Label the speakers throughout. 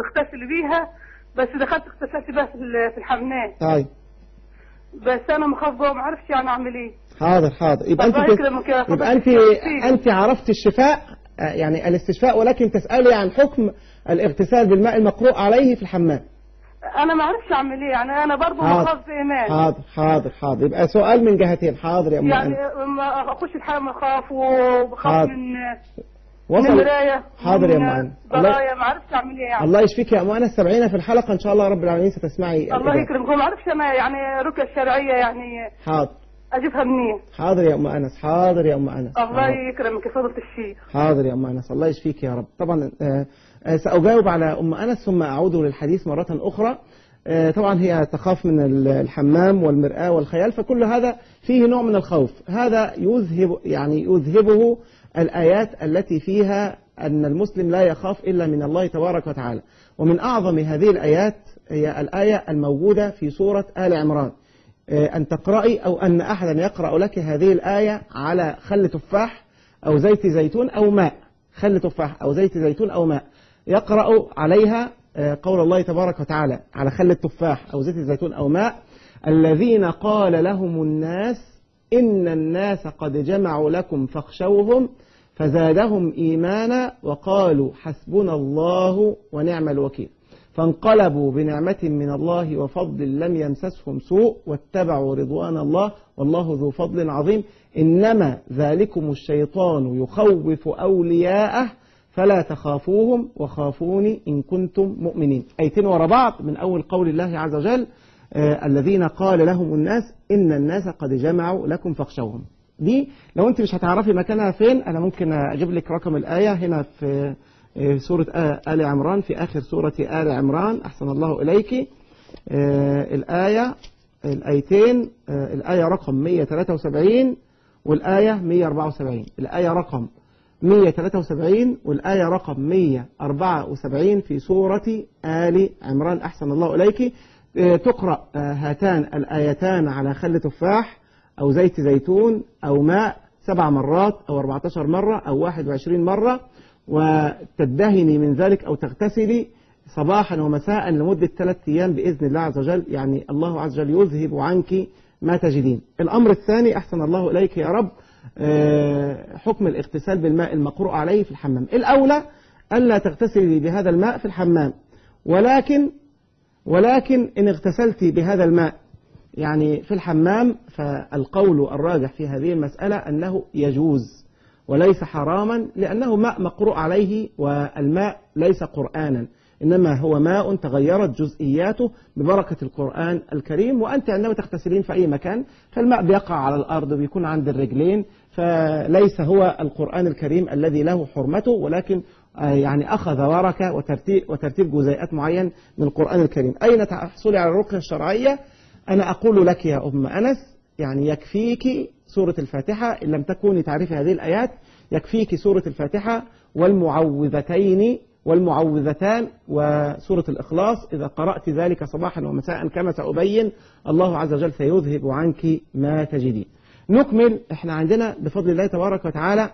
Speaker 1: واغتسل بيها، بس دخلت اغتسلت بيها في الحمام.
Speaker 2: طيب
Speaker 1: بس انا مخافه ما عرفتش يعني اعمل ايه.
Speaker 2: حاضر يبقى انت عرفت الشفاء يعني الاستشفاء، ولكن تسألي عن حكم الاغتسال بالماء المقروء عليه في الحمام.
Speaker 1: انا ما عرفتش اعمل ايه، يعني انا برضه مخاف في ايمان.
Speaker 2: حاضر يبقى سؤال من جهتين. حاضر يا ام
Speaker 1: يعني ما اخش الحمام اخاف وبخاف من المرايه.
Speaker 2: حاضر يا ام انس.
Speaker 1: برايا ما عرفتش اعمل ايه يعني.
Speaker 2: الله يشفيك يا ام انس. تابعينا في الحلقه ان شاء الله رب العالمين ستسمعي
Speaker 1: الله يكرمك. ما عرفتش انا يعني رقيه الشرعيه يعني.
Speaker 2: حاضر
Speaker 1: اجيبها منين؟
Speaker 2: حاضر يا ام انس.
Speaker 1: الله يكرمك يا فضيله الشيخ.
Speaker 2: حاضر يا ام انس. الله يشفيك يا رب. طبعا سأجاوب على ام انس ثم اعود للحديث مره اخرى. طبعا هي تخاف من الحمام والمرآة والخيال، فكل هذا فيه نوع من الخوف. هذا يذهبه الآيات التي فيها أن المسلم لا يخاف إلا من الله تبارك وتعالى. ومن أعظم هذه الآيات هي الآية الموجودة في سورة آل عمران. أن تقرأي أو أن أحدا يقرأ لك هذه الآية على خل تفاح أو زيت زيتون أو ماء. خل تفاح أو زيت زيتون أو ماء، يقرأ عليها قول الله تبارك وتعالى على خل التفاح أو زيت الزيتون أو ماء: الذين قال لهم الناس إن الناس قد جمعوا لكم فاخشوهم فزادهم إيمانا وقالوا حسبنا الله ونعم الوكيل فانقلبوا بنعمة من الله وفضل لم يمسسهم سوء واتبعوا رضوان الله والله ذو فضل عظيم إنما ذلكم الشيطان يخوف أولياءه فلا تخافوهم وخافوني إن كنتم مؤمنين. آيتين ورا بعض من أول قول الله عز وجل: الذين قال لهم الناس إن الناس قد جمعوا لكم فاخشوهم. دي لو أنت مش هتعرفي مكانها فين أنا ممكن أجيب لك رقم الآية هنا في سورة آل عمران، في آخر سورة آل عمران. أحسن الله إليك. الآيتين الآية رقم 173 والآية 174. الآية رقم 173 والآية رقم 174 في سورة آل عمران. أحسن الله إليك. تقرأ هاتان الآيتان على خل تفاح أو زيت زيتون أو ماء 7 مرات أو 14 مرة أو 21 مرة، وتدهني من ذلك أو تغتسلي صباحا ومساء لمدة 3 أيام بإذن الله عز وجل. يعني الله عز وجل يذهب عنك ما تجدين. الأمر الثاني أحسن الله إليك يا رب، حكم الاغتسال بالماء المقروء عليه في الحمام. الأولى ألا تغتسلي بهذا الماء في الحمام، ولكن إن اغتسلت بهذا الماء يعني في الحمام فالقول الراجح في هذه المسألة أنه يجوز وليس حراما، لأنه ماء مقروء عليه، والماء ليس قرآنا إنما هو ماء تغيرت جزئياته ببركة القرآن الكريم. وأنت عندما تغتسلين في أي مكان فالماء بيقع على الأرض وبيكون عند الرجلين، فليس هو القرآن الكريم الذي له حرمته، ولكن يعني أخذ بركة وترتيب جزيئات معين من القرآن الكريم. أين تحصلي على الرقية الشرعية؟ أنا أقول لك يا أم أنس يعني يكفيك سورة الفاتحة. إن لم تكوني تعرفي هذه الآيات يكفيك سورة الفاتحة والمعوذتين والمعوذتان وسورة الإخلاص. إذا قرأت ذلك صباحا ومساء كما سأبين الله عز وجل سيذهب عنك ما تجدين. نكمل. احنا عندنا بفضل الله تبارك وتعالى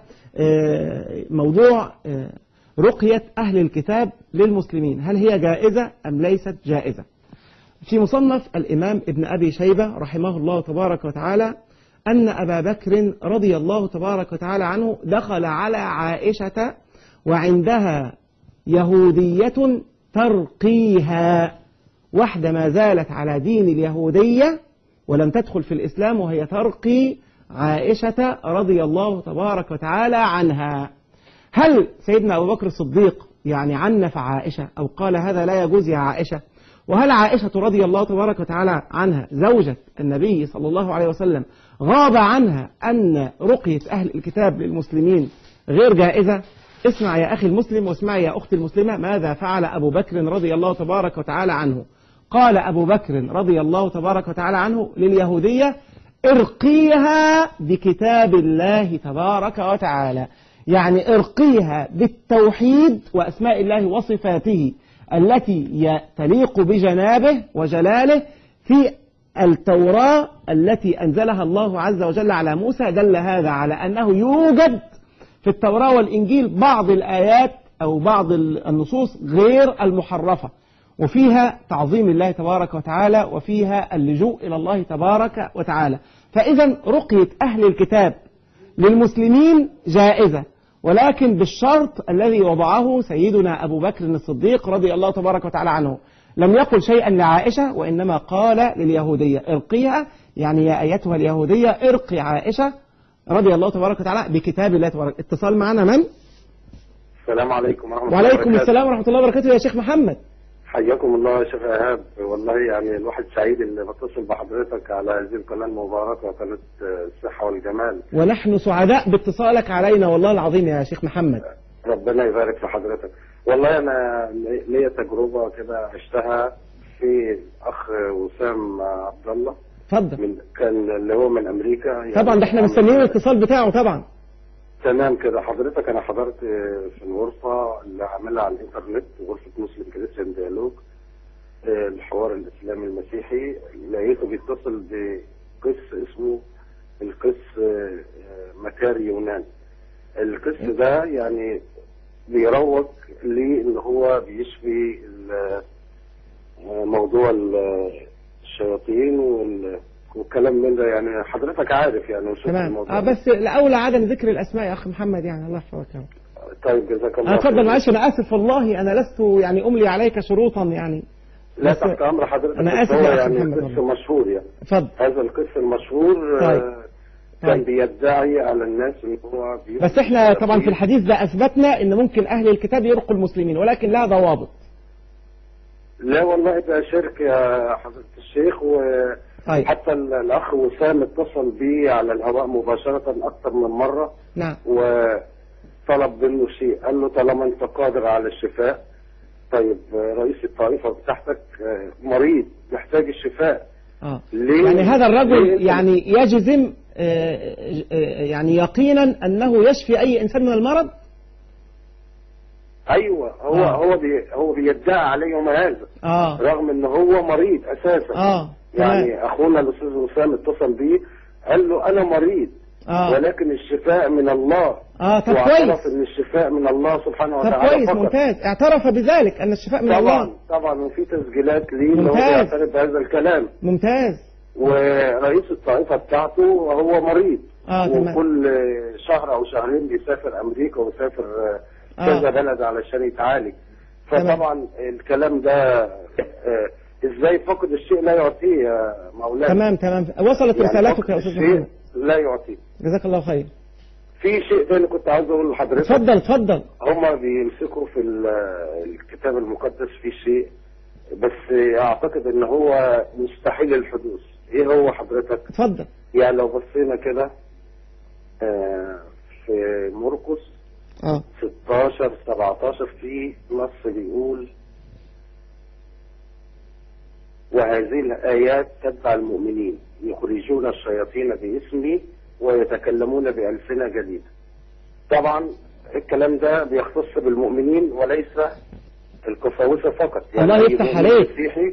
Speaker 2: موضوع رقية أهل الكتاب للمسلمين، هل هي جائزة أم ليست جائزة؟ في مصنف الإمام ابن أبي شيبة رحمه الله تبارك وتعالى أن أبا بكر رضي الله تبارك وتعالى عنه دخل على عائشة وعندها يهودية ترقيها، واحدة ما زالت على دين اليهودية ولم تدخل في الإسلام وهي ترقي عائشة رضي الله تبارك وتعالى عنها. هل سيدنا أبو بكر الصديق يعني عنف عائشة أو قال هذا لا يجوز يا عائشة؟ وهل عائشة رضي الله تبارك وتعالى عنها زوجة النبي صلى الله عليه وسلم غاب عنها أن رقية أهل الكتاب للمسلمين غير جائزة؟ اسمع يا أخي المسلم واسمع يا أختي المسلمة ماذا فعل أبو بكر رضي الله تبارك وتعالى عنه. قال أبو بكر رضي الله تبارك وتعالى عنه لليهودية: ارقيها بكتاب الله تبارك وتعالى، يعني ارقيها بالتوحيد وأسماء الله وصفاته التي تليق بجنابه وجلاله في التوراة التي أنزلها الله عز وجل على موسى. دل هذا على أنه يوجد في التوراة والإنجيل بعض الآيات أو بعض النصوص غير المحرفة، وفيها تعظيم الله تبارك وتعالى، وفيها اللجوء إلى الله تبارك وتعالى. فإذا رقية أهل الكتاب للمسلمين جائزة، ولكن بالشرط الذي وضعه سيدنا أبو بكر الصديق رضي الله تبارك وتعالى عنه. لم يقل شيئا لعائشة، وإنما قال لليهودية ارقيها، يعني يا أيتها اليهودية ارقي عائشة رضي الله تبارك وتعالى بكتاب الله تبارك. اتصال معنا من؟
Speaker 3: السلام عليكم ورحمة الله
Speaker 2: وعليكم
Speaker 3: وبركاته.
Speaker 2: السلام ورحمة الله وبركاته يا شيخ محمد.
Speaker 3: حياكم الله يا شيخ إيهاب، والله يعني الواحد سعيد اللي بتصل بحضرتك على هذه القناة المباركة، قناة الصحة والجمال.
Speaker 2: ونحن سعداء باتصالك علينا والله العظيم يا شيخ محمد.
Speaker 3: ربنا يبارك في حضرتك. والله أنا ليا تجربة كده عشتها في أخ وسام عبد الله.
Speaker 2: اتفضل.
Speaker 3: كان اللي هو من أمريكا يعني.
Speaker 2: طبعا ده احنا مستنيين الاتصال بتاعه طبعا.
Speaker 3: تمام كده حضرتك. أنا حضرت في الغرفة اللي عاملها على الإنترنت، غرفة مسلم كريستيان ديالوج، الحوار الإسلامي المسيحي. لقيته بيتصل بقس اسمه القس مكاري يونان. القس ده يعني بيروج لي ان هو بيشفي موضوع الشياطين والكلام من ده، يعني حضرتك عارف يعني.
Speaker 2: تمام. بس الاولى عدم ذكر الاسماء يا اخ محمد، يعني الله يحفظك.
Speaker 3: طيب جزاك الله.
Speaker 2: اتفضل. معلش انا اسف والله، انا لست يعني املي عليك شروطا يعني.
Speaker 3: لا تحت امر حضرتك.
Speaker 2: انا اسف
Speaker 3: هو
Speaker 2: يا اخ
Speaker 3: يعني
Speaker 2: محمد.
Speaker 3: قس مشهور يعني.
Speaker 2: اتفضل.
Speaker 3: هذا القس المشهور كان بيدعي على الناس ان هو
Speaker 2: بس احنا طبعا في الحديث ده اثبتنا ان ممكن اهل الكتاب يرقوا المسلمين، ولكن لها ضوابط.
Speaker 3: لا والله ده شرك يا حضرة الشيخ. وحتى الاخ وسام اتصل بي على الهواء مباشرة اكثر من مرة.
Speaker 2: نعم.
Speaker 3: وطلب منه شيء، قال له طالما انت قادر على الشفاء، طيب رئيس الطائفة بتاعتك مريض محتاج الشفاء. ليه؟
Speaker 2: يعني هذا الرجل يعني يجزم يعني يقينا أنه يشفي أي إنسان من المرض.
Speaker 3: أيوة. هو بيدعي عليهم هذا رغم أنه هو مريض أساسا. يعني أخونا الأستاذ وسام اتصل بيه قال له أنا مريض ولكن الشفاء من الله.
Speaker 2: طب كويس.
Speaker 3: واعترف أن الشفاء من الله سبحانه وتعالى.
Speaker 2: طب كويس. ممتاز. اعترف بذلك أن الشفاء من الله.
Speaker 3: طبعا وفي تسجيلات ليه أنه يعترف بهذا الكلام.
Speaker 2: ممتاز.
Speaker 3: ورئيس الطائفة بتاعته وهو مريض.
Speaker 2: تمام.
Speaker 3: وكل شهر أو شهرين بيسافر أمريكا ويسافر كذا بلد علشان يتعالج. فطبعا الكلام ده ازاي فقد الشيء لا يعطيه يا مولانا.
Speaker 2: تمام. وصلت يعني رسالتك يا أستاذ محمد.
Speaker 3: لا يعطيه.
Speaker 2: جزاك الله خير.
Speaker 3: في شيء تاني كنت عاوز أقول لحضرتك.
Speaker 2: اتفضل.
Speaker 3: هما بيمسكوا في الكتاب المقدس في شيء، بس أعتقد إن هو مستحيل الحدوث. إيه هو حضرتك؟
Speaker 2: اتفضل.
Speaker 3: يعني لو بصينا كده في مرقس 16-17 في نص بيقول وهذه الآيات تتبع المؤمنين يخرجون الشياطين باسمي ويتكلمون بألسنة جديدة. طبعا الكلام ده بيختص بالمؤمنين وليس القساوسة فقط. يعني
Speaker 2: الله يفتح عليك.
Speaker 3: المسيحي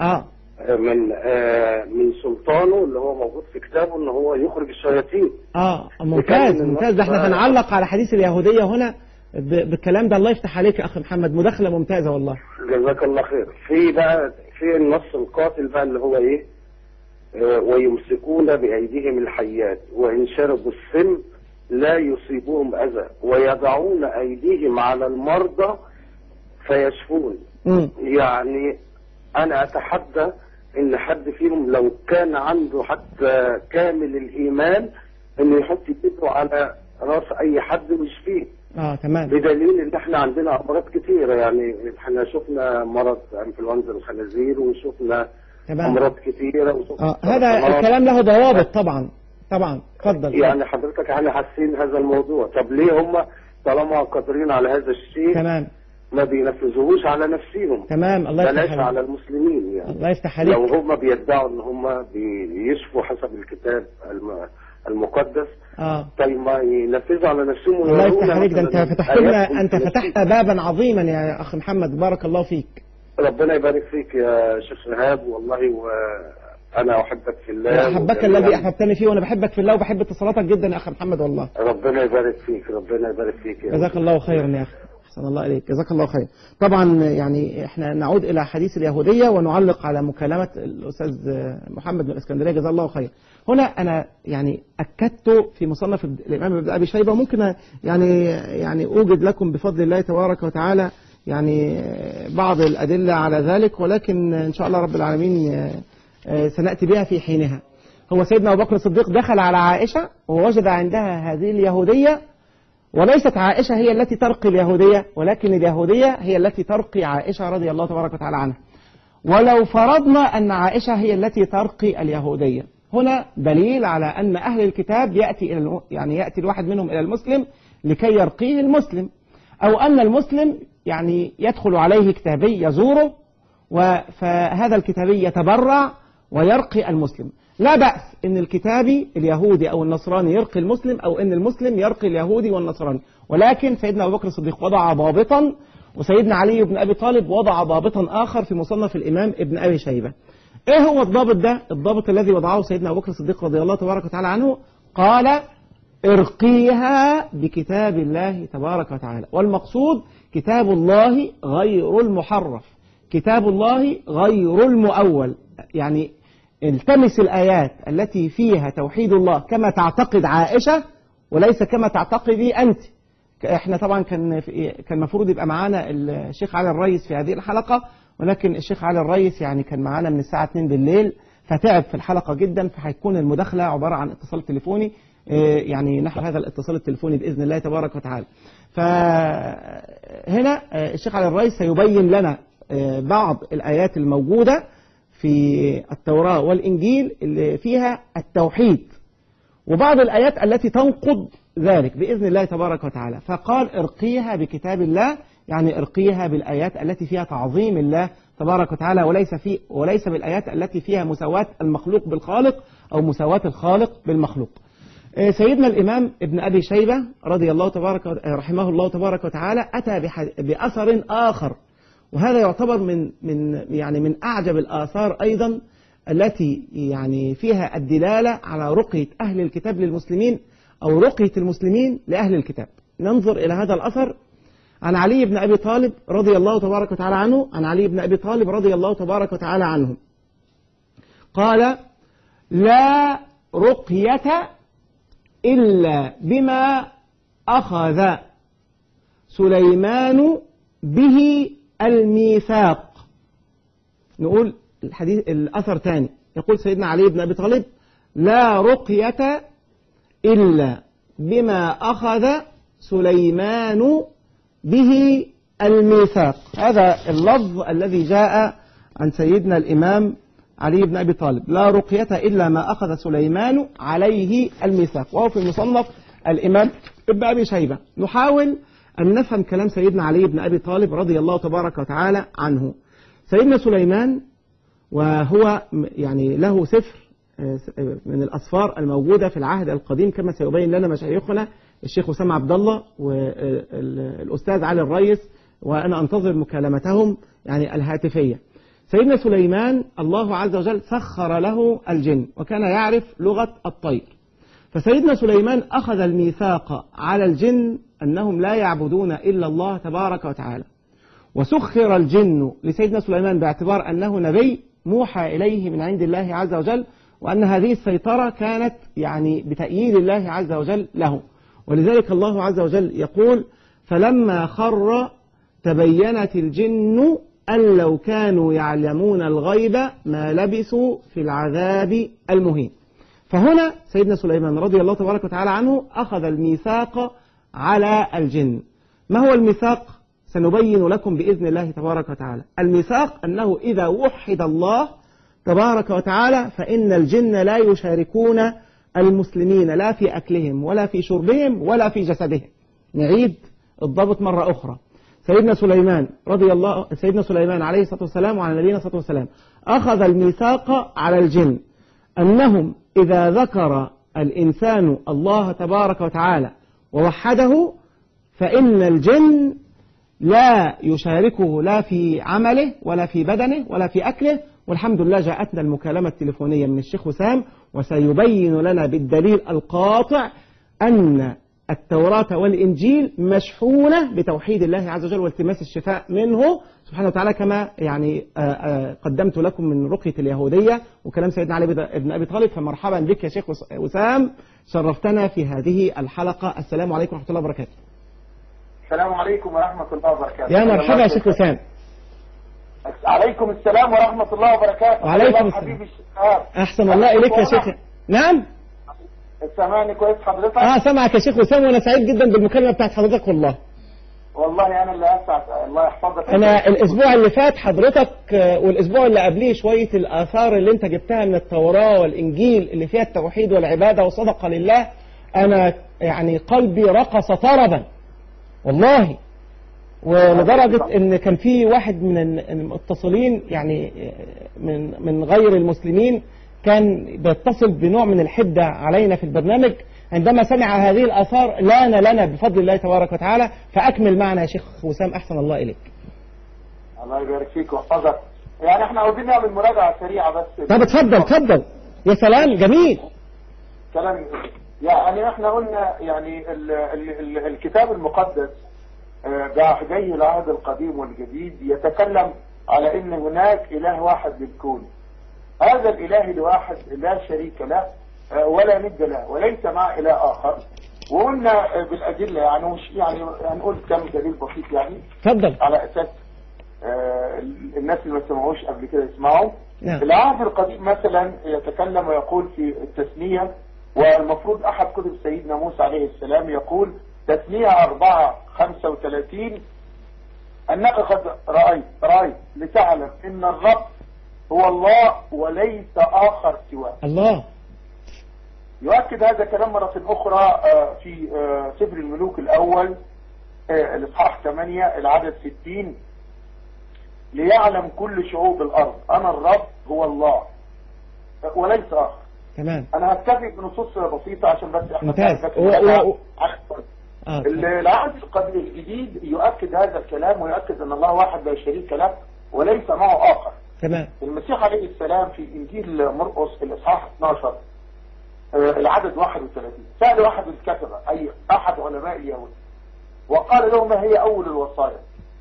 Speaker 3: من سلطانه اللي هو موجود في كتابه ان هو يخرج الشياطين.
Speaker 2: ممتاز. احنا هنعلق على حديث اليهودية هنا بالكلام ده. الله يفتح عليك يا اخي محمد، مداخلة ممتازة والله.
Speaker 3: جزاك الله خير. في النص القاتل بقى اللي هو ايه؟ ويمسكون بأيديهم الحيات وإن شربوا السم لا يصيبهم أذى ويضعون أيديهم على المرضى فيشفون. يعني أنا أتحدى إن حد فيهم لو كان عنده حتى كامل الإيمان إنه يحط إيده على رأس أي حد ويشفيه.
Speaker 2: تمام.
Speaker 3: بدليل إن إحنا عندنا أمراض كتيرة. يعني إحنا شفنا مرض انفلونزا الخنازير وشفنا أمراض كتيرة
Speaker 2: هذا الكلام له ضوابط طبعا. اتفضل.
Speaker 3: يعني حضرتك احنا حاسين هذا الموضوع. طب ليه هم طالما قادرين على هذا الشيء ما بينفذوهوش على نفسهم؟
Speaker 2: تمام. الله يفتح عليك.
Speaker 3: بلاش على المسلمين يعني.
Speaker 2: الله يفتح عليك.
Speaker 3: لو هم بيدعوا ان هم بيشفوا حسب الكتاب المقدس طيب ما ينفذوا على نفسهم.
Speaker 2: الله يفتح عليك. ده انت فتحت بابا عظيما يا اخ محمد، بارك الله فيك.
Speaker 3: ربنا يبارك فيك يا شيخ إيهاب والله. وأنا أحبك في الله.
Speaker 2: أحبك الذي أحببتني فيه، وأنا بحبك في الله وبحب اتصالاتك جدا يا أخ محمد والله.
Speaker 3: ربنا يبارك فيك. ربنا يبارك فيك.
Speaker 2: جزاك الله خيرا يا أخي. أحسن الله إليك، جزاك الله خير. طبعا يعني احنا نعود إلى حديث اليهودية ونعلق على مكالمة الأستاذ محمد من الإسكندرية جزاه الله خير. هنا أنا يعني أكدت في مصنف الإمام ابن أبي شيبة، ممكن يعني أوجد لكم بفضل الله تبارك وتعالى يعني بعض الأدلة على ذلك، ولكن إن شاء الله رب العالمين سنأتي بها في حينها. هو سيدنا أبو بكر الصديق دخل على عائشة ووجد عندها هذه اليهودية، وليست عائشة هي التي ترقي اليهودية، ولكن اليهودية هي التي ترقي عائشة رضي الله تبارك وتعالى عنها. ولو فرضنا أن عائشة هي التي ترقي اليهودية، هنا دليل على أن أهل الكتاب يأتي الواحد منهم إلى المسلم لكي يرقيه المسلم، أو أن المسلم يعني يدخل عليه كتابي يزوره، فهذا الكتابي يتبرع ويرقي المسلم. لا بأس إن الكتابي اليهودي أو النصراني يرقي المسلم، أو إن المسلم يرقي اليهودي والنصراني، ولكن سيدنا أبو بكر الصديق وضع ضابطا، وسيدنا علي بن أبي طالب وضع ضابطا آخر في مصنف الإمام ابن أبي شيبة. إيه هو الضابط ده؟ الضابط الذي وضعه سيدنا أبو بكر الصديق رضي الله تبارك وتعالى عنه، قال ارقيها بكتاب الله تبارك وتعالى. والمقصود كتاب الله غير المحرف، كتاب الله غير المؤول، يعني التمس الآيات التي فيها توحيد الله كما تعتقد عائشة وليس كما تعتقدي أنت. احنا طبعا كان المفروض يبقى معانا الشيخ علي الريس في هذه الحلقة، ولكن الشيخ علي الريس يعني كان معانا من الساعة 2 بالليل فتعب في الحلقة جدا، فهيكون المداخلة عبارة عن اتصال تليفوني، يعني نحو هذا الاتصال التليفوني بإذن الله تبارك وتعالى. فهنا الشيخ علي الريس سيبين لنا بعض الآيات الموجودة في التوراة والإنجيل اللي فيها التوحيد، وبعض الآيات التي تنقض ذلك بإذن الله تبارك وتعالى. فقال ارقيها بكتاب الله، يعني ارقيها بالآيات التي فيها تعظيم الله تبارك وتعالى، وليس بالآيات التي فيها مساواة المخلوق بالخالق أو مساواة الخالق بالمخلوق. سيدنا الإمام ابن أبي شيبة رضي الله رحمه الله تبارك وتعالى أتى بأثر آخر، وهذا يعتبر من أعجب الآثار أيضا التي يعني فيها الدلالة على رقية أهل الكتاب للمسلمين أو رقية المسلمين لأهل الكتاب. ننظر إلى هذا الأثر عن علي بن أبي طالب رضي الله تبارك وتعالى عنه. عن علي بن أبي طالب رضي الله تبارك وتعالى عنه قال: لا رقية إلا بما أخذ سليمان به الميثاق. نقول الأثر تاني، يقول سيدنا علي بن أبي طالب: لا رقية إلا بما أخذ سليمان به الميثاق. هذا اللفظ الذي جاء عن سيدنا الإمام علي بن أبي طالب: لا رقية إلا ما أخذ سليمان عليه الميثاق، وهو في مصنف الإمام ابن أبي شيبة. نحاول أن نفهم كلام سيدنا علي بن أبي طالب رضي الله تبارك وتعالى عنه. سيدنا سليمان وهو يعني له سفر من الأسفار الموجودة في العهد القديم كما سيبين لنا مشايخنا الشيخ أسامة عبد الله والأستاذ علي الريس، وأنا أنتظر مكالمتهم يعني الهاتفية. سيدنا سليمان الله عز وجل سخر له الجن وكان يعرف لغة الطير، فسيدنا سليمان أخذ الميثاق على الجن أنهم لا يعبدون إلا الله تبارك وتعالى، وسخر الجن لسيدنا سليمان باعتبار أنه نبي موحى إليه من عند الله عز وجل، وأن هذه السيطرة كانت يعني بتأييد الله عز وجل له. ولذلك الله عز وجل يقول: فلما خر تبينت الجن أن لو كانوا يعلمون الغيب ما لبثوا في العذاب المهين. فهنا سيدنا سليمان رضي الله تبارك وتعالى عنه أخذ الميثاق على الجن. ما هو الميثاق؟ سنبين لكم بإذن الله تبارك وتعالى. الميثاق أنه إذا وحد الله تبارك وتعالى فإن الجن لا يشاركون المسلمين لا في أكلهم ولا في شربهم ولا في جسدهم. نعيد الضبط مرة أخرى. سيدنا سليمان عليه الصلاة والسلام وعلى نبينا الصلاة والسلام أخذ الميثاق على الجن أنهم إذا ذكر الإنسان الله تبارك وتعالى ووحده فإن الجن لا يشاركه لا في عمله ولا في بدنه ولا في أكله. والحمد لله جاءتنا المكالمة التليفونية من الشيخ وسام، وسيبين لنا بالدليل القاطع أن التوراة والإنجيل مشحونة بتوحيد الله عز وجل والتماس الشفاء منه سبحانه وتعالى، كما يعني قدمت لكم من رقية اليهودية وكلام سيدنا علي بن أبي طالب. فمرحبا بك يا شيخ وسام، شرفتنا في هذه الحلقة. السلام عليكم ورحمة الله وبركاته.
Speaker 4: السلام عليكم ورحمة الله وبركاته.
Speaker 2: يا مرحبا يا شيخ وسام.
Speaker 4: عليكم السلام ورحمة الله وبركاته.
Speaker 2: وعليكم السلام. أحسن الله إليك يا شيخ. نعم
Speaker 4: سامعني كويس حضرتك؟
Speaker 2: سامعك يا شيخ وسام، وانا سعيد جدا بالمكالمة بتاعت حضرتك. والله
Speaker 4: انا اللي اسعد، الله يحفظك.
Speaker 2: انا الاسبوع اللي فات حضرتك والاسبوع اللي قبليه شوية الاثار اللي انت جبتها من التوراة والانجيل اللي فيها التوحيد والعبادة وصدقة لله، انا يعني قلبي رقص طربا والله، ولدرجة ان كان في واحد من المتصلين يعني من غير المسلمين كان بيتصل بنوع من الحدة علينا في البرنامج عندما سمع هذه الآثار. لان لنا بفضل الله تبارك وتعالى. فأكمل معنا يا شيخ وسام، أحسن الله إليك.
Speaker 4: الله يبارك فيك ويحفظك. يعني احنا عاوزين نعمل مراجعة سريعة بس.
Speaker 2: طب اتفضل. يا سلام جميل.
Speaker 4: كلام يعني احنا قلنا يعني الكتاب المقدس بعهديه العهد القديم والجديد يتكلم على ان هناك اله واحد للكون. هذا الاله الواحد لا شريك له ولا ند له وليس مع اله اخر. وقلنا بالادله يعني مش يعني هنقول كم دليل بسيط يعني.
Speaker 2: اتفضل.
Speaker 4: على اساس الناس اللي ما سمعوش قبل كده يسمعوا.
Speaker 2: نعم.
Speaker 4: العهد القديم مثلا يتكلم ويقول في التثنية، والمفروض احد كتب سيدنا موسى عليه السلام يقول تثنية 4:35 انك قد رأيت لتعلم ان الرب هو الله وليس آخر سواه.
Speaker 2: الله.
Speaker 4: يؤكد هذا كلام مرة أخرى في سفر الملوك الأول الإصحاح 8 العدد 60 ليعلم كل شعوب الأرض أنا الرب هو الله وليس آخر.
Speaker 2: تمام.
Speaker 4: أنا هكتفي بنصوص بسيطة عشان بس
Speaker 2: ممتاز.
Speaker 4: العهد القديم الجديد يؤكد هذا الكلام ويؤكد أن الله واحد لا شريك له وليس معه آخر.
Speaker 2: تمام.
Speaker 4: المسيح عليه السلام في إنجيل مرقس الإصحاح 12 العدد 31 سأل واحد الكتبة أي أحد علماء اليهود وقال له ما هي أول الوصايا؟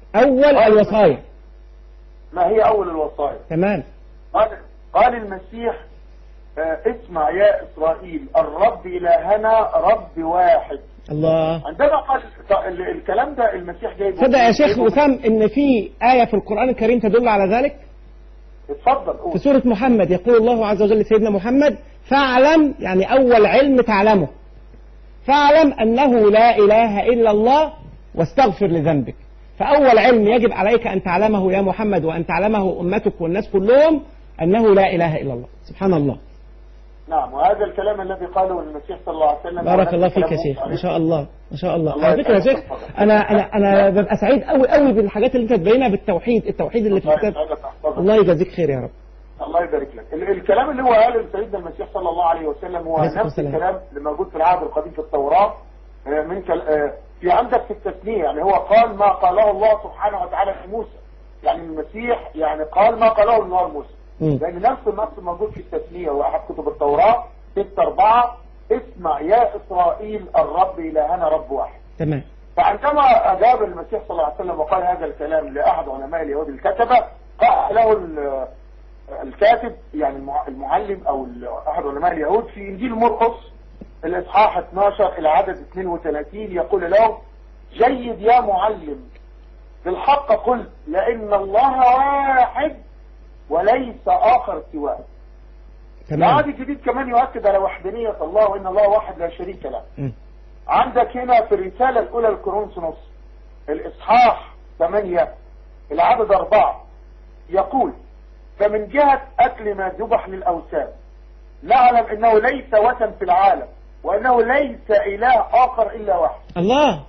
Speaker 4: ما هي أول الوصايا؟
Speaker 2: تمام.
Speaker 4: قال المسيح اسمع يا إسرائيل الرب إلهنا رب واحد.
Speaker 2: الله.
Speaker 4: عندما قال الكلام ده المسيح جايبه.
Speaker 2: صدق يا شيخ وسام ان في آية في القرآن الكريم تدل على ذلك.
Speaker 4: اتفضل قول.
Speaker 2: في سورة محمد يقول الله عز وجل لسيدنا محمد فاعلم، يعني أول علم تعلمه، فاعلم أنه لا إله إلا الله واستغفر لذنبك. فأول علم يجب عليك أن تعلمه يا محمد وأن تعلمه أمتك والناس كلهم أنه لا إله إلا الله. سبحان الله.
Speaker 4: نعم. وهذا الكلام الذي قاله المسيح صلى الله عليه وسلم.
Speaker 2: بارك الله فيك يا شيخ. ما شاء الله ما شاء الله. على فكرة يا شيخ أنا ببقى سعيد قوي بالحاجات اللي أنت تبينها التوحيد اللي في الكتاب. الله يجازيك خير يا رب.
Speaker 4: الله يبارك لك. الكلام اللي هو قاله سيدنا المسيح صلى الله عليه وسلم هو نفس الكلام اللي موجود في العهد القديم في التوراة. في عندك في التثنية يعني هو قال ما قاله الله سبحانه وتعالى في موسى. يعني المسيح يعني قال ما قاله الله لموسى. لأن نفس النص موجود في التثنية وأحد كتب التوراة 6:4 اسمع يا إسرائيل الرب إلهنا رب واحد.
Speaker 2: تمام.
Speaker 4: فعندما أجاب المسيح صلى الله عليه وسلم وقال هذا الكلام لأحد علماء اليهود الكتبة قال له الكاتب يعني المعلم أو أحد علماء اليهود في إنجيل مرقس الإصحاح 12 العدد 32 يقول له جيد يا معلم بالحق قلت لأن الله واحد وليس آخر سواه. العهد الجديد كمان يؤكد على وحدانية الله وإن الله واحد لا شريك له. عندك هنا في الرسالة الأولى لكورنثوس الإصحاح 8 العدد 4 يقول فمن جهة أكل ما ذبح للأوثان نعلم أنه ليس وثن في العالم وأنه ليس إله آخر إلا واحد.
Speaker 2: الله.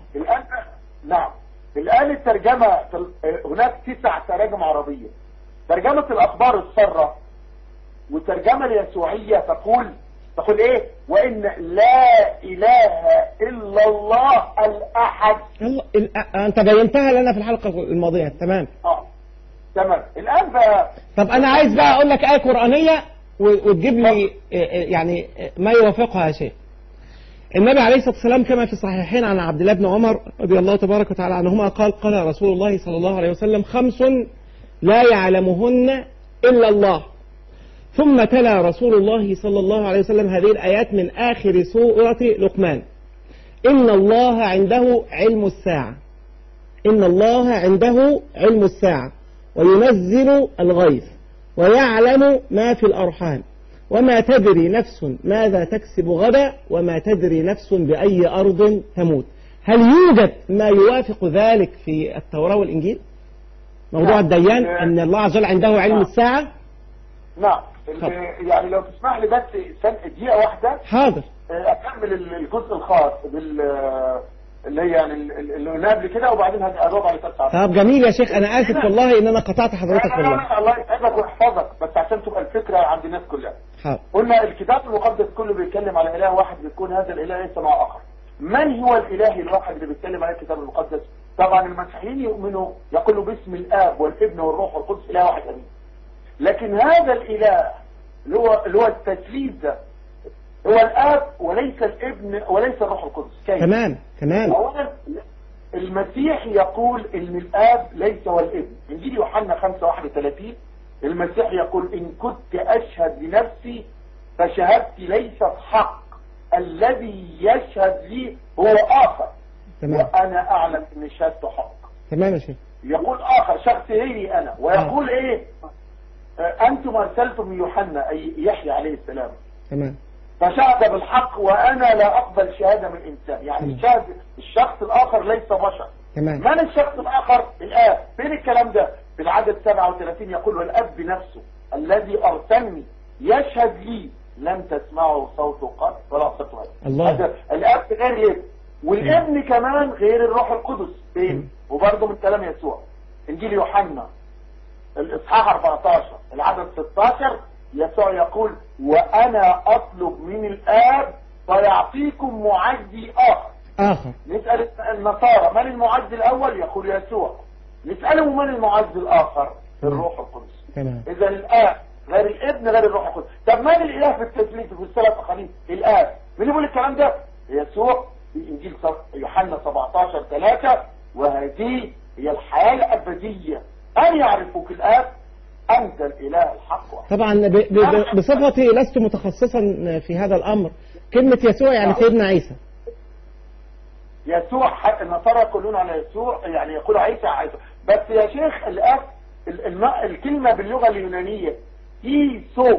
Speaker 4: الآن الترجمة هناك 9 تراجم عربية. ترجمة الأخبار السارة والترجمة اليسوعية تقول إيه وإن لا إله إلا الله الأحد.
Speaker 2: أنت بينتها لنا في الحلقة الماضية. تمام.
Speaker 4: تمام. الآن بقى
Speaker 2: طب أنا عايز بقى أقول لك آية قرآنية وتجيب لي يعني ما يوافقها يا شيخ. النبي عليه الصلاة والسلام كما في الصحيحين عن عبد الله بن عمر رضي الله تبارك وتعالى عنهما قال رسول الله صلى الله عليه وسلم 5 لا يعلمهن إلا الله. ثم تلا رسول الله صلى الله عليه وسلم هذه الآيات من آخر سورة لقمان: إن الله عنده علم الساعة، إن الله عنده علم الساعة وينزل الغيث ويعلم ما في الأرحام وما تدري نفس ماذا تكسب غدا وما تدري نفس بأي أرض تموت. هل يوجد ما يوافق ذلك في التوراة والإنجيل؟ موضوع الديان أن الله عز وجل عنده علم الساعة؟
Speaker 4: نعم. يعني لو تسمح لي بس دقيقة واحدة.
Speaker 2: حاضر.
Speaker 4: أكمل الجزء الخاص اللي هي يعني اللي قلنا قبل كده، وبعدين هجاوب على
Speaker 2: طب جميل يا شيخ، أنا آسف والله إن أنا قطعت حضرتك والله.
Speaker 4: لا الله يسعدك ويحفظك، بس عشان تبقى الفكرة عند الناس كلها.
Speaker 2: حاضر.
Speaker 4: قلنا الكتاب المقدس كله بيتكلم على إله واحد، بيكون هذا الإله ليس مع آخر. من هو الإله الواحد اللي بيتكلم عليه الكتاب المقدس؟ طبعا المسيحيين يؤمنوا يقولوا باسم الآب والابن والروح والقدس إله واحد أمين. لكن هذا الإله اللي هو التثليث ده هو الآب وليس الابن وليس الروح القدس.
Speaker 2: تمام.
Speaker 4: أولا المسيح يقول إن الآب ليس هو الابن. إنجيل يوحنا 5:31 المسيح يقول: إن كنت أشهد لنفسي فشهادتي ليست حق، الذي يشهد لي هو آخر.
Speaker 2: تمام.
Speaker 4: وأنا أعلم إن شهادته حق.
Speaker 2: تمام يا شيخ.
Speaker 4: يقول آخر شخص هي أنا، ويقول إيه؟ أنتم أرسلتم يوحنا أي يحيى عليه السلام.
Speaker 2: تمام.
Speaker 4: فشهد بالحق وأنا لا أقبل شهادة من إنسان. يعني شهد الشخص الآخر ليس بشر.
Speaker 2: تمام.
Speaker 4: من الشخص الآخر؟ الآب. فين الكلام ده؟ في العدد 37 يقول: والأب بنفسه الذي أرسلني يشهد لي لم تسمعوا صوته قط ولا صوته
Speaker 2: الله.
Speaker 4: هذا الأب غير الابن، والابن كمان غير الروح القدس. فين؟ وبرضه من كلام يسوع إنجيل يوحنا الإصحاح 14 العدد 16 يسوع يقول: وأنا أطلب من الآب فيعطيكم معزي آخر. نسأل النصارى: من المعزي الأول؟ يقول يسوع. نسأله: من المعزي الآخر؟ الروح القدس. إذا الآب غير الابن غير الروح القدس. طب من الإله في التثليث في الثلاث أقانيم؟ الآب. مين يقول الكلام ده؟ يسوع في إنجيل يوحنا 17:3: وهذه هي الحياة الأبدية أن يعرفوك الآب أنت الإله الحق.
Speaker 2: طبعا بصفتي لست متخصصا في هذا الأمر. كلمة يسوع يعني سيدنا عيسى.
Speaker 4: يسوع النصارى يقولون على يسوع يعني يقولوا عيسى. بس يا شيخ الآب الكلمة باللغة اليونانية عيسو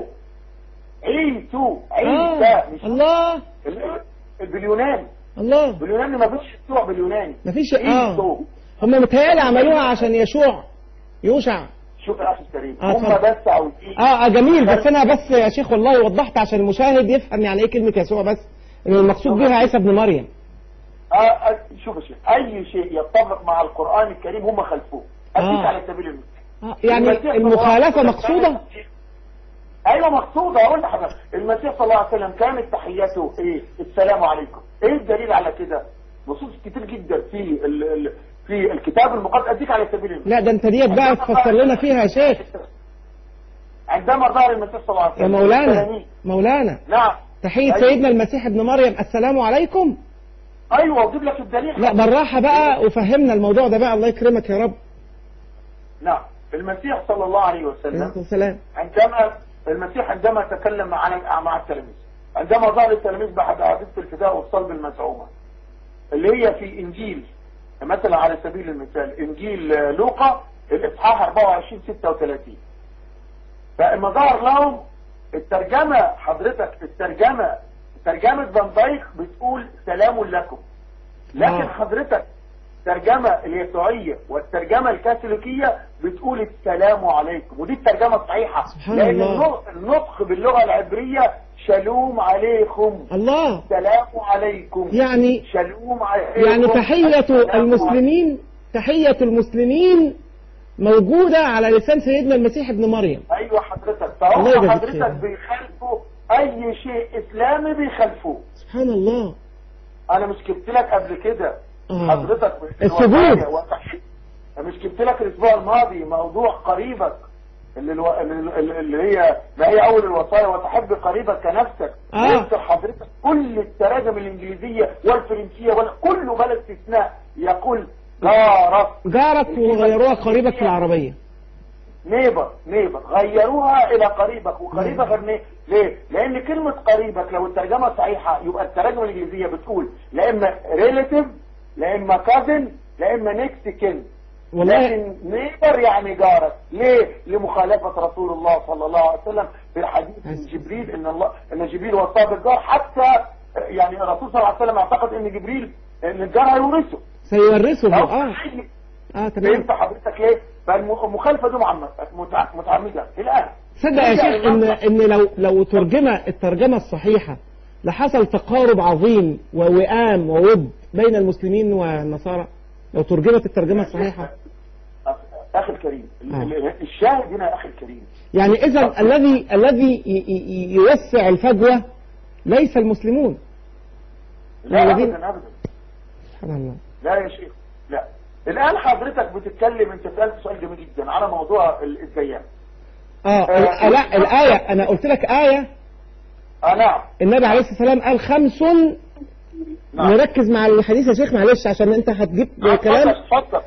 Speaker 4: عيسى.
Speaker 2: الله.
Speaker 4: باليوناني.
Speaker 2: الله.
Speaker 4: باليوناني ما فيش يسوع باليوناني.
Speaker 2: ما فيش. هم متهيألي عملوها عشان يوشع.
Speaker 4: شوف يا اخي الكريم هم بس عاوزين
Speaker 2: جميل. بس انا بس يا شيخ والله وضحت عشان المشاهد يفهم يعني ايه كلمة يسوع، بس المقصود بها عيسى ابن مريم.
Speaker 4: شوف يا شيخ اي شيء يتفق مع القرآن الكريم هم خلفوه. اديك على سبيل المثال
Speaker 2: يعني المخالفة مقصودة.
Speaker 4: ايوه مقصودة. اقول لحضرتك المسيح صلى الله عليه وسلم كانت تحياته ايه؟ السلام عليكم. ايه الدليل على كده؟ نصوص كتير جدا في الكتاب المقدس. اديك على سبيل المثال.
Speaker 2: لا ده انت ديت بقى تفسر لنا فيها يا شيخ.
Speaker 4: عندما ظهر المسيح صلى الله عليه وسلم
Speaker 2: يا مولانا
Speaker 4: نعم
Speaker 2: تحية سيدنا المسيح ابن مريم السلام عليكم.
Speaker 4: ايوه واجيب لك الدليل.
Speaker 2: لا بالراحة بقى وفهمنا الموضوع ده بقى، الله يكرمك يا رب.
Speaker 4: نعم المسيح صلى الله عليه وسلم
Speaker 2: السلام.
Speaker 4: عندما تكلم مع التلاميذ، عندما ظهر التلاميذ بعد حادثة الفداء والصلب المزعومة اللي هي في انجيل مثلا على سبيل المثال انجيل لوقا الاصحاح 24-36. فلما ظهر لهم الترجمة حضرتك ترجمة فان دايك بتقول سلام لكم، لكن حضرتك الترجمة اليسوعية والترجمة الكاثوليكية بتقول السلام عليكم، ودي الترجمة الصحيحة لأن النطق باللغة العبرية شالوم عليكم.
Speaker 2: الله.
Speaker 4: سلام عليكم
Speaker 2: يعني
Speaker 4: شالوم عليكم.
Speaker 2: يعني تحية المسلمين موجودة على لسان سيدنا المسيح ابن مريم.
Speaker 4: ايوه حضرتك. فهم حضرتك بيخالفوا اي شيء اسلامي بيخالفوه.
Speaker 2: سبحان الله.
Speaker 4: انا مش جبت لك قبل كده حضرتك
Speaker 2: الثبوت.
Speaker 4: مش جبت لك الاسبوع الماضي موضوع قريبك اللي هي ما هي اول الوصايا وتحب قريبك كنفسك. يذكر حضرتك كل التراجم الانجليزية والفرنسية كله بلا استثناء يقول
Speaker 2: جارك وغيروها قريبك في العربية.
Speaker 4: نيبر غيروها الى قريبك، وقريبك غير ليه؟ لان كلمة قريبك لو الترجمة صحيحة يبقى الترجمة الانجليزية بتقول لا اما ريليتيف لا اما كازن لا اما نيكست كين، لكن نيبر يعني جارك. ليه؟ لمخالفة رسول الله صلى الله عليه وسلم في الحديث من جبريل ان جبريل وصاه بالجار، حتى يعني الرسول صلى الله عليه وسلم اعتقد ان جبريل ان الجار هيورثه
Speaker 2: سيورثه.
Speaker 4: تمام. انت حضرتك ليه؟ فالمخالفة دي متعمدة الآن.
Speaker 2: صدق يا شيخ ان لو ترجمة الترجمة الصحيحة لحصل تقارب عظيم ووئام وود بين المسلمين والنصارى، لو ترجمت الترجمة الصحيحة.
Speaker 4: أخي الكريم الشاهد هنا أخي الكريم،
Speaker 2: يعني إذا الذي يوسع الفجوة ليس المسلمون.
Speaker 4: لا أبدا
Speaker 2: سبحان الله.
Speaker 4: لا يا شيخ لا. الآن حضرتك بتتكلم، انت سألت سؤال جميل جدا على موضوع الديان.
Speaker 2: لا الآية أنا قلت لك آية.
Speaker 4: نعم.
Speaker 2: النبي عليه الصلاة والسلام قال 5. نعم. نركز مع الحديث يا شيخ معلش عشان انت هتجيب كلام.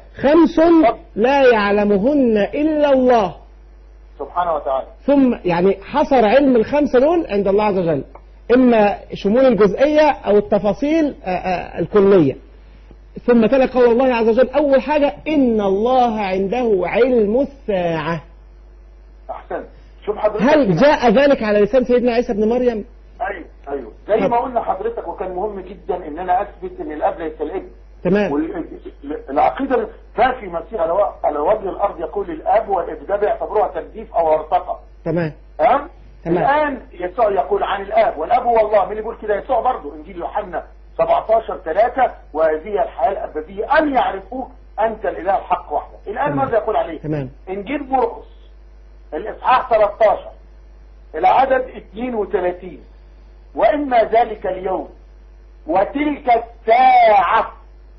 Speaker 2: 5 لا يعلمهن إلا الله
Speaker 4: سبحانه وتعالى.
Speaker 2: ثم يعني حصر علم ال5 دول عند الله عز وجل، إما شمول الجزئية أو التفاصيل الكلية. ثم تلا قول الله عز وجل أول حاجة إن الله عنده علم الساعة.
Speaker 4: أحسن. شوف حضرتك
Speaker 2: هل جاء ذلك على لسان سيدنا عيسى بن مريم؟
Speaker 4: أيوه زي ما قلنا حضرتك، وكان مهم جدا إن أنا أثبت إن الأب ليس الابن.
Speaker 2: تمام.
Speaker 4: والعقيدة كافي مسيح على وجه الأرض يقول الأب والابن ده بيعتبروها تجديف أو ارتقى.
Speaker 2: تمام.
Speaker 4: الآن يسوع يقول عن الأب والأب والله. مين يقول كده؟ يسوع برضه. إنجيل يوحنا 17:3 وهذه الحياة الأبدية أن يعرفوك أنت الإله الحق وحده. الآن ماذا يقول عليه؟
Speaker 2: تمام.
Speaker 4: إنجيل مرقس الإصحاح 13 العدد 32 وإما ذلك اليوم وتلك الساعة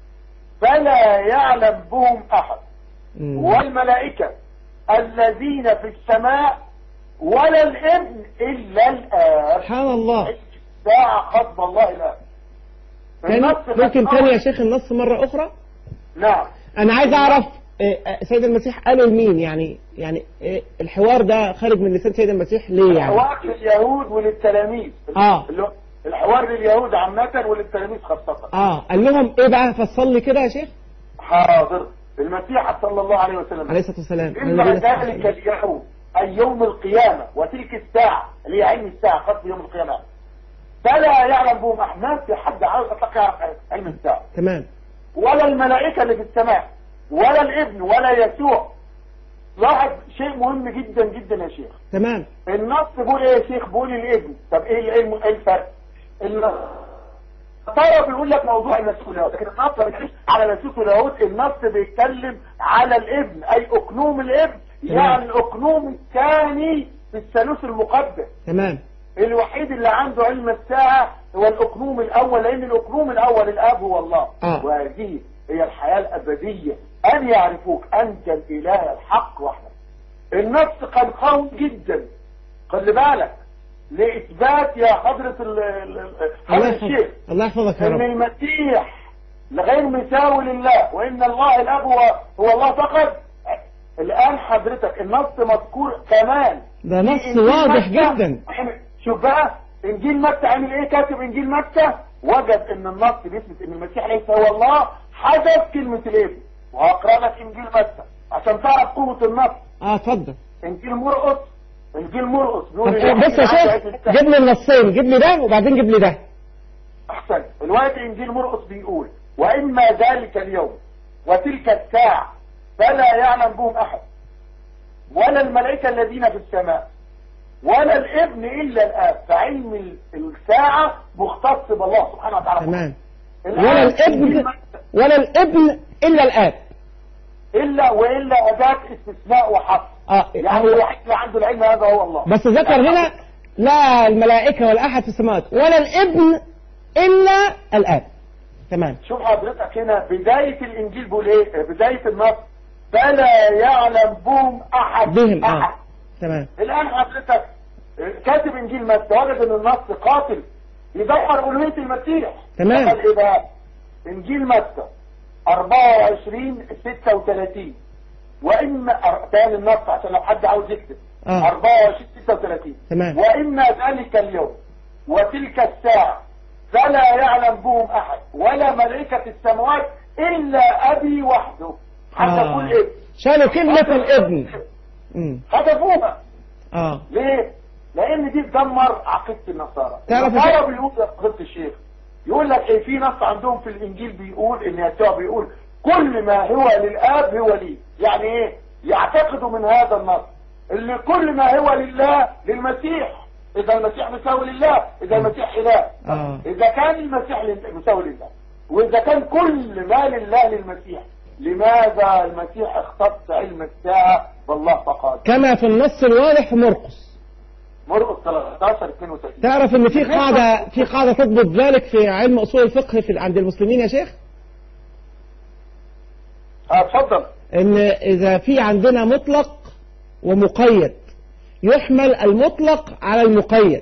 Speaker 4: فلا يعلم بهم أحد والملائكة الذين في السماء ولا الابن إلا الآب.
Speaker 2: سبحان الله.
Speaker 4: الساعة خطب الله الآب.
Speaker 2: ممكن تاني يا شيخ النص مرة أخرى؟
Speaker 4: نعم.
Speaker 2: أنا عايز أعرف سيد المسيح قالوا لمين؟ يعني الحوار ده خارج من لسان سيد المسيح ليه يعني؟
Speaker 4: الحوار لليهود وللتلاميذ. الحوار لليهود عامة وللتلاميذ خاصة.
Speaker 2: قال لهم إيه بقى؟ فصل لي كده يا شيخ.
Speaker 4: حاضر. المسيح صلى الله عليه وسلم
Speaker 2: عليه الصلاة والسلام
Speaker 4: إما ذلك اليوم أي يوم القيامة وتلك الساعة اللي هي علم الساعة خاصة يوم القيامة فلا يعلم بهم أحد. ما في حد عاوز يعرف علم الساعة.
Speaker 2: تمام.
Speaker 4: ولا الملائكة اللي في السماء ولا الابن ولا يسوع. لاحظ شيء مهم جدا جدا يا شيخ.
Speaker 2: تمام.
Speaker 4: النص بيقول ايه يا شيخ؟ بيقول الابن. طب ايه الفرق؟ الطرف بيقول لك موضوع الناسوت، لكن النص بيتكلم على الناسوت واللاهوت. النص بيتكلم على الابن اي اقنوم الابن. يعني الاقنوم الثاني في الثالوث المقدس.
Speaker 2: تمام.
Speaker 4: الوحيد اللي عنده علم الساعة هو الاقنوم الاول، لان الاقنوم الاول الاب هو الله. وهذه هي الحياة الابدية ان يعرفوك انت الاله الحق وحدك. النص كان قوي جدا. خلي بالك لإثبات يا حضرة الشيخ
Speaker 2: الله يحفظك يا رب
Speaker 4: ان المسيح لغير مساوي لله وان الله الاب هو الله فقط. الان حضرتك النص مذكور كمان.
Speaker 2: ده نص واضح جدا.
Speaker 4: شوف بقى انجيل متى عمل ايه؟ كاتب انجيل متى وجد ان النص بيثبت ان المسيح ليس هو الله، حذف كلمة الابن. وهقرا لك انجيل متى عشان تعرف قوة النص.
Speaker 2: اتفضل.
Speaker 4: انجيل مرقس
Speaker 2: بص يا شيخ جيب لي النصين، جيب لي ده وبعدين جيب لي ده.
Speaker 4: احسن. الوقت انجيل مرقس بيقول واما ذلك اليوم وتلك الساعة فلا يعلم بهم احد ولا الملائكة الذين في السماء ولا الابن الا الاب. فعلم الساعة مختص بالله سبحانه وتعالى.
Speaker 2: تمام. ولا الابن الا الاب.
Speaker 4: والا اداة استثناء وحصر. يعني الوحيد اللي عنده العلم هذا هو الله.
Speaker 2: بس ذكر هنا لا الملائكة ولا احد في السماوات ولا الابن الا الاب. تمام.
Speaker 4: شوف حضرتك هنا بداية الانجيل بيقول ايه؟ بداية النص فلا يعلم بهم احد.
Speaker 2: تمام.
Speaker 4: الآن حضرتك كاتب إنجيل متى وجد إن النص قاتل يدحر ألوهية المسيح.
Speaker 2: تمام.
Speaker 4: قال إيه بقى؟ إنجيل متى 24:36 وإن تاني النص عشان لو حد عاوز يكتب 24:36
Speaker 2: تمام.
Speaker 4: وإن ذلك اليوم وتلك الساعة فلا يعلم بهم أحد ولا ملائكة السماوات إلا أبي وحده. حتى كل ابن
Speaker 2: شالوا كلمة الابن
Speaker 4: حذفوها.
Speaker 2: ليه؟
Speaker 4: لأن دي تدمر عقيدة النصارى.
Speaker 2: النصارى
Speaker 4: بيقول يا فضيلة الشيخ، يقول لك إيه، في نص عندهم في الإنجيل بيقول إن يسوع بيقول كل ما هو للآب هو لي. يعني إيه؟ يعتقدوا من هذا النص اللي كل ما هو لله للمسيح، إذا المسيح مساوي لله، إذا المسيح إله. إذا كان المسيح مساوي لله وإذا كان كل ما لله للمسيح، لماذا المسيح اختص علم الساعة بالله فقط؟
Speaker 2: كما في النص الواضح في مرقس
Speaker 4: 13:32.
Speaker 2: تعرف ان في قاعدة تضبط ذلك في علم اصول الفقه عند المسلمين يا شيخ؟
Speaker 4: اتفضل.
Speaker 2: ان اذا في عندنا مطلق ومقيد يحمل المطلق على المقيد.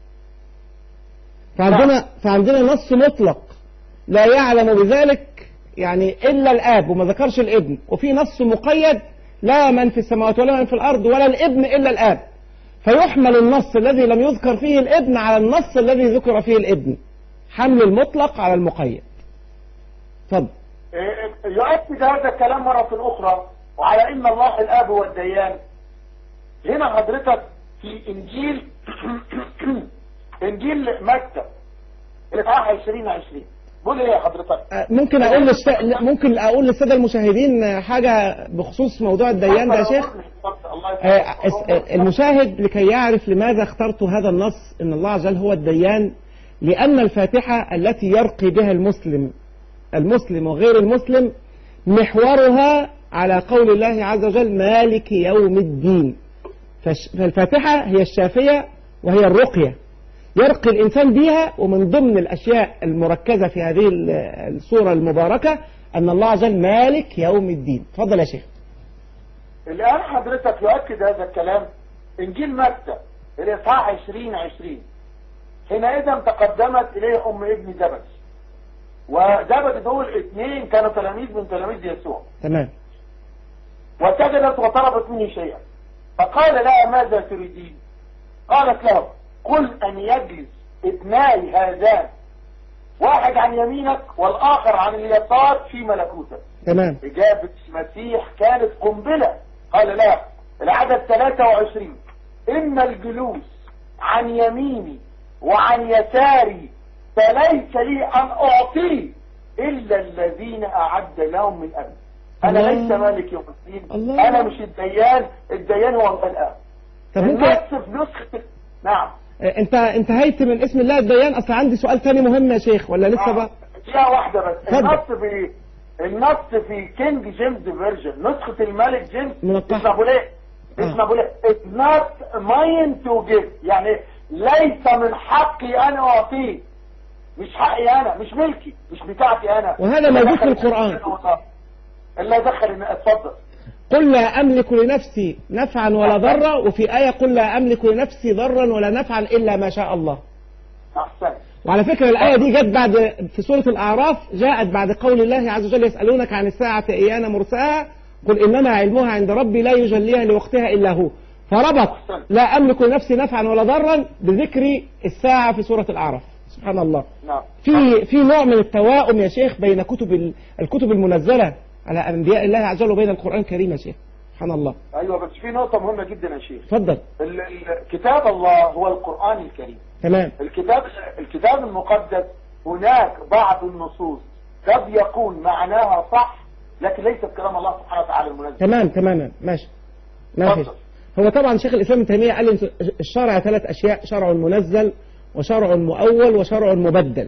Speaker 2: فعندنا نص مطلق لا يعلم بذلك يعني إلا الآب وما ذكرش الابن، وفي نص مقيد لا من في السماوات ولا من في الأرض ولا الابن إلا الآب، فيحمل النص الذي لم يذكر فيه الابن على النص الذي ذكر فيه الابن، حمل المطلق على المقيد. اتفضل.
Speaker 4: يؤكد هذا الكلام مرة أخرى وعلى إن الله الآب هو الديان. هنا حضرتك في إنجيل متى الإصحاح 20:20 بقول ايه يا حضرتك؟
Speaker 2: ممكن اقول للساده المشاهدين حاجه بخصوص موضوع الديان ده يا شيخ. المشاهد لكي يعرف لماذا اخترت هذا النص ان الله عز وجل هو الديان، لان الفاتحه التي يرقي بها المسلم وغير المسلم محورها على قول الله عز وجل مالك يوم الدين. فالفاتحه هي الشافيه وهي الرقيه يرقي الإنسان بها، ومن ضمن الأشياء المركزة في هذه السورة المباركة أن الله عز وجل مالك يوم الدين. تفضل يا شيخ.
Speaker 4: الآن حضرتك يؤكد هذا الكلام إنجيل متى الإصحاح 20:20 حينئذ تقدمت إليه أم ابن زبد، وزبد دول 2 كانوا تلاميذ من تلاميذ يسوع.
Speaker 2: تمام.
Speaker 4: وسجدت وطلبت منه شيئا فقال لها ماذا تريدين؟ قالت له قل أن يجلس 2 هذان واحد عن يمينك والآخر عن اليسار في ملكوتك.
Speaker 2: تمام.
Speaker 4: إجابة المسيح كانت قنبلة. قال لا، العدد 23 إن الجلوس عن يميني وعن يساري فليس لي أن أعطيه إلا الذين أعد لهم من قبل. أنا ليس مالك يوم الدين، أنا مش الديان هو الآب. النص في نسخة. نعم.
Speaker 2: انت انتهيت من اسم الله الديان. اصلا عندي سؤال ثاني مهم يا شيخ ولا لسه بقى؟
Speaker 4: دقيقة واحدة بس. النص في كينج جيمس فيرجن نسخة الملك جيمس اسمه ابو ليه it's not mine to give، يعني ليس من حقي انا اعطيه، مش حقي انا، مش ملكي، مش بتاعتي انا.
Speaker 2: وهذا موجود في القرآن.
Speaker 4: اللي دخل. اتفضل.
Speaker 2: قل لا أملك لنفسي نفعا ولا ضرا، وفي آية قل لا أملك لنفسي ضرا ولا نفعا إلا ما شاء الله.
Speaker 4: أحسن.
Speaker 2: وعلى فكرة الآية دي جت بعد في سورة الأعراف، جاءت بعد قول الله عز وجل يسألونك عن الساعة أيان مرساها قل إنما علمها عند ربي لا يجليها لوقتها إلا هو، فربط لا أملك لنفسي نفعا ولا ضرا بذكر الساعة في سورة الأعراف. سبحان الله. في نوع من التواؤم يا شيخ بين الكتب المنزلة على أنبياء الله عز وجل وبين القرآن الكريم يا شيخ. سبحان الله.
Speaker 4: أيوة بس في نقطة مهمة جدا يا شيخ.
Speaker 2: اتفضل.
Speaker 4: كتاب الله هو القرآن الكريم.
Speaker 2: تمام.
Speaker 4: الكتاب المقدس هناك بعض النصوص قد يكون معناها صح لكن ليست كلام الله سبحانه وتعالى المنزل.
Speaker 2: تماما ماشي. هو طبعا شيخ الإسلام ابن تيمية قال الشرع 3 أشياء: شرع منزل وشرع مؤول وشرع مبدل.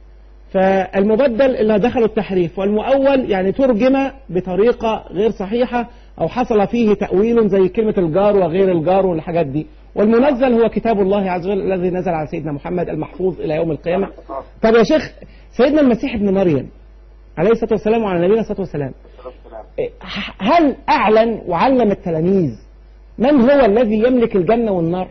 Speaker 2: فالمبدل اللي دخلوا التحريف، والمؤول يعني ترجم بطريقة غير صحيحة أو حصل فيه تأويل زي كلمة الجار وغير الجار والحاجات دي. والمنزل هو كتاب الله عز وجل الذي نزل على سيدنا محمد المحفوظ إلى يوم القيامة. طب يا شيخ، سيدنا المسيح ابن مريم عليه الصلاة والسلام وعلى نبينا الصلاة والسلام، هل أعلن وعلم التلاميذ من هو الذي يملك الجنة والنار؟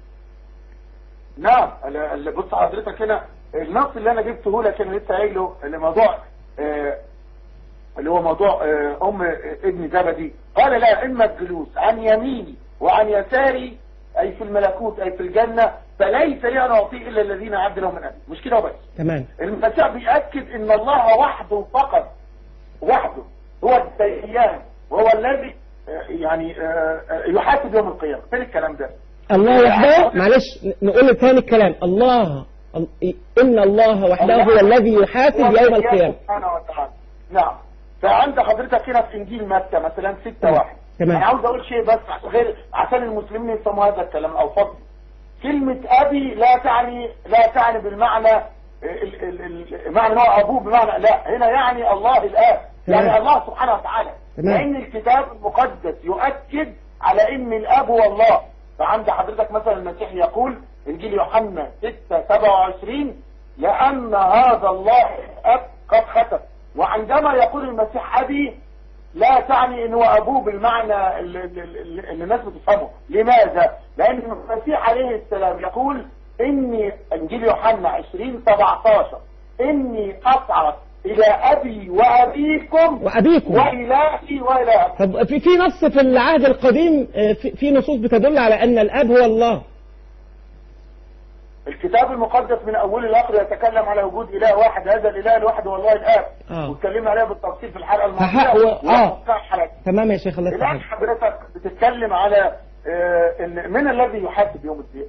Speaker 4: نعم. بص حضرتك هنا النص اللي انا جبته لك انا لسه قايله اللي موضوع اللي هو موضوع ام ابن زبدي قال لا، اما الجلوس عن يميني وعن يساري اي في الملكوت اي في الجنة فليس لي ان اعطيه الا الذين عد لهم من ابي. مش كده وبس.
Speaker 2: تمام.
Speaker 4: المسيح بيأكد ان الله وحده فقط، وحده هو الديان وهو الذي يعني يحاسب يوم القيامة. فين الكلام ده؟
Speaker 2: الله وحده. معلش نقول تاني الكلام. الله إن الله وحده هو الذي يحاسب يوم القيامة
Speaker 4: سبحانه وتعالى. نعم. فعند حضرتك هنا في إنجيل متى مثلا 6:1. أنا عاوز أقول شيء بس غير عشان المسلمين يفهموا هذا الكلام أو فضل. كلمة أبي لا تعني بالمعنى معنى هو أبوه بمعنى لا، هنا يعني الله الآب، يعني الله سبحانه وتعالى. لأن الكتاب المقدس يؤكد على إن الآب هو الله. فعند حضرتك مثلا المسيح يقول إنجيل يوحنا 6:27 لأن هذا الله الآب قد ختم. وعندما يقول المسيح أبي لا تعني إنه أبوه بالمعنى اللي الناس بتفهمه. لماذا؟ لأن المسيح عليه السلام يقول إني إنجيل يوحنا 20:17 إني أصعد إلى أبي وأبيكم وإلهي وإلهكم.
Speaker 2: طب في نص في العهد القديم في نصوص بتدل على أن الأب هو الله.
Speaker 4: الكتاب المقدس من أول الآخر يتكلم على وجود إله واحد، هذا الإله الواحد هو الله الآب. واتكلمنا عليها بالتفصيل في الحلقة الماضية.
Speaker 2: تمام يا شيخ. الله يسلمك.
Speaker 4: الآن حضرتك بتتكلم على إن من الذي يحاسب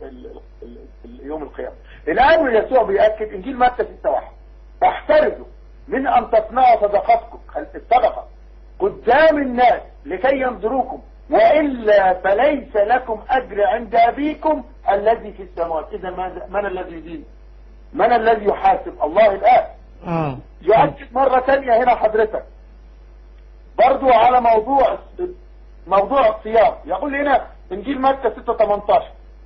Speaker 4: يوم القيامة. الآن يسوع بيأكد إنجيل متى 6:1 احترزوا من أن تصنعوا صدقاتكم الصدقة قدام الناس لكي ينظروكم وإلا فليس لكم أجر عند أبيكم الذي في السماوات. إذا من الذي يدين؟ من الذي يحاسب؟ الله الآب. يؤكد مرة ثانية هنا حضرتك برضو على موضوع الصيام. يقول هنا إنجيل متى 6:18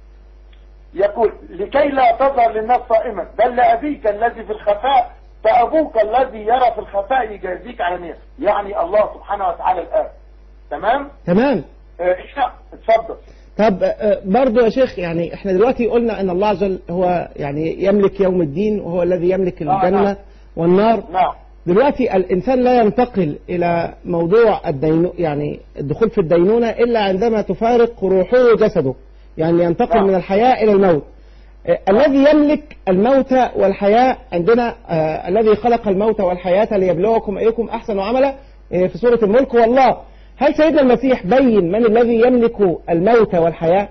Speaker 4: يقول لكي لا تظهر للناس صائما بل لأبيك الذي في الخفاء فأبوك الذي يرى في الخفاء يجازيك علانية. يعني الله سبحانه وتعالى الآب. تمام. اتفضل.
Speaker 2: طب برضو يا شيخ يعني احنا دلوقتي قلنا ان الله عز وجل هو يعني يملك يوم الدين وهو الذي يملك الجنة والنار.
Speaker 4: نعم.
Speaker 2: دلوقتي الإنسان لا ينتقل إلى موضوع يعني الدخول في الدينونة إلا عندما تفارق روحه وجسده، يعني ينتقل من الحياة إلى الموت. الذي يملك الموت والحياة عندنا الذي خلق الموت والحياة ليبلوكم أيكم أحسن عملا في سورة الملك والله. هل سيدنا المسيح بين من الذي يملك الموت والحياة؟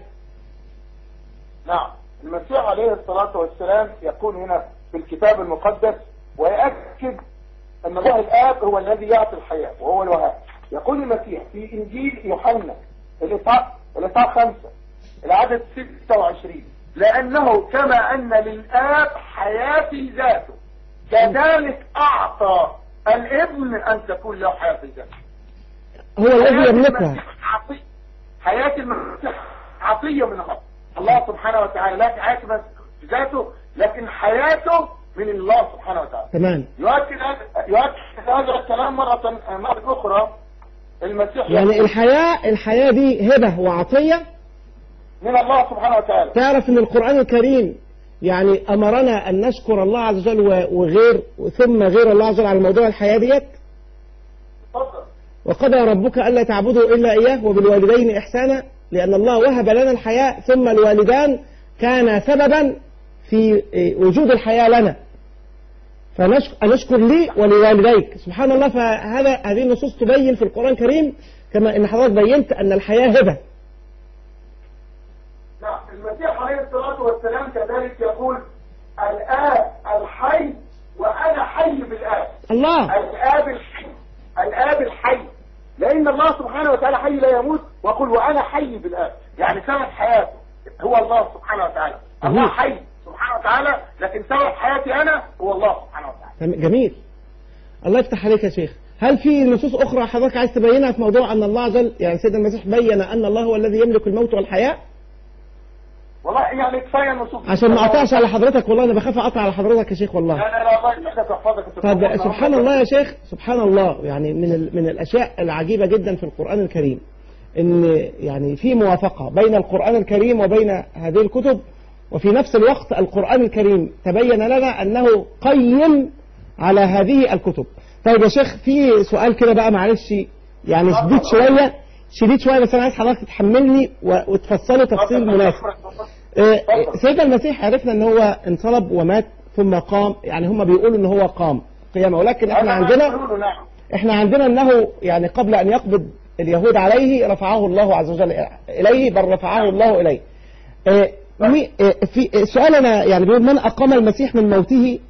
Speaker 4: نعم. المسيح عليه الصلاة والسلام يقول هنا في الكتاب المقدس ويأكد أن الله الآب هو الذي يعطي الحياة وهو الوهاب. يقول المسيح في إنجيل يوحنا الإصحاح 5 العدد 26 لأنه كما أن للآب حياة في ذاته كذلك أعطى الابن أن تكون له حياة في ذاته.
Speaker 2: هو الذي يملكها.
Speaker 4: حياة المسيح عطية من الله سبحانه وتعالى، لا حياة في ذاته لكن حياته من الله سبحانه وتعالى.
Speaker 2: تمام.
Speaker 4: يؤكد هذا الكلام مرة أخرى المسيح
Speaker 2: يعني الحياة دي هبة وعطية
Speaker 4: من الله سبحانه وتعالى.
Speaker 2: تعرف ان القرآن الكريم يعني امرنا ان نشكر الله عز وجل ثم غير الله عز وجل على موضوع الحياة ديت. وقضى ربك ألا تعبدوا إلا إياه وبالوالدين إحسانا لأن الله وهب لنا الحياة ثم الوالدان كان سببا في وجود الحياة لنا فنشكر لي ولوالديك. سبحان الله. هذه النصوص تبين في القرآن الكريم كما إن حضرتك بينت أن الحياة هبة.
Speaker 4: نعم. المسيح عليه الصلاة والسلام كذلك يقول الآب الحي وأنا حي بالآب.
Speaker 2: الله.
Speaker 4: الآب الحي لأن الله سبحانه وتعالى حي لا يموت وقل وأنا حي بالآب يعني سبب حياته هو الله سبحانه وتعالى. الله حي سبحانه وتعالى لكن سبب حياتي أنا هو الله سبحانه وتعالى.
Speaker 2: جميل. الله يفتح عليك يا شيخ. هل في نصوص أخرى حضرتك عايز تبينها في موضوع أن الله عز وجل يعني سيدنا المسيح بين أن الله هو الذي يملك الموت والحياة؟
Speaker 4: والله يعني كفاية نصوص
Speaker 2: عشان ما أقطعش على حضرتك. والله أنا بخاف أقطع على حضرتك يا شيخ والله.
Speaker 4: لا الله يحفظك ويحفظك.
Speaker 2: طب سبحان الله يا شيخ. سبحان الله. يعني من الأشياء العجيبة جدا في القرآن الكريم ان يعني في موافقة بين القرآن الكريم وبين هذه الكتب، وفي نفس الوقت القرآن الكريم تبين لنا أنه قيم على هذه الكتب. طيب يا شيخ في سؤال كده بقى معلش يعني شديد شوية بس أنا عايز حضرتك تتحملني وتفصله تفصيل مناسب. سيدنا المسيح عرفنا أن هو انصلب ومات ثم قام، يعني هم بيقولوا أن هو قام قيامة، ولكن احنا عندنا أنه يعني قبل أن يقبض اليهود عليه رفعه الله عز وجل إليه، بل رفعه الله إليه. في سؤال أنا يعني بيقول من أقام المسيح من موته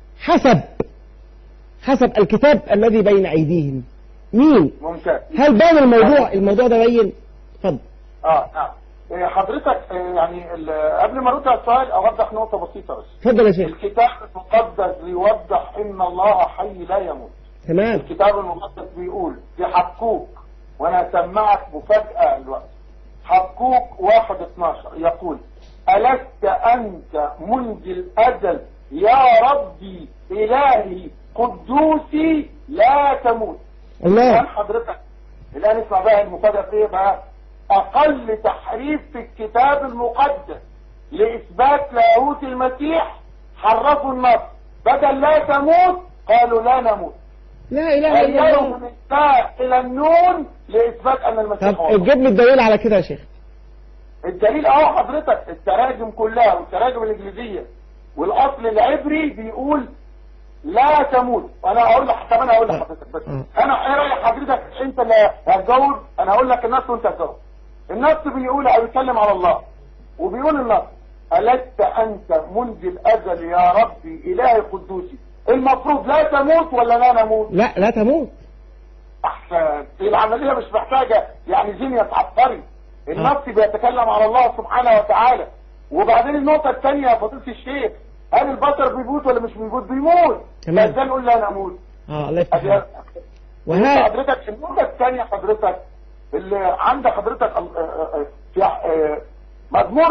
Speaker 2: حسب الكتاب الذي بين أيديهم؟ مين؟
Speaker 4: ممتاز.
Speaker 2: هل بان الموضوع ده بين؟ اتفضل.
Speaker 4: نعم. حضرتك يعني قبل ما ارد على السؤال اوضح نقطة بسيطة بس.
Speaker 2: اتفضل يا شيخ.
Speaker 4: الكتاب المقدس بيوضح ان الله حي لا يموت.
Speaker 2: تمام.
Speaker 4: الكتاب المقدس بيقول في حبكوك، وانا اسمعك مفاجأة دلوقتي. حبكوك 1:12 يقول: ألست أنت منذ الأزل يا ربي إلهي قدوسي لا تموت.
Speaker 2: الله.
Speaker 4: الآن حضرتك الآن اسمع بقى المفاجأة ايه بقى؟ أقل تحريف في الكتاب المقدس لإثبات لاهوت المسيح حرفوا النص، بدل لا تموت قالوا لا نموت.
Speaker 2: لا إله إلا الله.
Speaker 4: من التاء إلى النون لإثبات أن المسيح
Speaker 2: طب اجيب لي الدليل على كده يا شيخ.
Speaker 4: الدليل اهو حضرتك، التراجم كلها والتراجم الانجليزيه والاصل العبري بيقول لا تموت. وانا هقول لك كمان، هقول لحضرتك بس انا ايه راي حضرتك؟ انت اللي هتجاوب، انا هقول لك النص وانت هتجاوب. النص بيقول او بيتكلم على الله، وبيقول النص: ألست أنت منذ الأزل يا ربي إلهي قدوسي. المفروض لا تموت ولا لا نموت؟
Speaker 2: لا تموت.
Speaker 4: أحسن. العملية مش محتاجة يعني زينية عبقري. النص بيتكلم على الله سبحانه وتعالى. وبعدين النقطة الثانية يا فضيلة الشيخ، هل البشر بيموت ولا مش بيموت؟ بيموت.
Speaker 2: تمام.
Speaker 4: فازاي نقول لا نموت؟
Speaker 2: الله يفتح.
Speaker 4: حضرتك النقطة الثانية حضرتك اللي عند حضرتك في مزمور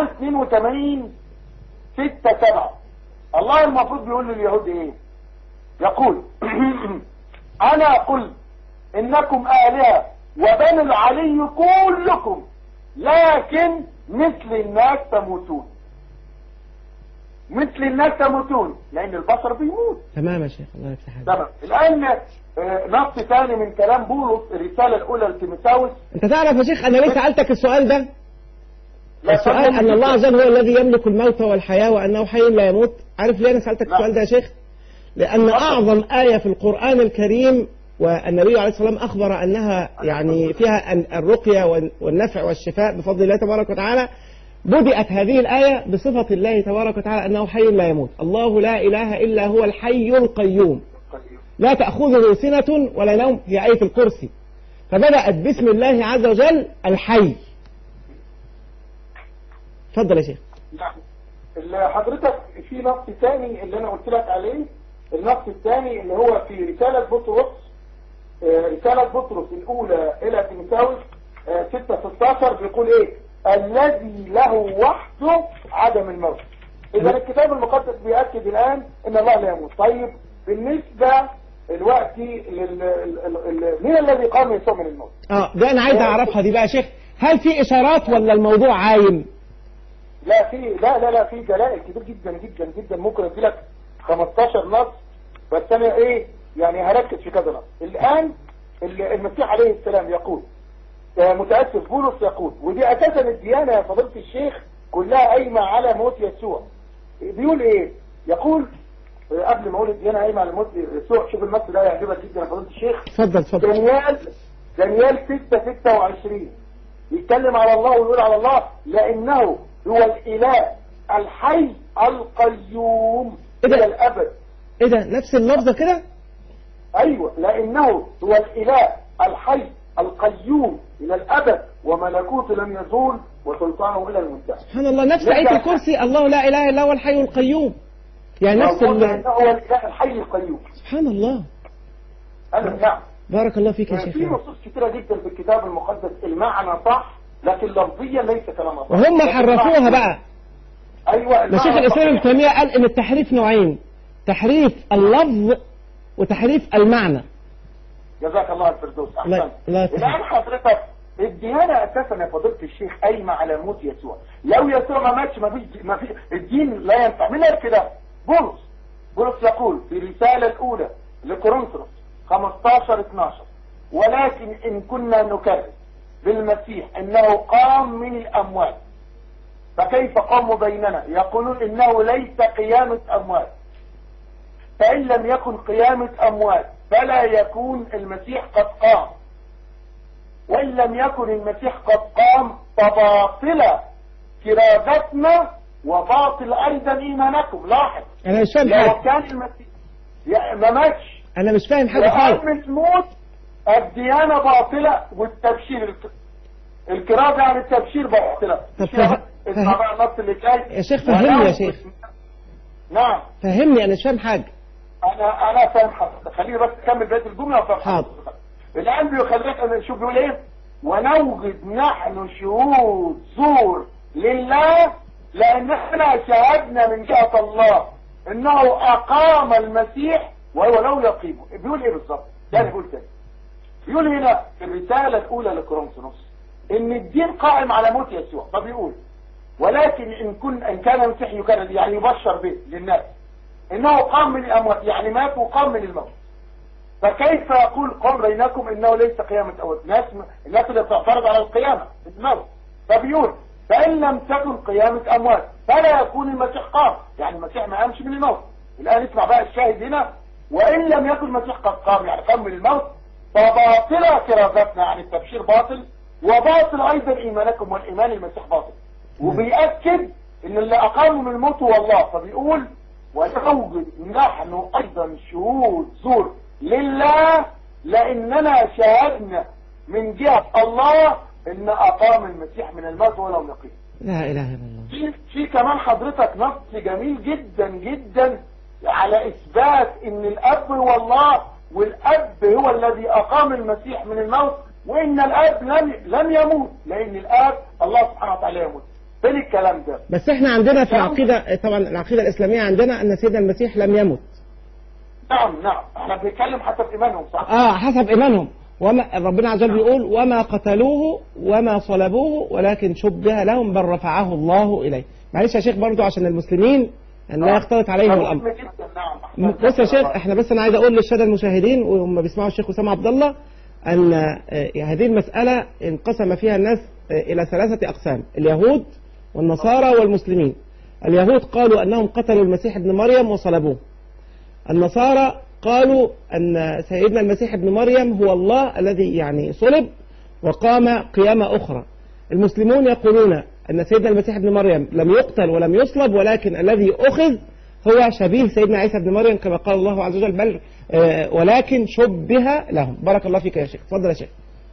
Speaker 4: 82:6-7 الله المفروض بيقول لليهود ايه؟ يقول: انا قلت انكم آلهة وبنو العلي كلكم، لكن مثل الناس تموتون. مثل الناس تموتون لان البشر بيموت.
Speaker 2: تمام يا شيخ، الله يفتح عليك.
Speaker 4: تمام. الان نص ثاني من كلام بولس الرسالة الاولى لتيموثاوس.
Speaker 2: انت تعرف يا شيخ انا ليه سألتك السؤال ده؟ السؤال ان الله عز وجل هو الذي يملك الموت والحياة وانه حي لا يموت. عارف ليه انا سألتك السؤال ده يا شيخ؟ لان اعظم آية في القرآن الكريم والنبي عليه الصلاة والسلام أخبر أنها يعني فيها الرقية والنفع والشفاء بفضل الله تبارك وتعالى، بدأت هذه الآية بصفة الله تبارك وتعالى أنه حي لا يموت. الله لا إله إلا هو الحي القيوم لا تأخذه سنة ولا نوم، هي آية الكرسي. فبدأت باسم الله عز وجل الحي. تفضل يا شيخ.
Speaker 4: حضرتك في نص ثاني اللي أنا قلت لك عليه، النص الثاني اللي هو في رسالة بطرس الأولى إلى تيموثاوس 6:16 بيقول إيه؟ الذي له وحده عدم الموت. إذا الكتاب المقدس بيأكد الآن إن الله لا يموت. طيب بالنسبة دلوقتي مين الذي قام يسوع من الموت؟
Speaker 2: ده أنا عايز أعرفها دي بقى يا شيخ. هل في إشارات ولا الموضوع عايم؟
Speaker 4: لا في دلائل كتير جدا جدا جدا. ممكن أدي لك 15 نص، بس أنا يعني هركز في كذا نص. الآن المسيح عليه السلام يقول، متأسف بولس يقول، ودي أساسا الديانة يا فضيلة الشيخ كلها قايمة على موت يسوع. بيقول إيه؟ يقول قبل ما أقول الديانة قايمة على موت يسوع، شوف النص ده يعجبك جدا يا فضيلة الشيخ.
Speaker 2: اتفضل.
Speaker 4: دانيال 6:26 يتكلم على الله ويقول على الله: لأنه هو الإله الحي القيوم إلى الأبد.
Speaker 2: إيه ده نفس اللفظة كده؟
Speaker 4: أيوة، لأنه هو الإله الحي القيوم إلى الأبد وملكوته لم يزول وسلطانه إلى المنتهى.
Speaker 2: سبحان الله. نفس آية الكرسي: الله لا إله إلا هو الحي القيوم. يعني نفس
Speaker 4: هو الإله الحي القيوم.
Speaker 2: سبحان الله.
Speaker 4: نعم.
Speaker 2: بارك الله فيك يا شيخ.
Speaker 4: في نصوص كثيرة جدا في الكتاب المقدس المعنى صح، لكن لفظيا ليس كلام صح.
Speaker 2: وهم حرفوها بقى.
Speaker 4: أيوة.
Speaker 2: شيخ الإسلام ابن تيمية قال إن التحريف نوعين: تحريف اللفظ وتحريف المعنى.
Speaker 4: جزاك الله الفردوس. أحسن.
Speaker 2: لا
Speaker 4: الآن حضرتك الديانة اساسا يا فضيلة الشيخ قايمة على موت يسوع. لو يسوع ما ماتش ما فيش الدين لا ينفع. من كده بولس يقول في الرسالة الاولى لكورنثوس 15:12 ولكن ان كنا نكرر بالمسيح انه قام من الاموات فكيف قام بيننا؟ يقولون انه ليس قيامة اموات، فان لم يكن قيامة اموات فلا يكون المسيح قد قام، وإن لم يكن المسيح قد قام فباطلة كرازتنا وباطل أيضا إيمانكم. لاحظ
Speaker 2: أنا مش فاهم حاجة.
Speaker 4: لو كان المسيح ما ماتش
Speaker 2: أنا مش فاهم حاجة خالص.
Speaker 4: وقام موت الديانة باطلة والتبشير الكرازة عن التبشير باطلة. اسمع بقى النص اللي جاي
Speaker 2: يا شيخ. فهمني يا شيخ.
Speaker 4: نعم
Speaker 2: فهمني، أنا مش فاهم حاجة.
Speaker 4: أنا فاهم حضرتك. خليني بس أكمل بقية الجملة وفهم
Speaker 2: حاضر.
Speaker 4: الآن بيخليك أن شوف بيقول إيه؟ ونوجد نحن شهود زور لله لأننا شهدنا من جهة الله إنه أقام المسيح وهو لو يقيمه. بيقول إيه بالظبط؟ يعني بيقول كده. بيقول هنا في الرسالة الأولى لكورنثوس إن الدين قائم على موت يسوع. فبيقول ولكن إن كان المسيح يكرر يعني يبشر به للناس إنه قام من الأموات، يعني مات وقام من الموت، فكيف يقول قم بينكم انه ليس قيامة اول؟ الناس اللي تعترض على القيامة الموت. فبيقول فان لم تكن قيامة اموات فلا يكون المسيح قام، يعني المسيح ما قامش من الموت. الان اسمع بقى الشاهد هنا، وان لم يكن المسيح قد قام يعني قام من الموت فباطلة كرازتنا، يعني التبشير باطل، وباطل ايضا ايمانكم، والايمان المسيح باطل. وبيأكد ان اللي اقاموا من الموت هو الله. فبيقول ونوجد نحن ايضا شهود زور لله لأننا شاهدنا من جهة الله إن أقام المسيح من الموت ولم يقيم.
Speaker 2: لا إله إلا الله.
Speaker 4: في كمان حضرتك نص جميل جدا جدا على إثبات إن الأب هو الله، والأب هو الذي أقام المسيح من الموت، وإن الأب لم يموت، لأن الأب الله سبحانه وتعالى يموت. فين الكلام ده؟
Speaker 2: بس إحنا عندنا في العقيدة، طبعا العقيدة الإسلامية عندنا أن سيدنا المسيح لم يمت.
Speaker 4: نعم احنا بنتكلم حسب ايمانهم صح؟
Speaker 2: حسب ايمانهم. وما ربنا عز وجل بيقول وما قتلوه وما صلبوه ولكن شبه لهم بل رفعه الله اليه. معلش يا شيخ برضو عشان المسلمين ان لا يختلط عليهم الامر. بص يا شيخ، انا عايز اقول للساده المشاهدين وهم بيسمعوا الشيخ اسامه عبد الله ان هذه المساله انقسم فيها الناس الى 3 اقسام: اليهود والنصارى والمسلمين. اليهود قالوا انهم قتلوا المسيح ابن مريم وصلبوه. النصارى قالوا أن سيدنا المسيح ابن مريم هو الله الذي يعني صلب وقام قيامة أخرى. المسلمون يقولون أن سيدنا المسيح ابن مريم لم يقتل ولم يصلب، ولكن الذي أخذ هو شبيه سيدنا عيسى ابن مريم كما قال الله عز وجل، بل ولكن شبه لهم. بارك الله فيك يا شيخ. اتفضل يا شيخ.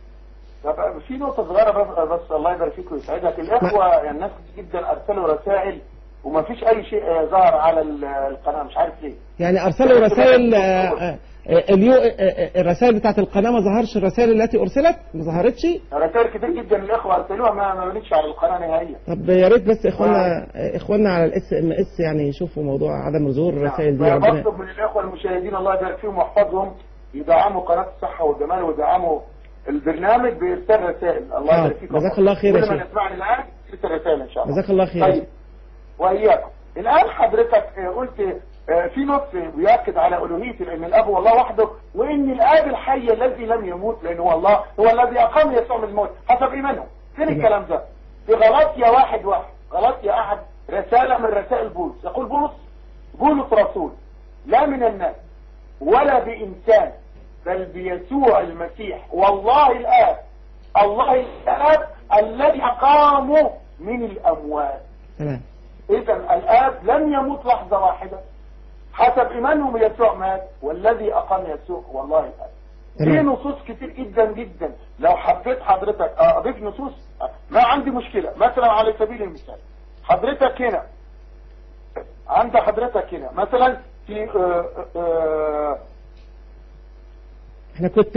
Speaker 4: في نقطة صغيرة بس الله يبارك فيك ويسعدك. الإخوة يعني الناس جدا أرسلوا رسائل وما فيش أي شيء ظهر على القناة، مش عارف ليه.
Speaker 2: يعني أرسلوا رسائل الرسائل بتاعت القناة ما ظهرش، الرسائل التي أرسلت ما ظهرتش.
Speaker 4: رسائل كتير جدا الإخوة أرسلوها ما بنتش على القناة نهائيا.
Speaker 2: طب يا ريت بس إخواننا على الSMS يعني يشوفوا موضوع عدم ظهور الرسائل دي.
Speaker 4: بطلب من الإخوة المشاهدين الله يبارك فيهم ويحفظهم يدعموا قناة الصحة والجمال ويدعموا البرنامج بإرسال رسائل. الله يبارك فيكم.
Speaker 2: جزاك الله خير يا شيخ.
Speaker 4: كل ما نسمعني الآن إرسال رسائل إن شاء الله.
Speaker 2: جزاك الله خير.
Speaker 4: طيب وإياكم. الآن حضرتك قلت في نص بيأكد على ألوهية أن الأب هو الله وحده، وإن الآب الحي الذي لم يموت لأنه هو الله هو الذي أقام يسوع من الموت حسب إيمانهم. فين الكلام ده؟ في غلاطيا 1:1 غلاطيا أحد رسالة من رسائل بولس. يقول بولس رسول لا من الناس ولا بإنسان بل بيسوع المسيح والله الآب، الله الآب الذي أقامه من الأموات.
Speaker 2: تمام.
Speaker 4: إذا الآب لم يموت لحظة واحدة، حسب إيمانهم يسوع مات، والذي أقام يسوع والله الآب. في نصوص كتير جدا جدا، لو حبيت حضرتك أضيف نصوص ما عندي مشكلة. مثلا على سبيل المثال حضرتك هنا عند حضرتك هنا مثلا في
Speaker 2: احنا كنت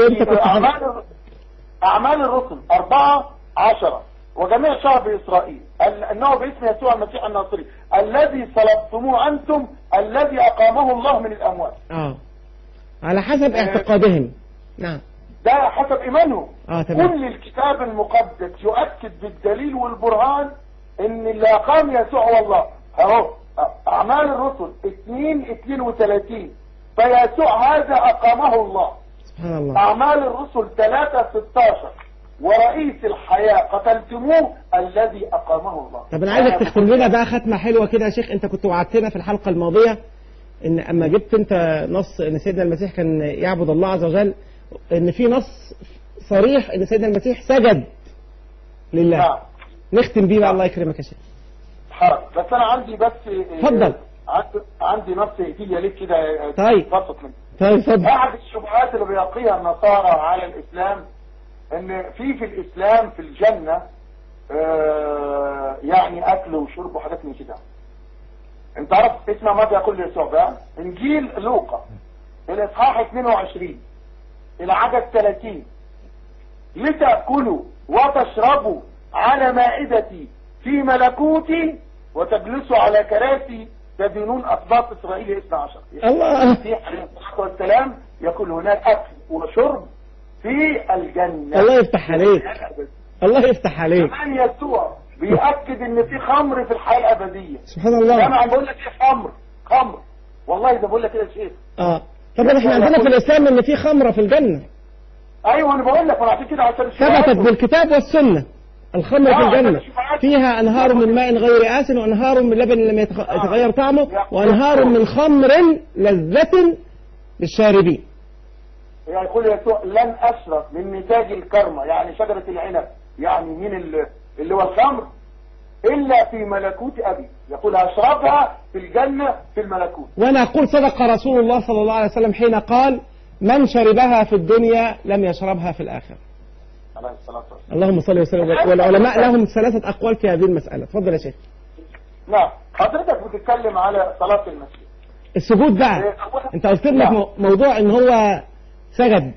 Speaker 4: أعمال الرسل 4:10 وجميع شعب إسرائيل أنه باسم يسوع المسيح الناصري الذي صلبتموه أنتم الذي أقامه الله من الأموات.
Speaker 2: على حسب اعتقادهم. نعم.
Speaker 4: ده حسب إيمانهم.
Speaker 2: تمام.
Speaker 4: كل الكتاب المقدس يؤكد بالدليل والبرهان ان اللي اقام يسوع هو الله. اهو اعمال الرسل 2:32 فيسوع هذا اقامه الله.
Speaker 2: سبحان الله.
Speaker 4: اعمال الرسل 3:16 ورئيس الحياة قتلتموه الذي اقامه الله.
Speaker 2: طب انا عايزك تختم لنا بقى ختمة حلوة كده يا شيخ. انت كنت وعدتنا في الحلقة الماضية ان اما جبت انت نص ان سيدنا المسيح كان يعبد الله عز وجل، ان في نص صريح ان سيدنا المسيح سجد لله. نختم بيه بقى. الله يكرمك يا شيخ.
Speaker 4: حاضر. بس انا عندي بس
Speaker 2: اتفضل.
Speaker 4: عندي نص هديه ليك كده.
Speaker 2: طيب اتفضل.
Speaker 4: احد الشبهات اللي بيقيها النصارى على الاسلام ان في الاسلام في الجنه يعني اكل وشرب وحاجات من كده. انت عارف اسمع ماذا يقول يسوع بقى؟ انجيل لوقا الاصحاح 22 العدد 30 لتأكلوا وتشربوا على مائدتي في ملكوتي وتجلسوا على كراسي تدينون أسباط إسرائيل 12.
Speaker 2: الله.
Speaker 4: المسيح عليه الصلاة والسلام يقول هناك أكل وشرب في الجنة.
Speaker 2: الله يفتح عليك. الله يفتح عليك.
Speaker 4: كمان يسوع بيأكد ان في خمر في الحياة الأبدية.
Speaker 2: سبحان الله.
Speaker 4: انا عم بقول لك ايه خمر والله ده بقول لك كده شيء.
Speaker 2: طبعا احنا عندنا في الإسلام ان في خمرة في الجنة.
Speaker 4: ايوه انا بقول لك، انا عشان كده عشان
Speaker 2: ثبتت بالكتاب والسنة الخمر في الجنة فيها أنهار من ماء غير آسن وأنهار من لبن لم يتغير طعمه وأنهار من خمر لذة للشاربين.
Speaker 4: يعني يقول يسوع لن أشرب من نتاج الكرمة يعني شجرة العنب يعني مين اللي هو الخمر إلا في ملكوت أبي. يقول أشربها في الجنة في الملكوت.
Speaker 2: وأنا أقول صدق رسول الله صلى الله عليه وسلم حين قال من شربها في الدنيا لم يشربها في الآخرة. اللهم صل وسلم. والعلماء لهم 3 أقوال في هذه المسألة. تفضل يا شيخ.
Speaker 4: نعم حضرتك بتتكلم على صلاة المسجد
Speaker 2: السجود بقى. انت قلت لك موضوع ان هو سجد.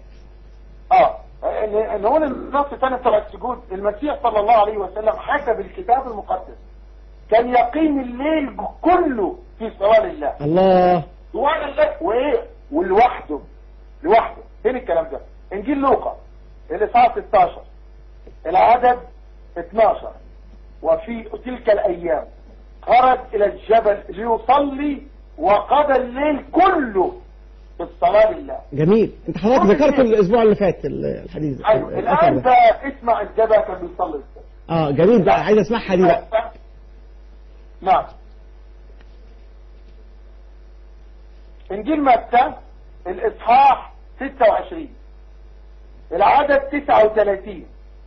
Speaker 4: ان هو النص الثاني بتاع السجود المسيح صلى الله عليه وسلم حسب الكتاب المقدس كان يقيم الليل كله في صلاة لله.
Speaker 2: الله.
Speaker 4: وايه ولوحده فين الكلام ده؟ انجيل لوقا الاصحاح 16 العدد 12 وفي تلك الايام خرج الى الجبل ليصلي وقضى الليل كله في الصلاة لله.
Speaker 2: جميل. انت حضرتك ذكرت الاسبوع اللي فات الحديث.
Speaker 4: ايوه الان بقى اسمع الجبل كان بيصلي ازاي.
Speaker 2: جميل بقى عايز اسمعها دي بقى.
Speaker 4: نعم. انجيل متى الاصحاح 26 العدد 39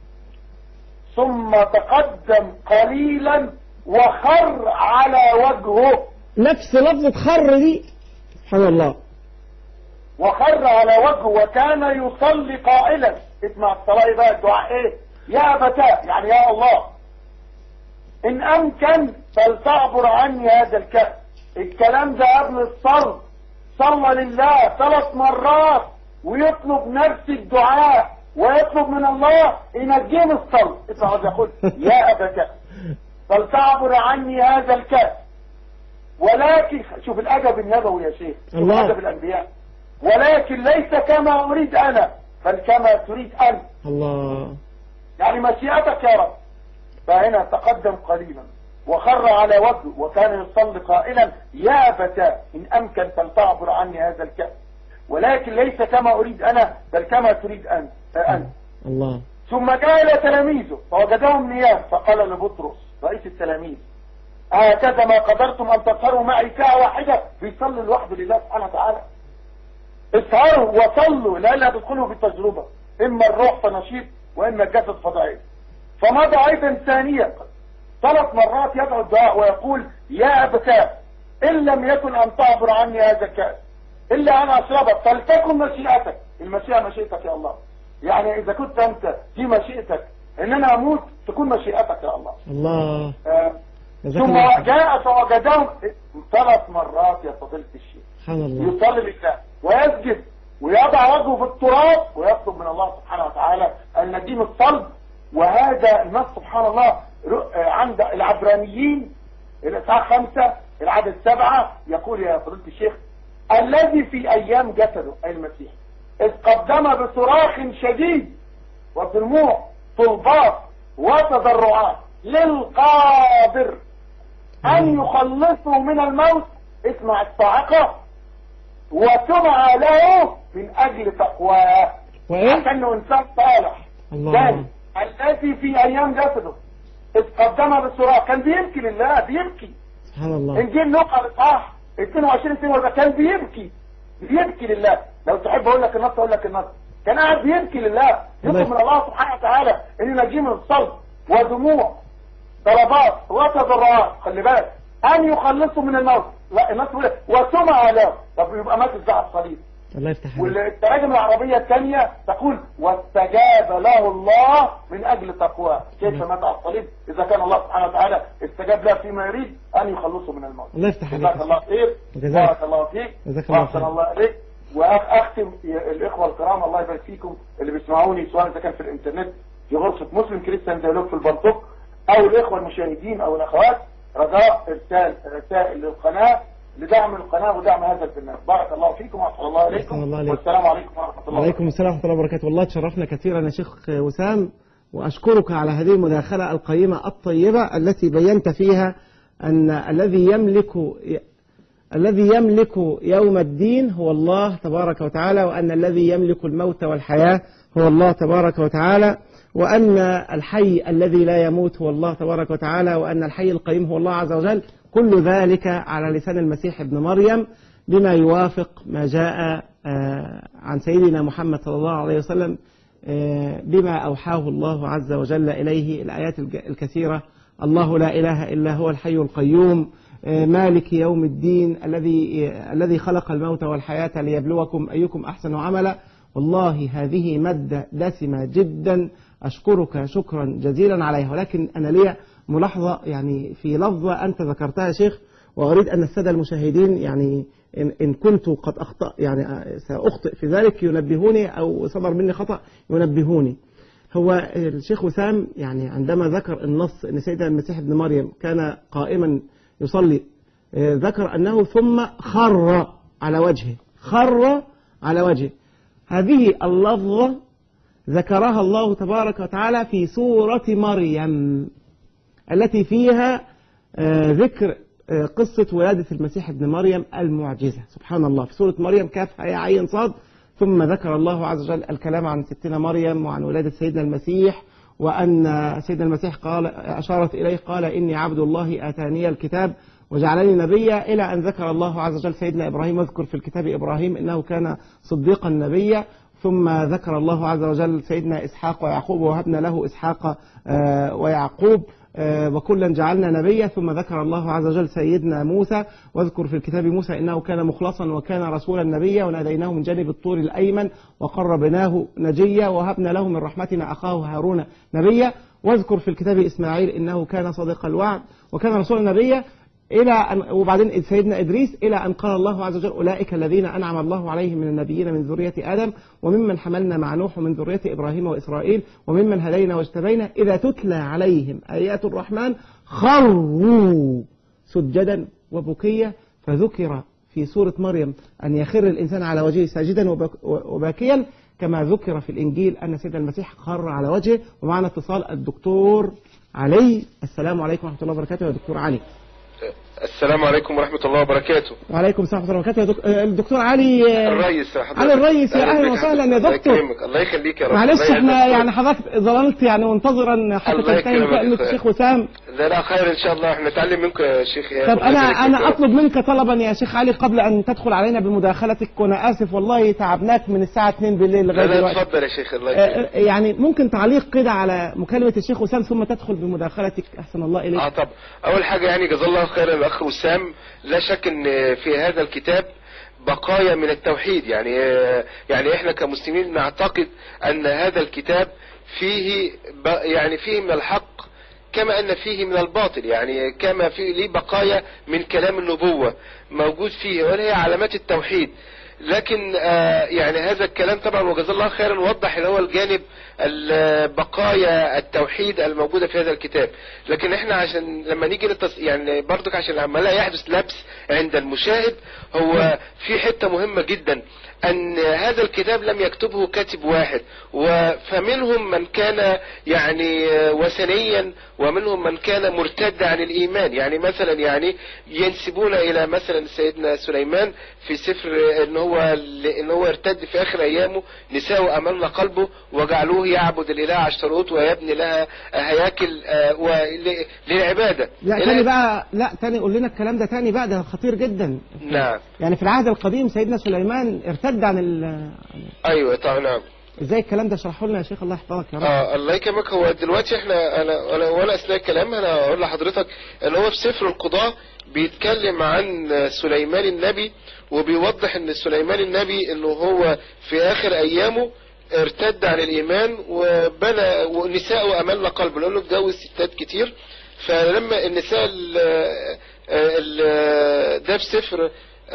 Speaker 4: ثم تقدم قليلا وخر على وجهه.
Speaker 2: نفس لفظة خر دي. سبحان الله.
Speaker 4: وخر على وجهه وكان يصلي قائلا. اسمع الصلاة بقى الدعاء ايه؟ يا أبتاه يعني يا الله إن أمكن فلتعبر عني هذا الكأس. الكلام ده قبل الصلب صلى لله 3 مرات ويطلب نفس الدعاء ويطلب من الله ينجيه من الصلب. اسمع يقول يا أبتاه فلتعبر عني هذا الكأس ولكن شوف الأدب النبوي يا شيخ. شوف أدب الأنبياء. ولكن ليس كما أريد أنا بل كما تريد أنت.
Speaker 2: الله.
Speaker 4: يعني مشيئتك يا رب. فهنا تقدم قليلا وخر على وجهه وكان يصلي قائلا يا أبتاه إن أمكن فلتعبر عني هذا الكأس ولكن ليس كما أريد أنا بل كما تريد أنت.
Speaker 2: الله.
Speaker 4: ثم جاء إلى تلاميذه فوجدهم نيام فقال لبطرس رئيس التلاميذ هكذا ما قدرتم أن تسهروا معي ساعة واحدة. بيصلي لوحده لله سبحانه وتعالى. اسهروا وصلوا لا تدخلوا في التجربة إما الروح فنشيط وإما الجسد فضعيف. فمضى أيضا ثانية 3 مرات يدعو الدعاء ويقول يا أبتاه إن لم يكن أن تعبر عني هذا الكأس إلا أن أشربك فلتكن مشيئتك. المشيئة مشيئتك يا الله. يعني إذا كنت أنت في مشيئتك إن أنا أموت تكون مشيئتك يا الله.
Speaker 2: الله.
Speaker 4: ثم جاء فوجدهم 3 مرات يا فضيلة الشيخ يصلي لله ويسجد ويضع وجهه في التراب ويطلب من الله سبحانه وتعالى أن نديم الصلب. وهذا النص سبحان الله عند العبرانيين الإصحاح 5 العدد 7 يقول يا فضيلة الشيخ الذي في أيام جسده أي المسيح إذ قدم بصراخ شديد ودموع طلبات وتضرعات للقادر أن يخلصه من الموت، اسمع الصاعقة، وسمع له من أجل تقواه، عشان إنسان صالح ثاني الذي في أيام جسده إذ قدم بصراخ كان بيبكي لله، بيبكي.
Speaker 2: سبحان الله.
Speaker 4: إنجيل لوقا الإصحاح 22 كان بيبكي لله. لو تحب أقول لك النص أقول لك النص. كان قاعد بيبكي لله، يطلب من الله سبحانه وتعالى إن ينجيه من الصلب ودموع طلبات وتضرعات، خلي بالك، أن يخلصه من الموت. لا النص بيقول وسمع له. طب يبقى مات ازاي على الصليب؟
Speaker 2: الله يفتح عليك.
Speaker 4: والتراجم العربية الثانية تقول واستجاب له الله من أجل تقواه. كيف مات على الصليب إذا كان الله سبحانه وتعالى استجاب له فيما يريد أن يخلصه من الموت.
Speaker 2: الله يفتح عليك.
Speaker 4: جزاك الله خير، بارك الله فيك، وأحسن الله عليك. وأختم الإخوة الكرام الله يبارك فيكم اللي بيسمعوني سواء إذا كان في الإنترنت في غرفة مسلم كريستيان ديالوج في البلطوق أو الإخوة المشاهدين أو الأخوات، رجاء إرسال رسائل للقناة لدعم القناة ودعم هذا البرنامج. بارك الله فيكم وأحسن الله عليكم، والسلام عليكم ورحمة الله.
Speaker 2: وعليكم السلام ورحمة الله وبركاته. والله تشرفنا كثيرا يا شيخ وسام، وأشكرك على هذه المداخلة القيمة الطيبة التي بينت فيها أن الذي يملك يوم الدين هو الله تبارك وتعالى، وأن الذي يملك الموت والحياة هو الله تبارك وتعالى، وأن الحي الذي لا يموت هو الله تبارك وتعالى، وأن الحي القيوم هو الله عز وجل. كل ذلك على لسان المسيح ابن مريم بما يوافق ما جاء عن سيدنا محمد صلى الله عليه وسلم بما أوحاه الله عز وجل إليه، الآيات الكثيرة. الله لا إله إلا هو الحي القيوم مالك يوم الدين الذي خلق الموت والحياة ليبلوكم أيكم أحسن عملا. والله هذه مادة دسمة جدا، أشكرك شكرا جزيلا عليها. ولكن أنا لي ملاحظة يعني في لفظة أنت ذكرتها يا شيخ، وأريد أن السادة المشاهدين يعني إن كنت قد أخطأ يعني سأخطئ في ذلك ينبهوني، أو صدر مني خطأ ينبهوني. هو الشيخ وسام يعني عندما ذكر النص أن سيدنا المسيح ابن مريم كان قائما يصلي، ذكر أنه ثم خر على وجهه. هذه اللفظة ذكرها الله تبارك وتعالى في سورة مريم التي فيها ذكر قصة ولادة المسيح ابن مريم المعجزة. سبحان الله، في سورة مريم كاف هاء عين صاد، ثم ذكر الله عز وجل الكلام عن ستنا مريم وعن ولادة سيدنا المسيح، وأن سيدنا المسيح قال أشارت إليه قال إني عبد الله آتاني الكتاب وجعلني نبيا، إلى أن ذكر الله عز وجل سيدنا إبراهيم واذكر في الكتاب إبراهيم إنه كان صديقا نبيا، ثم ذكر الله عز وجل سيدنا إسحاق ويعقوب وهبنا له إسحاق ويعقوب وكلا جعلنا نبيا، ثم ذكر الله عز وجل سيدنا موسى واذكر في الكتاب موسى إنه كان مخلصا وكان رسولا نبيا وناديناه من جانب الطور الأيمن وقربناه نجيا وهبنا له من رحمتنا أخاه هارون نبيا، واذكر في الكتاب إسماعيل إنه كان صادق الوعد وكان رسولا نبيا، إلى أن وبعدين سيدنا إدريس، إلى أن قال الله عز وجل أولئك الذين أنعم الله عليهم من النبيين من ذرية آدم وممن حملنا مع نوح ومن ذرية إبراهيم وإسرائيل وممن هدينا واجتبينا إذا تتلى عليهم آيات الرحمن خروا سجدا وبكيا. فذكر في سورة مريم أن يخر الإنسان على وجهه ساجدا وباكيا، كما ذكر في الإنجيل أن سيدنا المسيح خر على وجهه. ومعنا اتصال الدكتور علي. السلام عليكم ورحمة الله وبركاته يا دكتور علي.
Speaker 5: السلام عليكم ورحمة الله وبركاته.
Speaker 2: وعليكم السلام ورحمة الله وبركاته. الدكتور علي
Speaker 5: الريس.
Speaker 2: علي الريس، يا أهلا وسهلا يا دكتور.
Speaker 5: الله يخليك يا رب.
Speaker 2: معلش احنا يعني حضرتك ظللت يعني منتظرا حتى تنتهي مكالمة الشيخ وسام.
Speaker 5: لا خير إن شاء الله، احنا نتعلم منك يا شيخ.
Speaker 2: طب أنا أطلب منك طلبا يا شيخ علي قبل أن تدخل علينا بمداخلتك، وأنا آسف والله تعبناك من الساعة 2 بالليل لغاية دلوقتي.
Speaker 5: لا اتفضل يا شيخ. الله يخليك.
Speaker 2: يعني ممكن تعليق كده على مكالمة الشيخ وسام ثم تدخل بمداخلتك أحسن الله إليك.
Speaker 5: طب أول حاجة يعني جزا الله خيرا الأخ وسام. لا شك ان في هذا الكتاب بقايا من التوحيد، يعني احنا كمسلمين نعتقد ان هذا الكتاب فيه فيه من الحق كما ان فيه من الباطل، يعني كما فيه ليه بقايا من كلام النبوة موجود فيه، وهي علامات التوحيد. لكن يعني هذا الكلام طبعا وجزاه الله خيرا وضح اللي هو الجانب بقايا التوحيد الموجودة في هذا الكتاب. لكن احنا عشان لما نيجي يعني برضك عشان لما لا يحدث لبس عند المشاهد، هو في حتة مهمة جدا ان هذا الكتاب لم يكتبه كاتب واحد، فمنهم من كان يعني وثنيا ومنهم من كان مرتد عن الايمان. يعني مثلا يعني ينسبون الى مثلا سيدنا سليمان في سفر ان هو ارتد في اخر ايامه، نساء املنا قلبه وجعلوه يعبد الاله عشتروت ويبني لها هياكل للعباده.
Speaker 2: لا تاني بقى، لا تاني قول لنا الكلام ده تاني بقى، ده خطير جدا.
Speaker 5: نعم.
Speaker 2: يعني في العهد القديم سيدنا سليمان ارتد عن
Speaker 5: ايوه طبعا. نعم.
Speaker 2: ازاي الكلام ده؟ اشرحه لنا يا شيخ الله يحفظك يا رب.
Speaker 5: الله يكرمك. هو دلوقتي احنا وانا اثناء الكلام انا اقول لحضرتك ان هو في سفر القضاء بيتكلم عن سليمان النبي، وبيوضح ان سليمان النبي انه هو في اخر ايامه ارتد عن الايمان وبنى ونساء املنا قلبه، لانه اتجوز ستات كتير. فلما النساء ده في سفر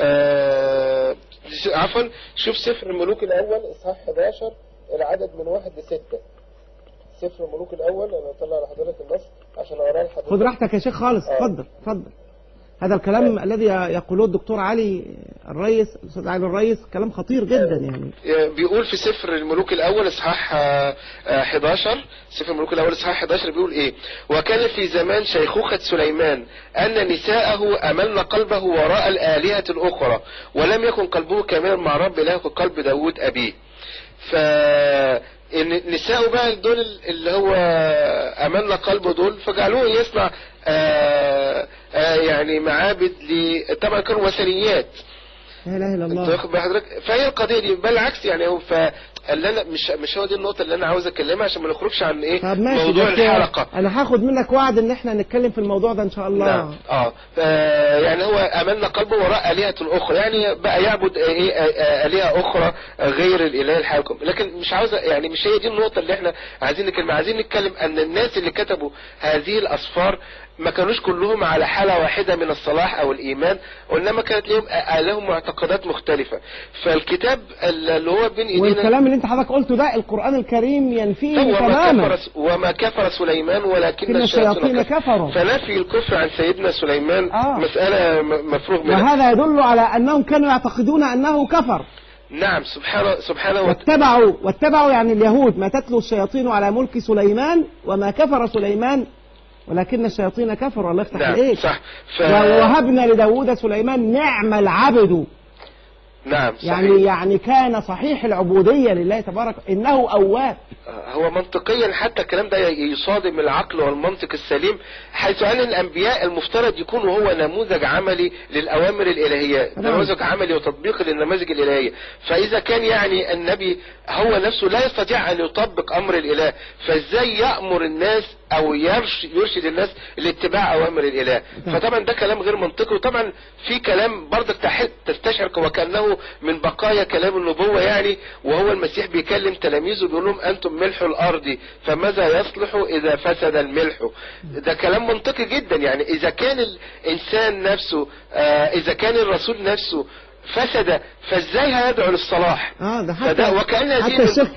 Speaker 5: عفوا شوف سفر الملوك الاول اصحاح 11 العدد من 1 ل6. سفر الملوك الاول انا اطلع على حضرتك النص عشان اقراه لحضرتك.
Speaker 2: خد راحتك يا شيخ خالص. اتفضل اتفضل. هذا الكلام الذي يقوله الدكتور علي الريس، الاستاذ علي الريس، كلام خطير جدا. يعني
Speaker 5: بيقول في سفر الملوك الاول اصحاح 11، سفر الملوك الاول اصحاح 11 بيقول ايه: وكان في زمان شيخوخة سليمان ان نساءه املن قلبه وراء الالهة الاخرى، ولم يكن قلبه كاملا مع رب اله كقلب داود ابيه. نساءه بقى دول اللي هو املن قلبه دول، فجعلوه يصنع يعني معابد طبعا كانوا وثنيات.
Speaker 2: لا اله الا الله.
Speaker 5: فهي القضيه دي بالعكس يعني هو اللي انا مش هو دي النقطه اللي انا عاوز اكلمها عشان ما نخرجش عن ايه موضوع الحلقه.
Speaker 2: انا هاخد منك وعد ان احنا نتكلم في الموضوع ده ان شاء الله.
Speaker 5: نعم. يعني هو املنا قلبه وراء الهه اخرى، يعني بقى يعبد ايه الهه اخرى غير الاله الحاكم. لكن مش عاوز يعني مش هي دي النقطه اللي احنا عايزين نتكلم. عايزين نتكلم ان الناس اللي كتبوا هذه الاسفار ما كانوش كلهم على حالة واحدة من الصلاح او الايمان، وانما كانت لهم معتقدات مختلفة. فالكتاب اللي هو بين ايدينا
Speaker 2: والكلام اللي انت حضرتك قلته ده القرآن الكريم ينفيه تماما.
Speaker 5: وما كفر سليمان ولكن
Speaker 2: الشياطين كفروا.
Speaker 5: فنفي الكفر عن سيدنا سليمان مسألة مفروغ منها،
Speaker 2: وهذا يدل على انهم كانوا يعتقدون انه كفر.
Speaker 5: نعم. سبحانه
Speaker 2: واتبعوا يعني اليهود ما تتلو الشياطين على ملك سليمان وما كفر سليمان ولكن الشياطين كفروا. الله يفتح عليك.
Speaker 5: صح.
Speaker 2: ووهبنا لداود سليمان نعم العبد.
Speaker 5: نعم صحيح.
Speaker 2: يعني كان صحيح العبودية لله تبارك، إنه أواب.
Speaker 5: هو منطقيا حتى الكلام ده يصادم العقل والمنطق السليم، حيث أن الأنبياء المفترض يكون هو نموذج عملي للأوامر الإلهية، نموذج عملي وتطبيق للنماذج الإلهية. فإذا كان يعني النبي هو نفسه لا يستطيع أن يطبق أمر الإله، فإزاي يأمر الناس أو يرشد الناس لاتباع أوامر الإله؟ فطبعا ده كلام غير منطقي. وطبعا في كلام برضك تستشعر وكأنه من بقايا كلام النبوة، يعني وهو المسيح بيكلم تلاميذه بيقول لهم أنتم ملح الأرض فماذا يصلح إذا فسد الملح. ده كلام منطقي جدا. يعني إذا كان الإنسان نفسه إذا كان الرسول نفسه فسد، فازاي هيدعو للصلاح؟
Speaker 2: ده حتى الشيخ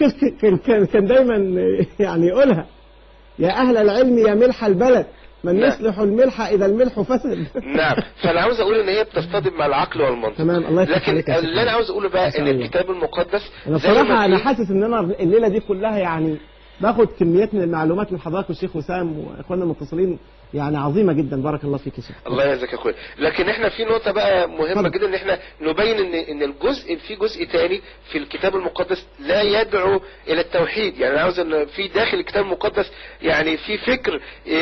Speaker 2: كان دايما يعني يقولها: يا أهل العلم يا ملح البلد من يصلح الملح إذا الملح فسد.
Speaker 5: نعم. فأنا عاوز أقول إن هي بتصطدم مع العقل والمنطق.
Speaker 2: تمام. الله
Speaker 5: لكن اللي أنا عاوز أقوله بقى إن الكتاب المقدس
Speaker 2: أنا صراحة أنا حاسس إن أنا الليلة دي كلها يعني باخد كميات من المعلومات من حضرتك والشيخ وسام وإخواننا المتصلين يعني عظيمة جدا. بارك الله فيك يا شيخ.
Speaker 5: الله يجزاك يا اخويا. لكن احنا في نقطة بقى مهمة جدا، ان احنا نبين ان الجزء في جزء تاني في الكتاب المقدس لا يدعو الى التوحيد. يعني انا عاوز ان في داخل الكتاب المقدس يعني في فكر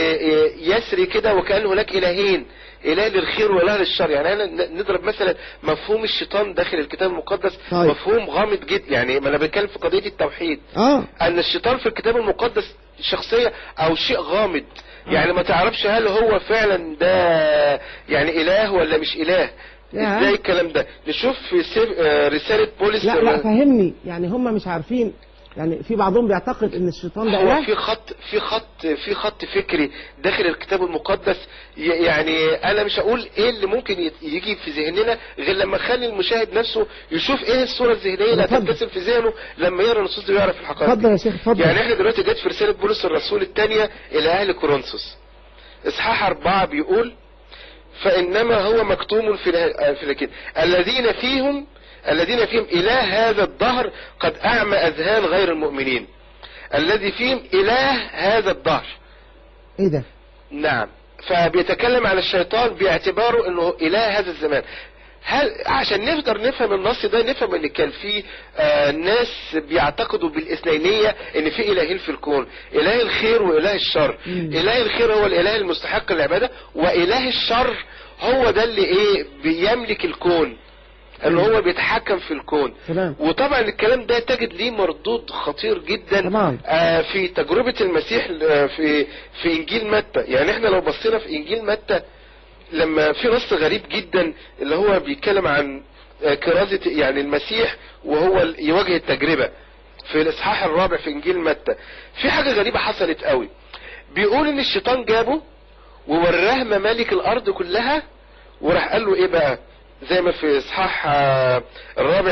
Speaker 5: يسري كده وكأن هناك الهين، اله للخير واله للشر. يعني انا نضرب مثلا مفهوم الشيطان داخل الكتاب المقدس مفهوم غامض جدا. يعني ما انا بتكلم في قضية التوحيد ان الشيطان في الكتاب المقدس شخصية او شيء غامض. يعني ما تعرفش هل هو فعلا ده يعني اله ولا مش اله. ازاي الكلام ده؟ نشوف في رسالة بولس.
Speaker 2: لا فهمني. يعني هم مش عارفين يعني في بعضهم بيعتقد ان الشيطان ده
Speaker 5: هو
Speaker 2: اله.
Speaker 5: في خط فكري داخل الكتاب المقدس. يعني انا مش هقول ايه اللي ممكن يجي في ذهننا غير لما اخلي المشاهد نفسه يشوف ايه الصورة الذهنية اللي هتترسم في ذهنه لما يقرا النصوص دي ويعرف الحقائق.
Speaker 2: اتفضل يا شيخ اتفضل.
Speaker 5: يعني احنا دلوقتي جت في رسالة بولس الرسول الثانية الى اهل كورنثوس اصحاح 4 بيقول فانما هو مكتوم في الكتاب الذين فيهم إله هذا الدهر قد أعمى أذهان غير المؤمنين. الذي فيهم إله هذا الدهر.
Speaker 2: إيه ده؟
Speaker 5: نعم. فبيتكلم عن الشيطان باعتباره أنه إله هذا الزمان. هل عشان نقدر نفهم النص ده نفهم ان كان في ناس بيعتقدوا بالاثنينية ان في الهين في الكون، اله الخير واله الشر. اله الخير هو الاله المستحق للعبادة، واله الشر هو ده اللي بيملك الكون، اللي هو بيتحكم في الكون.
Speaker 2: تمام.
Speaker 5: وطبعا الكلام ده تجد ليه مردود خطير جدا.
Speaker 2: تمام.
Speaker 5: في تجربة المسيح في انجيل متى. يعني احنا لو بصينا في انجيل متى لما في نص غريب جدا اللي هو بيتكلم عن كرازة يعني المسيح وهو يواجه التجربة في الاصحاح 4 في انجيل متى، في حاجة غريبة حصلت قوي. بيقول ان الشيطان جابه ووراه ممالك الارض كلها وراح قال له ايه بقى، زي ما في اصحاح 4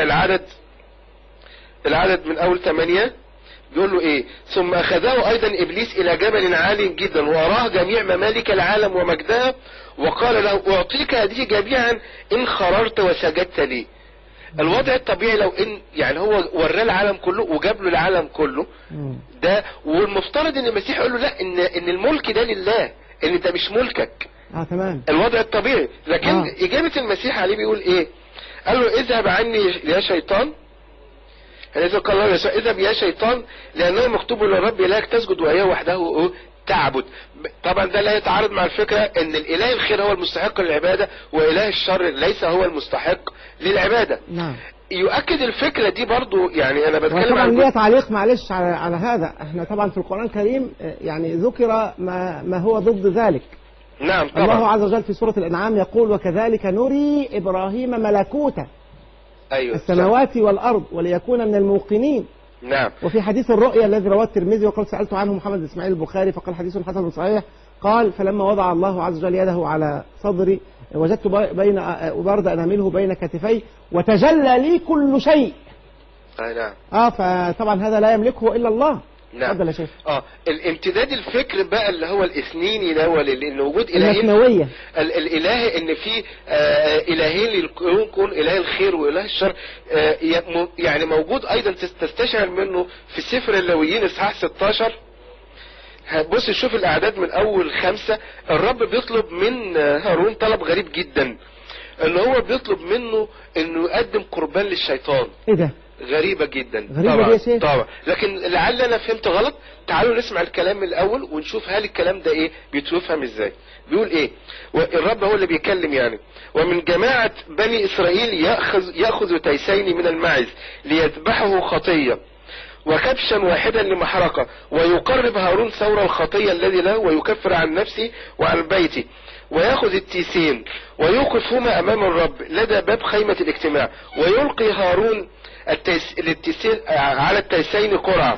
Speaker 5: العدد من اول 8 بيقول له ايه، ثم اخذه ايضا ابليس الى جبل عال جدا واراه جميع ممالك العالم ومجدها وقال له اعطيك هذه جميعا ان خررت وسجدت لي. الوضع الطبيعي لو ان يعني هو وراه العالم كله وجاب له العالم كله ده، والمفترض ان المسيح يقول له لا ان الملك ده لله، ان ده مش ملكك.
Speaker 2: تمام.
Speaker 5: الوضع الطبيعي. لكن اجابة المسيح عليه بيقول ايه، قال له اذهب عني يا شيطان. إذا قال له اذهب يا شيطان لأنه مكتوب للرب إلهك تسجد وإياه وحده تعبد. طبعا ده لا يتعارض مع الفكرة ان الإله الخير هو المستحق للعبادة وإله الشر ليس هو المستحق للعبادة.
Speaker 2: نعم.
Speaker 5: يؤكد الفكرة دي برضو. يعني أنا بتكلم
Speaker 2: طبعا
Speaker 5: عن
Speaker 2: ليها تعليق معلش على هذا. احنا طبعا في القرآن الكريم يعني ذكر ما هو ضد ذلك.
Speaker 5: نعم طبعا.
Speaker 2: الله عز وجل في سورة الأنعام يقول وكذلك نري إبراهيم ملكوت
Speaker 5: أيوة
Speaker 2: السماوات والأرض وليكون من الموقنين.
Speaker 5: نعم.
Speaker 2: وفي حديث الرؤيا الذي رواه الترمذي وقال سألت عنه محمد بن إسماعيل البخاري فقال حديث حسن صحيح، قال فلما وضع الله عز وجل يده على صدري وجدت بين برد أنامله بين كتفي وتجلى لي كل شيء.
Speaker 5: نعم.
Speaker 2: فطبعا هذا لا يملكه إلا الله.
Speaker 5: نعم.
Speaker 2: اتفضل يا شيخ.
Speaker 5: الامتداد الفكر بقى اللي هو الاثنيني ده هو ان وجود الهين،
Speaker 2: المثنوية.
Speaker 5: الاله ان في الهين للكون، اله الخير واله الشر. يعني موجود ايضا تستشعر منه في سفر اللاويين اصحاح 16. بص شوف الاعداد من اول 5. الرب بيطلب من هارون طلب غريب جدا، ان هو بيطلب منه انه يقدم قربان للشيطان.
Speaker 2: ايه ده؟
Speaker 5: غريبة جدا.
Speaker 2: غريبة
Speaker 5: طبعا طبعا. لكن لعل انا فهمت غلط. تعالوا نسمع الكلام من الاول ونشوف هل الكلام ده بيتفهم ازاي. بيقول ايه، والرب هو اللي بيكلم يعني. ومن جماعة بني اسرائيل يأخذ تيسين من الماعز ليذبحه خطية وكبشا واحدا لمحرقة ويقرب هارون ثور الخطية الذي له ويكفر عن نفسه وعن بيته ويأخذ التيسين ويوقفهما امام الرب لدى باب خيمة الاجتماع ويلقي هارون التيسين على التيسين قرعة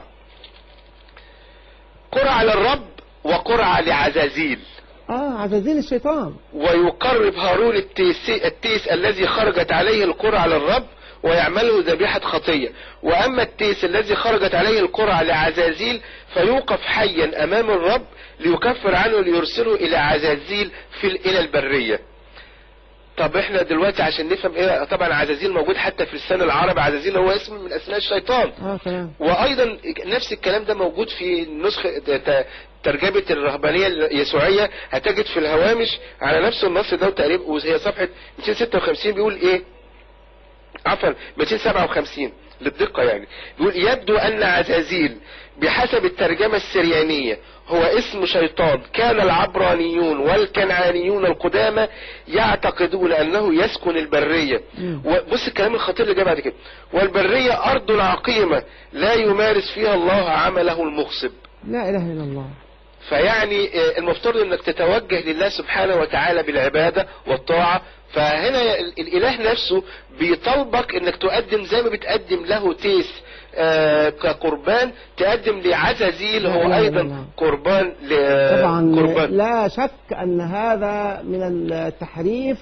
Speaker 5: للرب وقرعة لعزازيل.
Speaker 2: عزازيل الشيطان.
Speaker 5: ويقرب هارون التيس الذي خرجت عليه القرعة للرب ويعمله ذبيحة خطية. واما التيس الذي خرجت عليه القرعة لعزازيل فيوقف حيا امام الرب ليكفر عنه ليرسله الى عزازيل الى البرية. طب احنا دلوقتي عشان نفهم ايه، طبعا عزازيل موجود حتى في لسان العرب. عزازيل هو اسم من اسماء الشيطان.
Speaker 2: تمام.
Speaker 5: وايضا نفس الكلام ده موجود في نسخة ترجمة الرهبانية اليسوعية. هتجد في الهوامش على نفس النص ده تقريبا، وهي صفحة 256 بيقول ايه، عفوا 257 للدقة يعني. بيقول يبدو ان عزازيل بحسب الترجمة السريانية هو اسم شيطان كان العبرانيون والكنعانيون القدامى يعتقدون انه يسكن البرية. وبص الكلام الخطير اللي جاي بعد كده، والبرية ارض عقيمة لا يمارس فيها الله عمله المغصب.
Speaker 2: لا اله الا الله.
Speaker 5: فيعني المفترض انك تتوجه لله سبحانه وتعالى بالعبادة والطاعة. فهنا الاله نفسه بيطلبك انك تقدم زي ما بتقدم له تيس كقربان تقدم لعزازيل هو ايضا قربان
Speaker 2: طبعا
Speaker 5: قربان.
Speaker 2: لا شك ان هذا من التحريف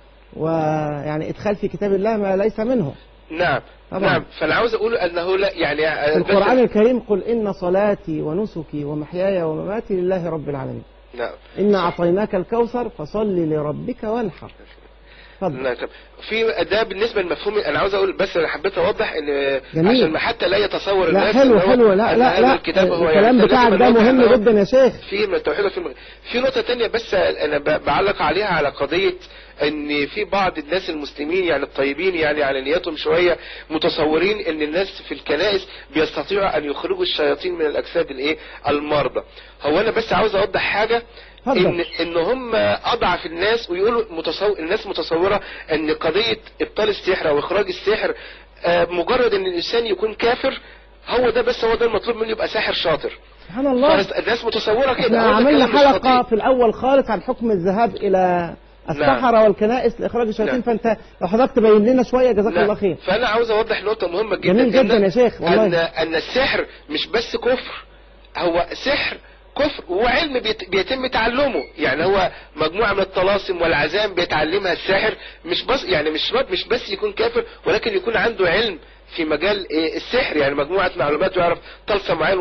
Speaker 2: ويعني ادخال في كتاب الله ما ليس منه.
Speaker 5: نعم طبعا. نعم، فانا عاوز اقول انه لا يعني
Speaker 2: في القرآن الكريم قل ان صلاتي ونسكي ومحياي ومماتي لله رب العالمين.
Speaker 5: نعم.
Speaker 2: إنا أعطيناك الكوثر فصل لربك وانحر.
Speaker 5: نعم. في ده بالنسبه للمفهوم. انا عاوز اقول بس انا حبيت اوضح ان
Speaker 2: جميل.
Speaker 5: عشان ما حتى لا يتصور
Speaker 2: لا
Speaker 5: الناس
Speaker 2: حلو حلو لا
Speaker 5: الكتاب هو
Speaker 2: الكلام
Speaker 5: يعني
Speaker 2: بتاعك ده مهم جدا يا شيخ.
Speaker 5: في من التوحيد في نقطه ثانيه بس انا بعلق عليها على قضيه ان في بعض الناس المسلمين يعني الطيبين يعني على نياتهم شويه متصورين ان الناس في الكنائس بيستطيعوا ان يخرجوا الشياطين من الاجساد المرضى. هو انا بس عاوز اوضح حاجه ان هم اضعف الناس ويقولوا الناس متصوره ان قضيه ابطال السحر او اخراج السحر مجرد ان الانسان يكون كافر هو ده بس، هو ده المطلوب منه يبقى ساحر شاطر.
Speaker 2: سبحان الله.
Speaker 5: الناس متصوره كده.
Speaker 2: احنا عملنا حلقه في الاول خالص عن حكم الذهاب الى السحرة والكنائس لإخراج الشياطين. فأنت لو حضرتك تبين لنا شوية جزاك الله خير.
Speaker 5: فأنا عاوز أوضح نقطة مهمة جدا.
Speaker 2: جميل جدا يا شيخ والله.
Speaker 5: أن السحر مش بس كفر، هو سحر كفر وعلم بيتم تعلمه. يعني هو مجموعة من الطلاسم والعزائم بيتعلمها الساحر، مش بس يعني مش بس يكون كافر ولكن يكون عنده علم في مجال السحر، يعني مجموعة معلومات ويعرف طلسم معين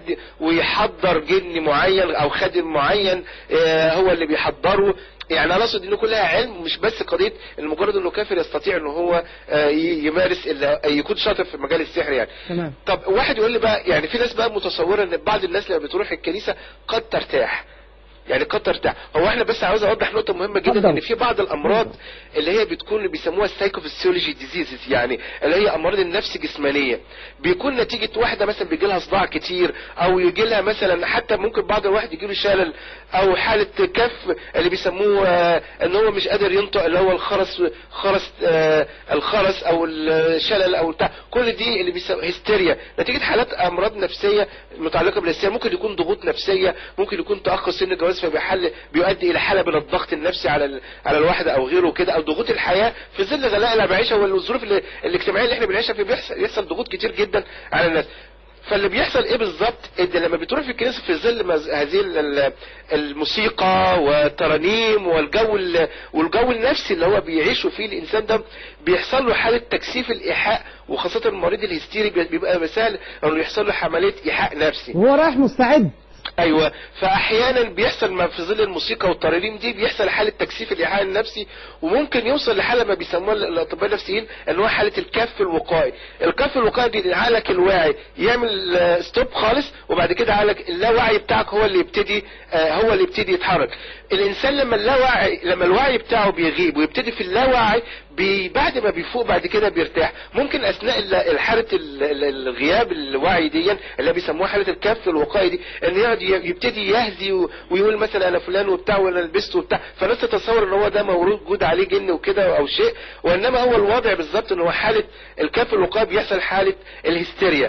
Speaker 5: ويحضر جن معين او خادم معين هو اللي بيحضره. يعني انا اقصد انه كلها علم، مش بس قضيه مجرد انه كافر يستطيع انه هو يمارس يكون شاطر في مجال السحر يعني.
Speaker 2: تمام.
Speaker 5: طب واحد يقول لي بقى يعني في ناس بقى متصوره ان بعض الناس لما بتروح الكنيسه قد ترتاح، يعني قد ترتاح. هو احنا بس عاوز اوضح نقطه مهمه جدا ان في بعض الامراض اللي هي بتكون بيسموها السايكوفيسيولوجي ديزيزز، يعني اللي هي امراض النفس جسمانيه، بيكون نتيجه واحده مثلا بيجي لها صداع كتير او يجي لها مثلا حتى ممكن بعض الواحد يجي له شلل او حاله كف اللي بيسموه ان هو مش قادر ينطق اللي هو الخرس او الشلل او بتاع، كل دي اللي بيسموها هيستيريا نتيجه حالات امراض نفسيه متعلقه بالهستيريا. ممكن يكون ضغوط نفسيه، ممكن يكون تاخر سن الجواز فبيؤدي الى حاله من الضغط النفسي على الواحد او غيره كده، او ضغوط الحياه في ظل غلاء المعيشه والظروف الاجتماعيه اللي احنا بنعيشها بيحصل ضغوط كتير جدا على الناس. فاللي بيحصل ايه بالظبط ان لما بتروح في الكنيسه في ظل هذه الموسيقى والترانيم والجو النفسي اللي هو بيعيشه فيه الانسان ده، بيحصل له حاله تكثيف الايحاء، وخاصه المريض الهستيري بيبقى سهل انه يحصل له عمليه ايحاء نفسي
Speaker 2: وهو رايح مستعد.
Speaker 5: ايوه. فاحيانا بيحصل ما في ظل الموسيقى والترانيم دي بيحصل حاله تكثيف الايحاء النفسي، وممكن يوصل لحاله ما بيسموها الاطباء النفسيين اللي هو حاله الكف الوقائي. الكف الوقائي دي عقلك الواعي يعمل ستوب خالص، وبعد كده عقلك اللاواعي بتاعك هو اللي يبتدي يتحرك. الانسان لما الوعي بتاعه بيغيب ويبتدي في اللاواعي بعد ما بيفوق بعد كده بيرتاح. ممكن اثناء حاله الغياب الوعي دي اللي بيسموها حاله الكف الوقائي دي ان يبتدي يهزي ويقول مثلا انا فلان وبتاع وانا لبست وبتاع، فالناس تتصور ان هو ده موجود عليه جن وكده او شيء، وانما هو الوضع بالظبط ان هو حاله الكف الوقائي بيحصل حاله الهستيريا،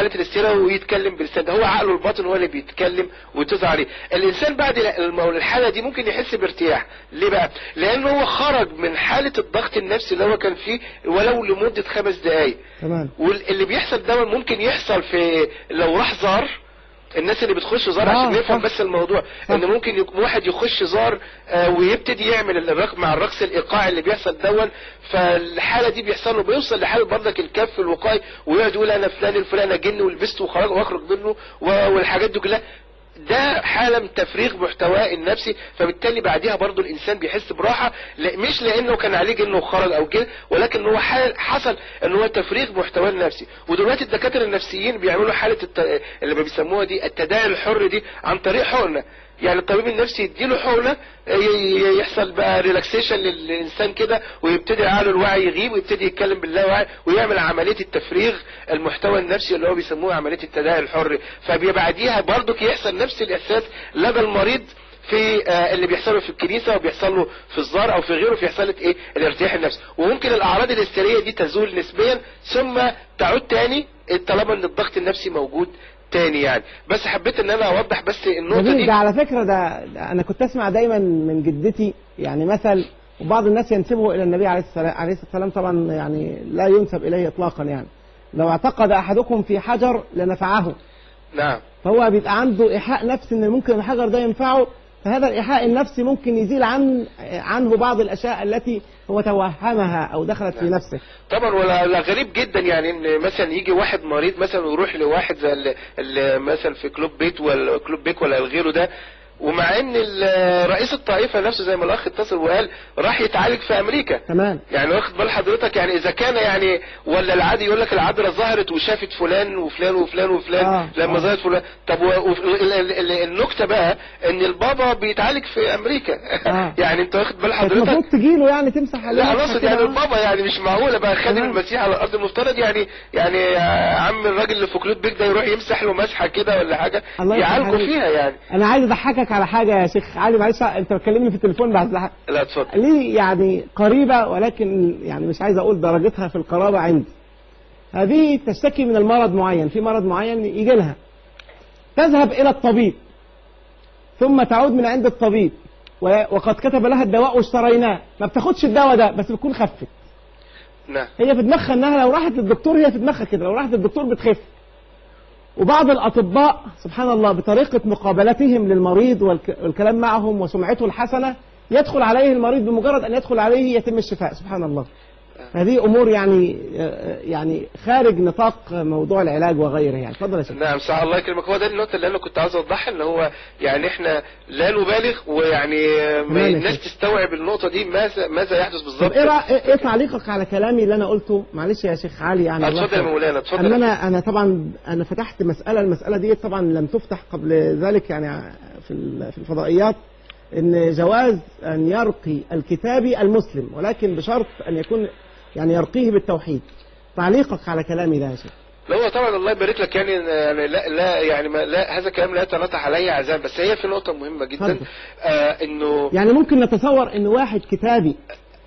Speaker 5: ويتكلم بلسان. هو عقله الباطن هو اللي بيتكلم وتظهر عليه. الانسان بعد الحاله دي ممكن يحس بارتياح. ليه بقى؟ لانه هو خرج من حاله الضغط النفسي اللي هو كان فيه ولو لمده 5 دقائق.
Speaker 2: تمام.
Speaker 5: واللي بيحصل ده ممكن يحصل في لو راح زار، الناس اللي بتخش زار عشان نفهم بس الموضوع ان ممكن واحد يخش زار ويبتدي يعمل مع الرقص الايقاعي اللي بيحصل فالحاله دي بيوصل لحاله برضك الكف الوقائي، ويقعد يقول انا فلان الفلانه جن ولبست واخرج منه والحاجات دي كلها. ده حالة من تفريغ محتواه النفسي، فبالتالي بعدها برضو الانسان بيحس براحة، مش لانه كان عليه جن وخرج او كده، ولكن هو حصل ان هو تفريغ محتواه النفسي. ودلوقتي الدكاترة النفسيين بيعملوا حالة اللي بيسموها دي التداعي الحر دي عن طريق حقنة. يعني الطبيب النفسي يديله حقنة يحصل بقى ريلاكسيشن للإنسان كده، ويبتدي عقله الوعي يغيب ويبتدي يتكلم باللاوعي ويعمل عملية التفريغ المحتوى النفسي اللي هو بيسموه عملية التداعي الحر. فبعديها برضك يحصل نفس الإحساس لدى المريض في اللي بيحصله في الكنيسة وبيحصله في الزار او في غيره في حالة الارتياح النفسي. وممكن الاعراض الهستيرية دي تزول نسبيا ثم تعود تاني طالما ان الضغط النفسي موجود تاني يعني. بس حبيت ان انا اوضح بس النقطة دي.
Speaker 2: ده على فكرة ده انا كنت اسمع دايما من جدتي يعني مثل، وبعض الناس ينسبه الى النبي عليه الصلاة والسلام، طبعا يعني لا ينسب اليه اطلاقا، يعني لو اعتقد أحدكم في حجر لنفعه.
Speaker 5: نعم.
Speaker 2: فهو بيبقى عنده إيحاء نفسي إن ممكن الحجر ده ينفعه، فهذا الإيحاء النفسي ممكن يزيل عنه بعض الأشياء التي هو توهمها أو دخلت في نفسه.
Speaker 5: طبعا ولا غريب جدا يعني ان مثلا يجي واحد مريض مثلا ويروح لواحد زي اللي مثلا في كلوب بيت ولا كلوب بيك ولا غيره ده، ومع ان رئيس الطائفة نفسه زي ما الاخ اتصل وقال راح يتعالج في امريكا.
Speaker 2: تمام.
Speaker 5: يعني واخد بال حضرتك، يعني اذا كان يعني ولا العادي يقول لك العذراء ظهرت وشافت فلان وفلان وفلان وفلان لما ظهرت فلان. طب النكتة بقى ان البابا بيتعالج في امريكا. يعني انت واخد بال حضرتك
Speaker 2: المفروض تجيله يعني تمسح عليه.
Speaker 5: لا انا اقصد يعني البابا يعني مش معقولة بقى خادم المسيح على الارض، المفترض يعني عم الراجل اللي في كلود بيك ده يروح يمسح له مسحة كده ولا حاجة يعالجوا فيها. يعني
Speaker 2: انا عايز اضحكك على حاجة يا شيخ علي، معلش انت بتكلمني في التليفون بعد
Speaker 5: لا اتفضل.
Speaker 2: ليه يعني قريبة ولكن يعني مش عايز اقول درجتها في القرابة عندي. هذه تشتكي من المرض معين، في مرض معين يجي لها، تذهب الى الطبيب ثم تعود من عند الطبيب وقد كتب لها الدواء واشتريناه، ما بتاخدش الدواء ده بس بتكون خفت.
Speaker 5: نعم.
Speaker 2: هي في دماغها انها لو راحت للدكتور، هي في دماغها كده لو راحت للدكتور بتخف. وبعض الأطباء سبحان الله بطريقة مقابلتهم للمريض والكلام معهم وسمعته الحسنة يدخل عليه المريض، بمجرد أن يدخل عليه يتم الشفاء. سبحان الله. هذه أمور يعني خارج نطاق موضوع العلاج وغيره. يعني اتفضل يا شيخ.
Speaker 5: نعم صح الله يكرمك. هو ده النقطة اللي أنا كنت عاوز أوضحها، إن هو يعني إحنا لا نبالغ، ويعني ما الناس تستوعب النقطة دي ماذا يحدث بالظبط.
Speaker 2: إيه تعليقك على كلامي اللي أنا قلته؟ معلش يا شيخ علي يعني.
Speaker 5: اتفضل يا مولانا اتفضل.
Speaker 2: أنا طبعا أنا فتحت المسألة دي طبعا لم تفتح قبل ذلك يعني في الفضائيات، إن جواز أن يرقي الكتابي المسلم، ولكن بشرط أن يكون يعني يرقيه بالتوحيد. تعليقك على كلامي ده يا شيخ؟
Speaker 5: لا هو طبعا الله يبارك لك، يعني لا يعني لا هذا الكلام لا يتنطح عليه عذاب، بس هي في نقطة مهمة جدا. انه يعني
Speaker 2: ممكن نتصور ان واحد كتابي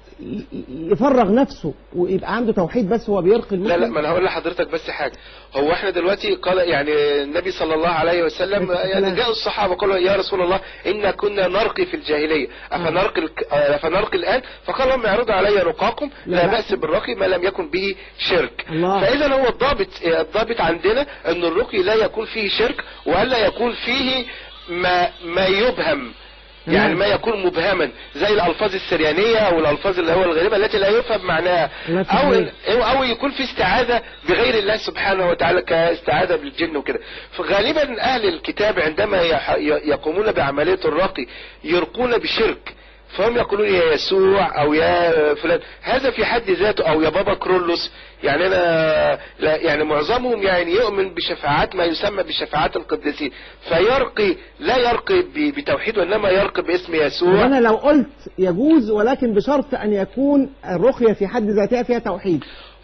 Speaker 2: يفرغ نفسه ويبقى عنده توحيد بس هو بيرقي المسلم.
Speaker 5: لا ما انا هقول لحضرتك بس حاجة. هو احنا دلوقتي قال يعني النبي صلى الله عليه وسلم يعني جاءوا الصحابة قالوا يا رسول الله إنا كنا نرقي في الجاهلية أفنرقي الآن؟ فقال لهم اعرضوا علي رقاكم لا بأس بالرقي ما لم يكن به شرك. فإذا هو الضابط عندنا أن الرقي لا يكون فيه شرك ولا يكون فيه ما يبهم، يعني ما يكون مبهما زي الألفاظ السريانية أو الألفاظ اللي هو الغريبة التي لا يفهم معناها، أو يكون في استعاذة بغير الله سبحانه وتعالى كاستعاذة بالجن وكده. فغالبا أهل الكتاب عندما يقومون بعملية الرقي يرقون بشرك، فهم يقولون يا يسوع او يا فلان، هذا في حد ذاته، او يا بابا كرولوس. يعني انا يعني معظمهم يعني يؤمن بشفاعات ما يسمى بشفاعات القديسين، فيرقي لا يرقي بتوحيد وانما يرقي باسم يسوع.
Speaker 2: انا لو قلت يجوز ولكن بشرط ان يكون الرقية في حد ذاتها فيها توحيد،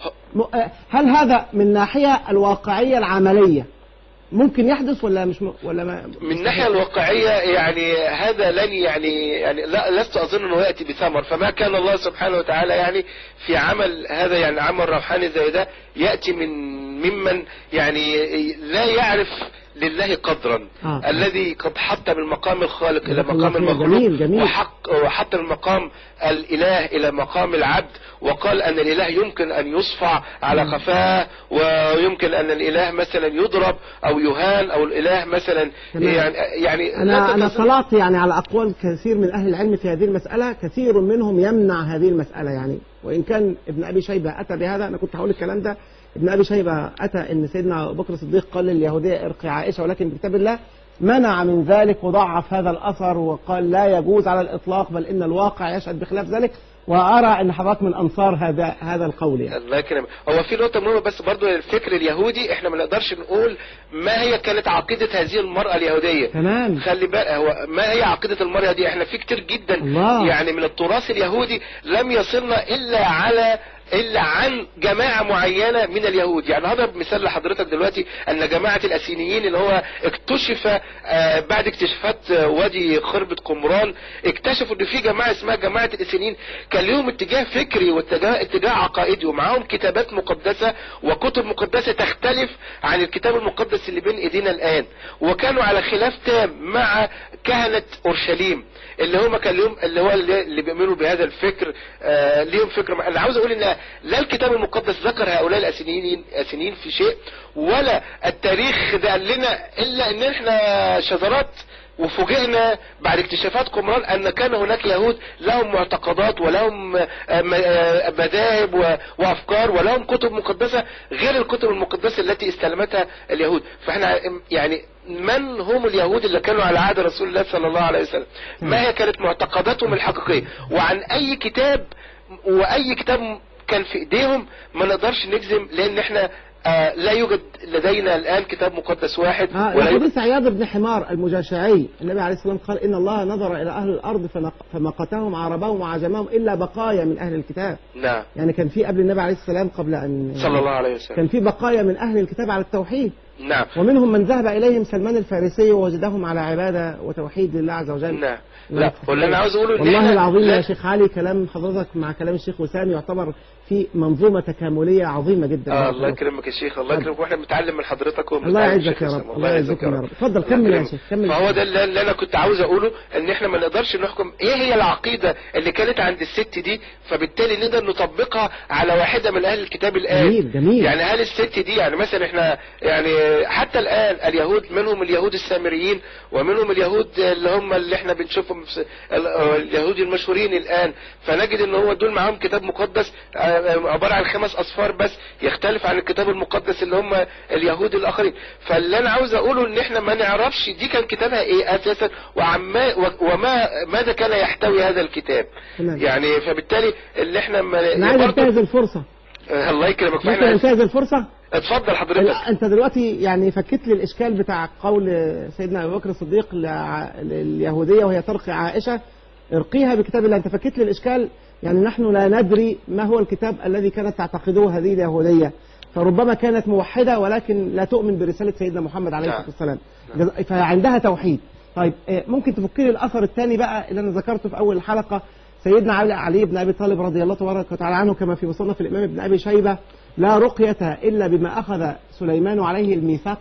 Speaker 2: هل هذا من ناحية الواقعية العملية ممكن يحدث ولا مش ولا ما؟
Speaker 5: من الناحية الواقعية يعني هذا لن يعني لا لست أظن أنه يأتي بثمر، فما كان الله سبحانه وتعالى يعني في عمل هذا يعني عمل روحاني زي ده يأتي ممن يعني لا يعرف لله قدرا. الذي قد حط من مقام الخالق إلى مقام المخلوق، وحط من مقام الإله إلى مقام العبد، وقال أن الإله يمكن أن يصفع على خفاه، ويمكن أن الإله مثلا يضرب أو يهان، أو الإله مثلا يعني
Speaker 2: أنا طلعت يعني على أقوال كثير من أهل العلم في هذه المسألة، كثير منهم يمنع هذه المسألة يعني، وإن كان ابن أبي شيبة أتى بهذا. أنا كنت هقول الكلام ده. ابن أبي شيبة أتى إن سيدنا أبو بكر الصديق قال لليهودية ارقي عائشة، ولكن بكتاب الله منع من ذلك وضعف هذا الأثر وقال لا يجوز على الإطلاق، بل إن الواقع يشهد بخلاف ذلك. وأرى أن حضرتك من أنصار هذا القول يعني.
Speaker 5: الله يكرمك. هو في نقطة مهمة بس برضو، الفكر اليهودي احنا ما نقدرش نقول ما هي كانت عقيدة هذه المرأة اليهودية.
Speaker 2: تمام.
Speaker 5: خلي بالك هو ما هي عقيدة المرأة دي. احنا في كتير جدا يعني من التراث اليهودي لم يصلنا إلا عن جماعة معينة من اليهود. يعني هضرب مثال لحضرتك دلوقتي أن جماعة الأسينيين اللي هو اكتشف بعد اكتشافات وادي خربة قمران، اكتشفوا ان في جماعة اسمها جماعة الأسينيين كان لهم اتجاه فكري واتجاه عقائدي، ومعاهم كتابات مقدسة وكتب مقدسة تختلف عن الكتاب المقدس اللي بين ايدينا الآن، وكانوا على خلاف تام مع كهنة أورشليم اللي هم كان لهم اللي بيؤمنوا بهذا الفكر. ليهم فكر. انا عاوز اقول ان لا الكتاب المقدس ذكر هؤلاء الاسينيين في شيء، ولا التاريخ ده قال لنا الا ان احنا شذرات. وفوجئنا بعد اكتشافات قمران ان كان هناك يهود لهم معتقدات ولهم مذاهب وافكار ولهم كتب مقدسة غير الكتب المقدسة التي استلمتها اليهود. فاحنا يعني من هم اليهود اللي كانوا على عهد رسول الله صلى الله عليه وسلم؟ ما هي كانت معتقداتهم الحقيقية؟ وعن اي كتاب واي كتاب كان في ايديهم ما نقدرش نجزم، لان احنا لا يوجد لدينا الآن كتاب مقدس واحد.
Speaker 2: حديث عياض بن حمار المجاشعي، النبي عليه الصلاة والسلام قال إن الله نظر إلى أهل الأرض فمقتهم عربهم وعجمهم إلا بقايا من أهل الكتاب.
Speaker 5: نعم.
Speaker 2: يعني كان في قبل النبي عليه السلام، قبل أن
Speaker 5: صلى الله عليه وسلم،
Speaker 2: كان في بقايا من أهل الكتاب على التوحيد.
Speaker 5: نعم.
Speaker 2: ومنهم من ذهب إليهم سلمان الفارسي ووجدهم على عبادة وتوحيد لله عز وجل.
Speaker 5: نعم. لا، واللي أنا عاوز أقوله
Speaker 2: والله العظيم يا شيخ علي، كلام حضرتك مع كلام الشيخ وسام يعتبر في منظومة تكاملية عظيمة جدا.
Speaker 5: الله يكرمك يا شيخ، الله يكرمك، واحنا بنتعلم من حضرتك
Speaker 2: الله يعزك يا رب، الله يعزك يا رب. اتفضل كمل يا شيخ، كمل.
Speaker 5: فهو ده اللي انا كنت عاوز اقوله، ان احنا ما نقدرش نحكم ايه هي العقيدة اللي كانت عند الست دي، فبالتالي نقدر نطبقها على واحدة من اهل الكتاب الان.
Speaker 2: جميل جميل.
Speaker 5: يعني هل الست دي، يعني مثلا احنا يعني حتى الان اليهود منهم اليهود السامريين، ومنهم اليهود اللي هم اللي احنا بنشوفهم اليهود المشهورين الان، فنجد ان هو دول معاهم كتاب مقدس عبارة عن 5 أصفار بس، يختلف عن الكتاب المقدس اللي هم اليهود الآخرين. فاللي أنا عاوز أقوله إن إحنا ما نعرفش دي كان كتابها إيه أساسا، ماذا كان يحتوي هذا الكتاب. يعني فبالتالي اللي إحنا
Speaker 2: أنا عايز أنتهز الفرصة.
Speaker 5: الله يكرمك.
Speaker 2: ممكن أنتهز الفرصة؟
Speaker 5: اتفضل حضرتك.
Speaker 2: أنت دلوقتي يعني فكت لي الإشكال بتاع قول سيدنا أبي بكر الصديق لليهودية وهي ترقي عائشة، ارقيها بكتاب الله. أنت فكت لي الإشكال. يعني نحن لا ندري ما هو الكتاب الذي كانت تعتقده هذه اليهودية، فربما كانت موحدة ولكن لا تؤمن برسالة سيدنا محمد عليه الصلاة والسلام، فعندها توحيد. طيب ممكن تفكري الأثر الثاني بقى اللي أنا ذكرته في أول الحلقة؟ سيدنا علي بن أبي طالب رضي الله تبارك وتعالى عنه كما في مصنف الإمام ابن أبي شيبة: لا رقية إلا بما أخذ سليمان عليه الميثاق.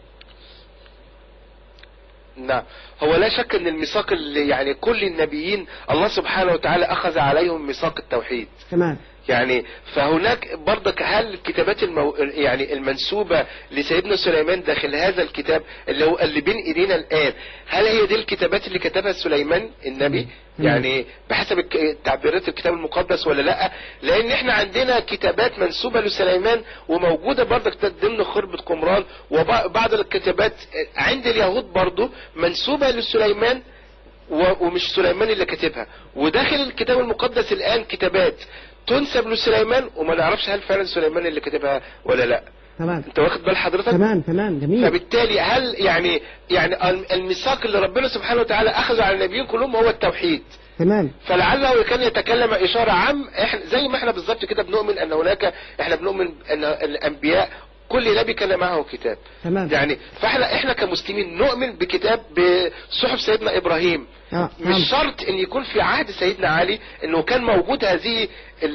Speaker 5: نعم. هو لا شك ان الميثاق اللي يعني كل النبيين الله سبحانه وتعالى اخذ عليهم ميثاق التوحيد.
Speaker 2: تمام.
Speaker 5: يعني فهناك برضك هل الكتابات يعني المنسوبة لسيدنا سليمان داخل هذا الكتاب اللي بين ايدينا الان، هل هي دي الكتابات اللي كتبها سليمان النبي؟ يعني بحسب تعبيرات الكتاب المقدس ولا لا؟ لان احنا عندنا كتابات منسوبة لسليمان وموجودة برضك ضمن خربة قمران، وبعض الكتابات عند اليهود برضو منسوبة لسليمان ومش سليمان اللي كتبها. وداخل الكتاب المقدس الان كتابات تنسب لسليمان وما نعرفش هل فعلا سليمان اللي كتبها ولا لا.
Speaker 2: تمام.
Speaker 5: انت واخد بال حضرتك؟
Speaker 2: تمام جميل.
Speaker 5: فبالتالي هل يعني الميثاق اللي ربنا سبحانه وتعالى اخذه على النبيين كلهم هو التوحيد.
Speaker 2: تمام.
Speaker 5: فلعله كان يتكلم اشاره عام، احنا زي ما احنا بالظبط كده بنؤمن ان هناك، احنا بنؤمن ان الانبياء كل نبي كان معه كتاب.
Speaker 2: تمام.
Speaker 5: يعني فاحنا كمسلمين نؤمن بكتاب بصحف سيدنا ابراهيم. مش شرط ان يكون في عهد سيدنا علي انه كان موجود هذه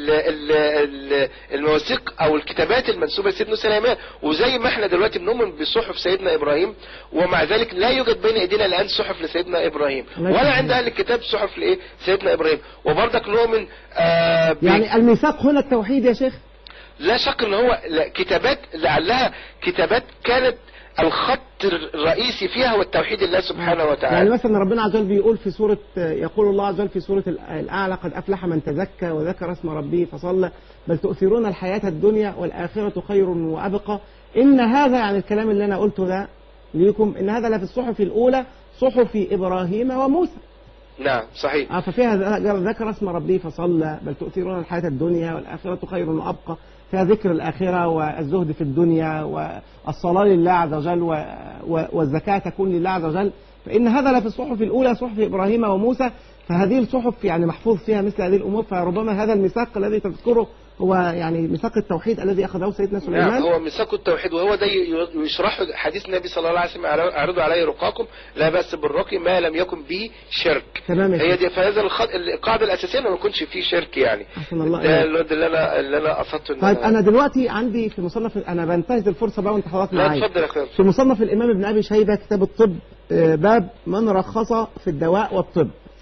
Speaker 5: المواثيق او الكتابات المنسوبة لسيدنا سليمان، وزي ما احنا دلوقتي بنؤمن بصحف سيدنا ابراهيم، ومع ذلك لا يوجد بين ايدينا الان صحف لسيدنا ابراهيم ولا عند اهل الكتاب صحف لايه سيدنا ابراهيم. وبرضك نؤمن
Speaker 2: يعني الميثاق هنا التوحيد يا شيخ.
Speaker 5: لا شك ان هو كتابات لعلها كتابات كانت الخط الرئيسي فيها هو التوحيد الله سبحانه وتعالى.
Speaker 2: يعني مثلا ربنا عز وجل بيقول في سورة، يقول الله عز وجل في سورة الأعلى: قد أفلح من تزكى وذكر اسم ربه فصلى بل تؤثرون الحياة الدنيا والآخرة خير وأبقى إن هذا، يعني الكلام اللي أنا قلته ده ليكم، إن هذا لفي الصحف الأولى صحف إبراهيم وموسى.
Speaker 5: نعم صحيح.
Speaker 2: ففيها ذكر اسم ربه فصلى بل تؤثرون الحياة الدنيا والآخرة خير وأبقى، فيها ذكر الآخرة والزهد في الدنيا والصلاة لله عز وجل والزكاة تكون لله عز وجل. فإن هذا لفي الصحف الأولى صحف إبراهيم وموسى، فهذه الصحف يعني محفوظ فيها مثل هذه الأمور. فربما هذا الميثاق الذي تذكره هو يعني ميثاق التوحيد الذي أخذه سيدنا سليمان.
Speaker 5: نعم هو ميثاق التوحيد، وهو ده يشرح حديث النبي صلى الله عليه وسلم: اعرضوا علي رقاكم لا بأس بالرقي ما لم يكن به شرك.
Speaker 2: تمام.
Speaker 5: هي دي، فهذا القاعدة الأساسية ما يكونش فيه شرك. يعني
Speaker 2: أحسن الله.
Speaker 5: ده اللي أنا قصدته.
Speaker 2: طيب أنا دلوقتي عندي في مصنف، أنا بنتهز الفرصة بقى وأنت حضرتك معايا.
Speaker 5: لا اتفضل يا أخويا.
Speaker 2: في مصنف الإمام ابن أبي شيبة كتاب الطب، باب من رخص في الدواء والطب،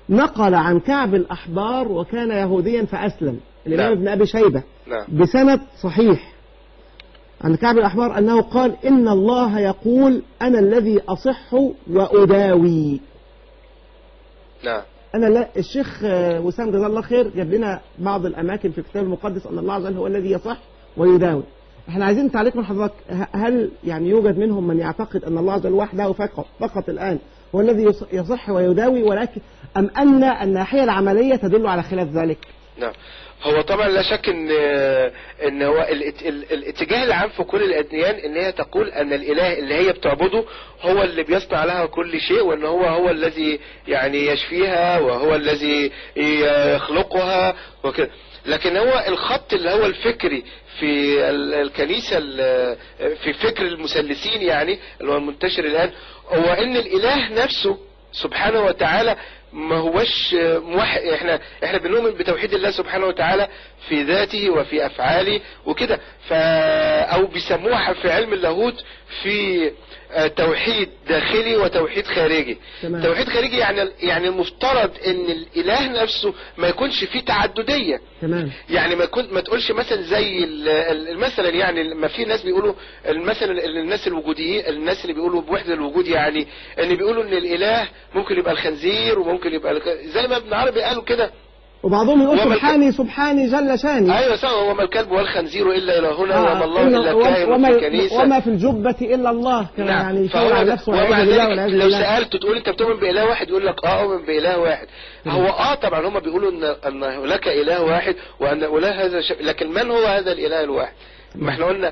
Speaker 2: نقل عن كعب الأحبار وكان يهوديا فأسلم الإمام
Speaker 5: نعم.
Speaker 2: ابن أبي شيبة
Speaker 5: نعم.
Speaker 2: بسند صحيح عن كعب الأحبار أنه قال إن الله يقول أنا الذي أصح وأداوي.
Speaker 5: نعم.
Speaker 2: أنا لا الشيخ وسام جزاه الله خير جاب لنا بعض الأماكن في الكتاب المقدس أن الله عز وجل هو الذي يصح ويداوي. احنا عايزين تعليق من حضرتك، هل يعني يوجد منهم من يعتقد أن الله عز وجل وحده فقط الآن هو الذي يصح ويداوي، ولكن أم أن الناحية العملية تدل على خلاف ذلك؟
Speaker 5: نعم. هو طبعا لا شك ان هو الاتجاه العام في كل الاديان ان هي تقول ان الاله اللي هي بتعبده هو اللي بيصنع لها كل شيء، وان هو الذي يعني يشفيها وهو الذي يخلقها وكده. لكن هو الخط اللي هو الفكري في الكنيسة في فكر المثلثين يعني اللي هو المنتشر الآن هو ان الاله نفسه سبحانه وتعالى ما هوش موحد. احنا بنؤمن بتوحيد الله سبحانه وتعالى في ذاته وفي افعاله وكده، او بيسموها في علم اللاهوت في توحيد داخلي وتوحيد خارجي.
Speaker 2: تمام.
Speaker 5: توحيد خارجي يعني المفترض ان الاله نفسه ما يكونش فيه تعددية.
Speaker 2: تمام.
Speaker 5: يعني ما تقولش مثلا زي مثلا يعني ما في ناس بيقولوا مثلا الناس الوجوديين، الناس اللي بيقولوا بوحدة الوجود، يعني ان بيقولوا ان الاله ممكن يبقى الخنزير وممكن يبقى زي ما ابن عربي قالوا كده،
Speaker 2: وبعضهم يقول سبحاني جل شاني.
Speaker 5: ايوه صح، وما الكلب والخنزير الا الهنا وما الله الا كائن في الكنيسه
Speaker 2: وما في الجبة الا الله.
Speaker 5: نعم.
Speaker 2: يعني يشاور على نفسه
Speaker 5: ومع ذلك لو
Speaker 2: بالله.
Speaker 5: سألته تقول انت بتؤمن بإله واحد يقول لك اؤمن بإله واحد. هو طبعا هم بيقولوا ان هناك إله واحد وان اله هذا لكن من هو هذا الإله الواحد؟ ما احنا قلنا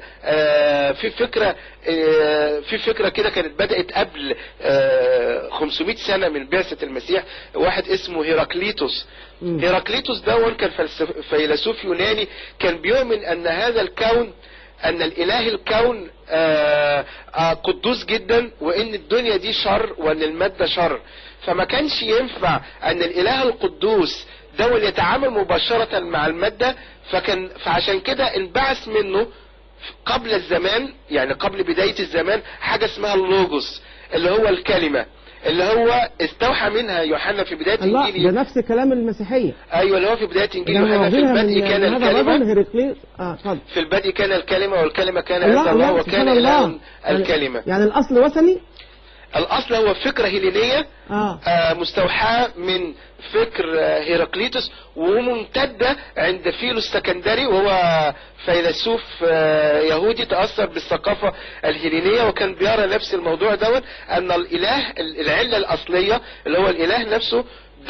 Speaker 5: في فكرة كده كانت بدأت قبل 500 سنة من بعثة المسيح. واحد اسمه هيراكليتوس. هيراكليتوس ده كان فيلسوف يوناني، كان بيؤمن ان هذا الكون، ان الاله الكون قدوس جدا، وان الدنيا دي شر وان المادة شر، فما كانش ينفع ان الاله القدوس ده يتعامل مباشرة مع المادة. فعشان كده انبعث منه قبل الزمان، يعني قبل بداية الزمان، حاجة اسمها اللوجوس اللي هو الكلمة اللي هو استوحى منها يوحنا في بداية انجيله.
Speaker 2: ده نفس كلام المسيحية.
Speaker 5: ايوه اللي هو في بداية انجيل يوحنا في البدء كان الكلمة. في البدء كان الكلمة والكلمة كان عند الله وكان إله الكلمة.
Speaker 2: يعني الاصل وثني.
Speaker 5: الاصل هو فكرة هيلينية مستوحاة من فكر هيراكليتوس وممتدة عند فيلو السكندري، وهو فيلسوف يهودي تأثر بالثقافة الهيلينية، وكان بيرى نفس الموضوع ان الاله العلة الاصلية اللي هو الاله نفسه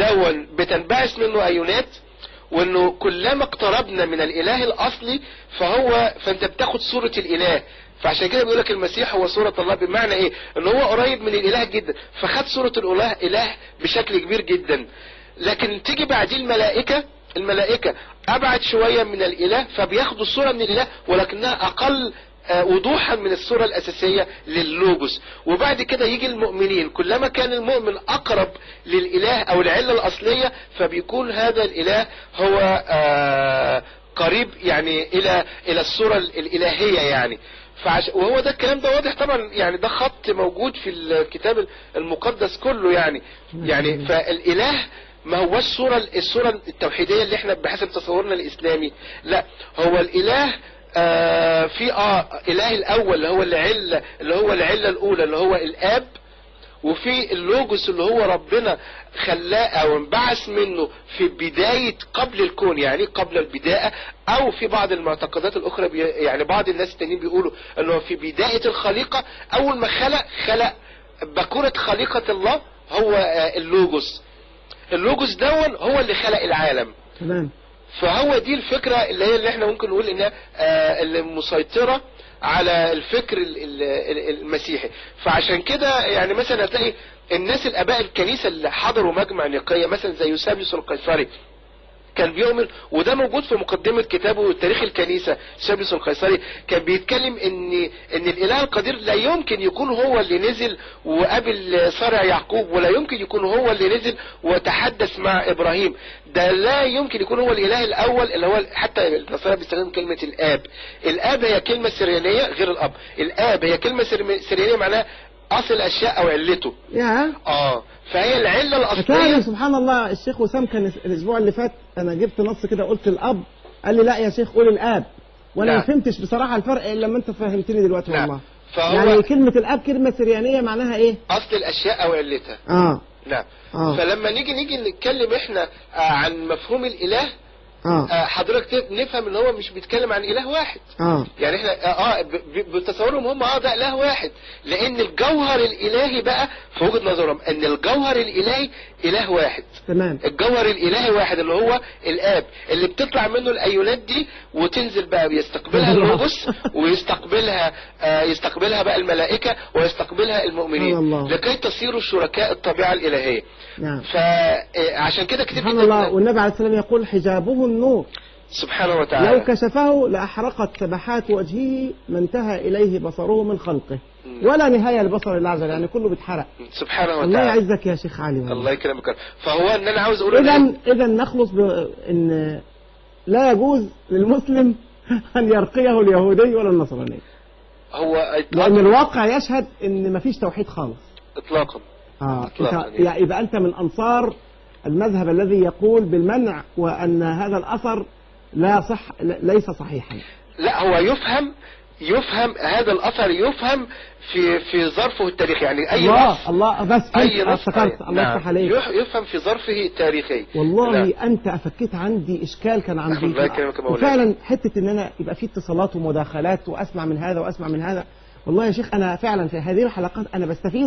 Speaker 5: بتنبعث منه ايونات، وانه كلما اقتربنا من الاله الاصلي فانت بتاخد صورة الاله. فعشان كده بيقول لك المسيح هو صورة الله، بمعنى ايه؟ ان هو قريب من الاله جدا، فخد صورة الاله بشكل كبير جدا. لكن تيجي بعدين الملائكة ابعد شوية من الاله، فبياخدوا الصورة من الاله ولكنها اقل وضوحا من الصورة الاساسية للوجوس. وبعد كده يجي المؤمنين، كلما كان المؤمن اقرب للاله او العلة الاصلية فبيكون هذا الاله هو قريب يعني الى الصورة الالهية يعني. وهو ده الكلام ده واضح طبعا، يعني ده خط موجود في الكتاب المقدس كله يعني فالاله ما هو الصورة التوحيدية اللي احنا بحسب تصورنا الاسلامي، لا هو الاله في اله الاول اللي هو العلة الاولى اللي هو الاب، وفي اللوجوس اللي هو ربنا خلاه او انبعث منه في بداية قبل الكون، يعني قبل البداية. او في بعض المعتقدات الاخرى يعني بعض الناس التانيين بيقولوا انه في بداية الخليقة اول ما خلق بكورة خليقة الله هو اللوجوس دون هو اللي خلق العالم.
Speaker 2: تمام.
Speaker 5: فهو دي الفكرة اللي احنا ممكن نقول انها اللي مسيطرة على الفكر المسيحي. فعشان كده يعني مثلا هتلاقي الناس الاباء الكنيسة اللي حضروا مجمع نيقية مثلا زي يوسابيوس القيصري كان بيؤمن، وده موجود في مقدمة كتابه تاريخ الكنيسة. يوسابيوس القيصري كان بيتكلم ان الاله القدير لا يمكن يكون هو اللي نزل وقابل صارع يعقوب، ولا يمكن يكون هو اللي نزل وتحدث مع ابراهيم. ده لا يمكن يكون هو الاله الاول اللي هو حتى النصارى بيستخدم كلمة الاب. الاب هي كلمة سريانية غير الاب. الاب هي كلمة سريانية معناها اصل الاشياء او علته.
Speaker 2: يا
Speaker 5: فهي العله الاصليه.
Speaker 2: هتلاقي سبحان الله الشيخ وسام كان الاسبوع اللي فات انا جبت نص كده قلت الاب، قال لي لا يا شيخ قول الاب، وانا ما فهمتش بصراحه الفرق الا لما انت فهمتني دلوقتي. والله يعني كلمه الاب كلمه سريانيه معناها ايه؟
Speaker 5: اصل الاشياء او علتها. نعم. فلما نيجي نتكلم احنا عن مفهوم الاله، حضرتك نفهم ان هو مش بيتكلم عن اله واحد. يعني احنا بتصورهم هم ده اله واحد، لان الجوهر الالهي بقى في وجهة نظرهم ان الجوهر الالهي اله واحد.
Speaker 2: تمام.
Speaker 5: الجوهر الالهي واحد اللي هو الاب، اللي بتطلع منه الايونات دي وتنزل بقى بيستقبلها اللوغوس ويستقبلها بقى الملائكة ويستقبلها المؤمنين لكي تصيروا شركاء الطبيعة الالهية.
Speaker 2: نعم.
Speaker 5: فعشان كده كتير
Speaker 2: سبحان الله. والنبي عليه السلام يقول حجابه النور
Speaker 5: سبحانه وتعالى،
Speaker 2: لو كشفه لأحرقت سبحات وجهه ما انتهى إليه بصره من خلقه، ولا نهاية لبصر الله عز وجل، يعني كله بيتحرق.
Speaker 5: سبحانه وتعالى.
Speaker 2: الله يعزك يا شيخ علي.
Speaker 5: الله يكرمك. فهو ان انا عاوز اقول
Speaker 2: اذا نخلص ان لا يجوز للمسلم ان يرقيه اليهودي ولا النصراني، لان الواقع يشهد ان مفيش توحيد خالص
Speaker 5: اطلاقا.
Speaker 2: يعني يبقى انت من انصار المذهب الذي يقول بالمنع وان هذا الاثر ليس صحيحا.
Speaker 5: لا، هو يفهم هذا الاثر يفهم في ظرفه التاريخي، يعني اي نص
Speaker 2: بس
Speaker 5: اي نص
Speaker 2: افتكرت. الله يفتح عليك.
Speaker 5: يفهم في ظرفه التاريخي.
Speaker 2: والله انت افكيت عندي اشكال كان عندي فعلا، حته ان انا يبقى في اتصالات ومداخلات واسمع من هذا واسمع من هذا. والله يا شيخ انا فعلا في هذه الحلقات انا بستفيد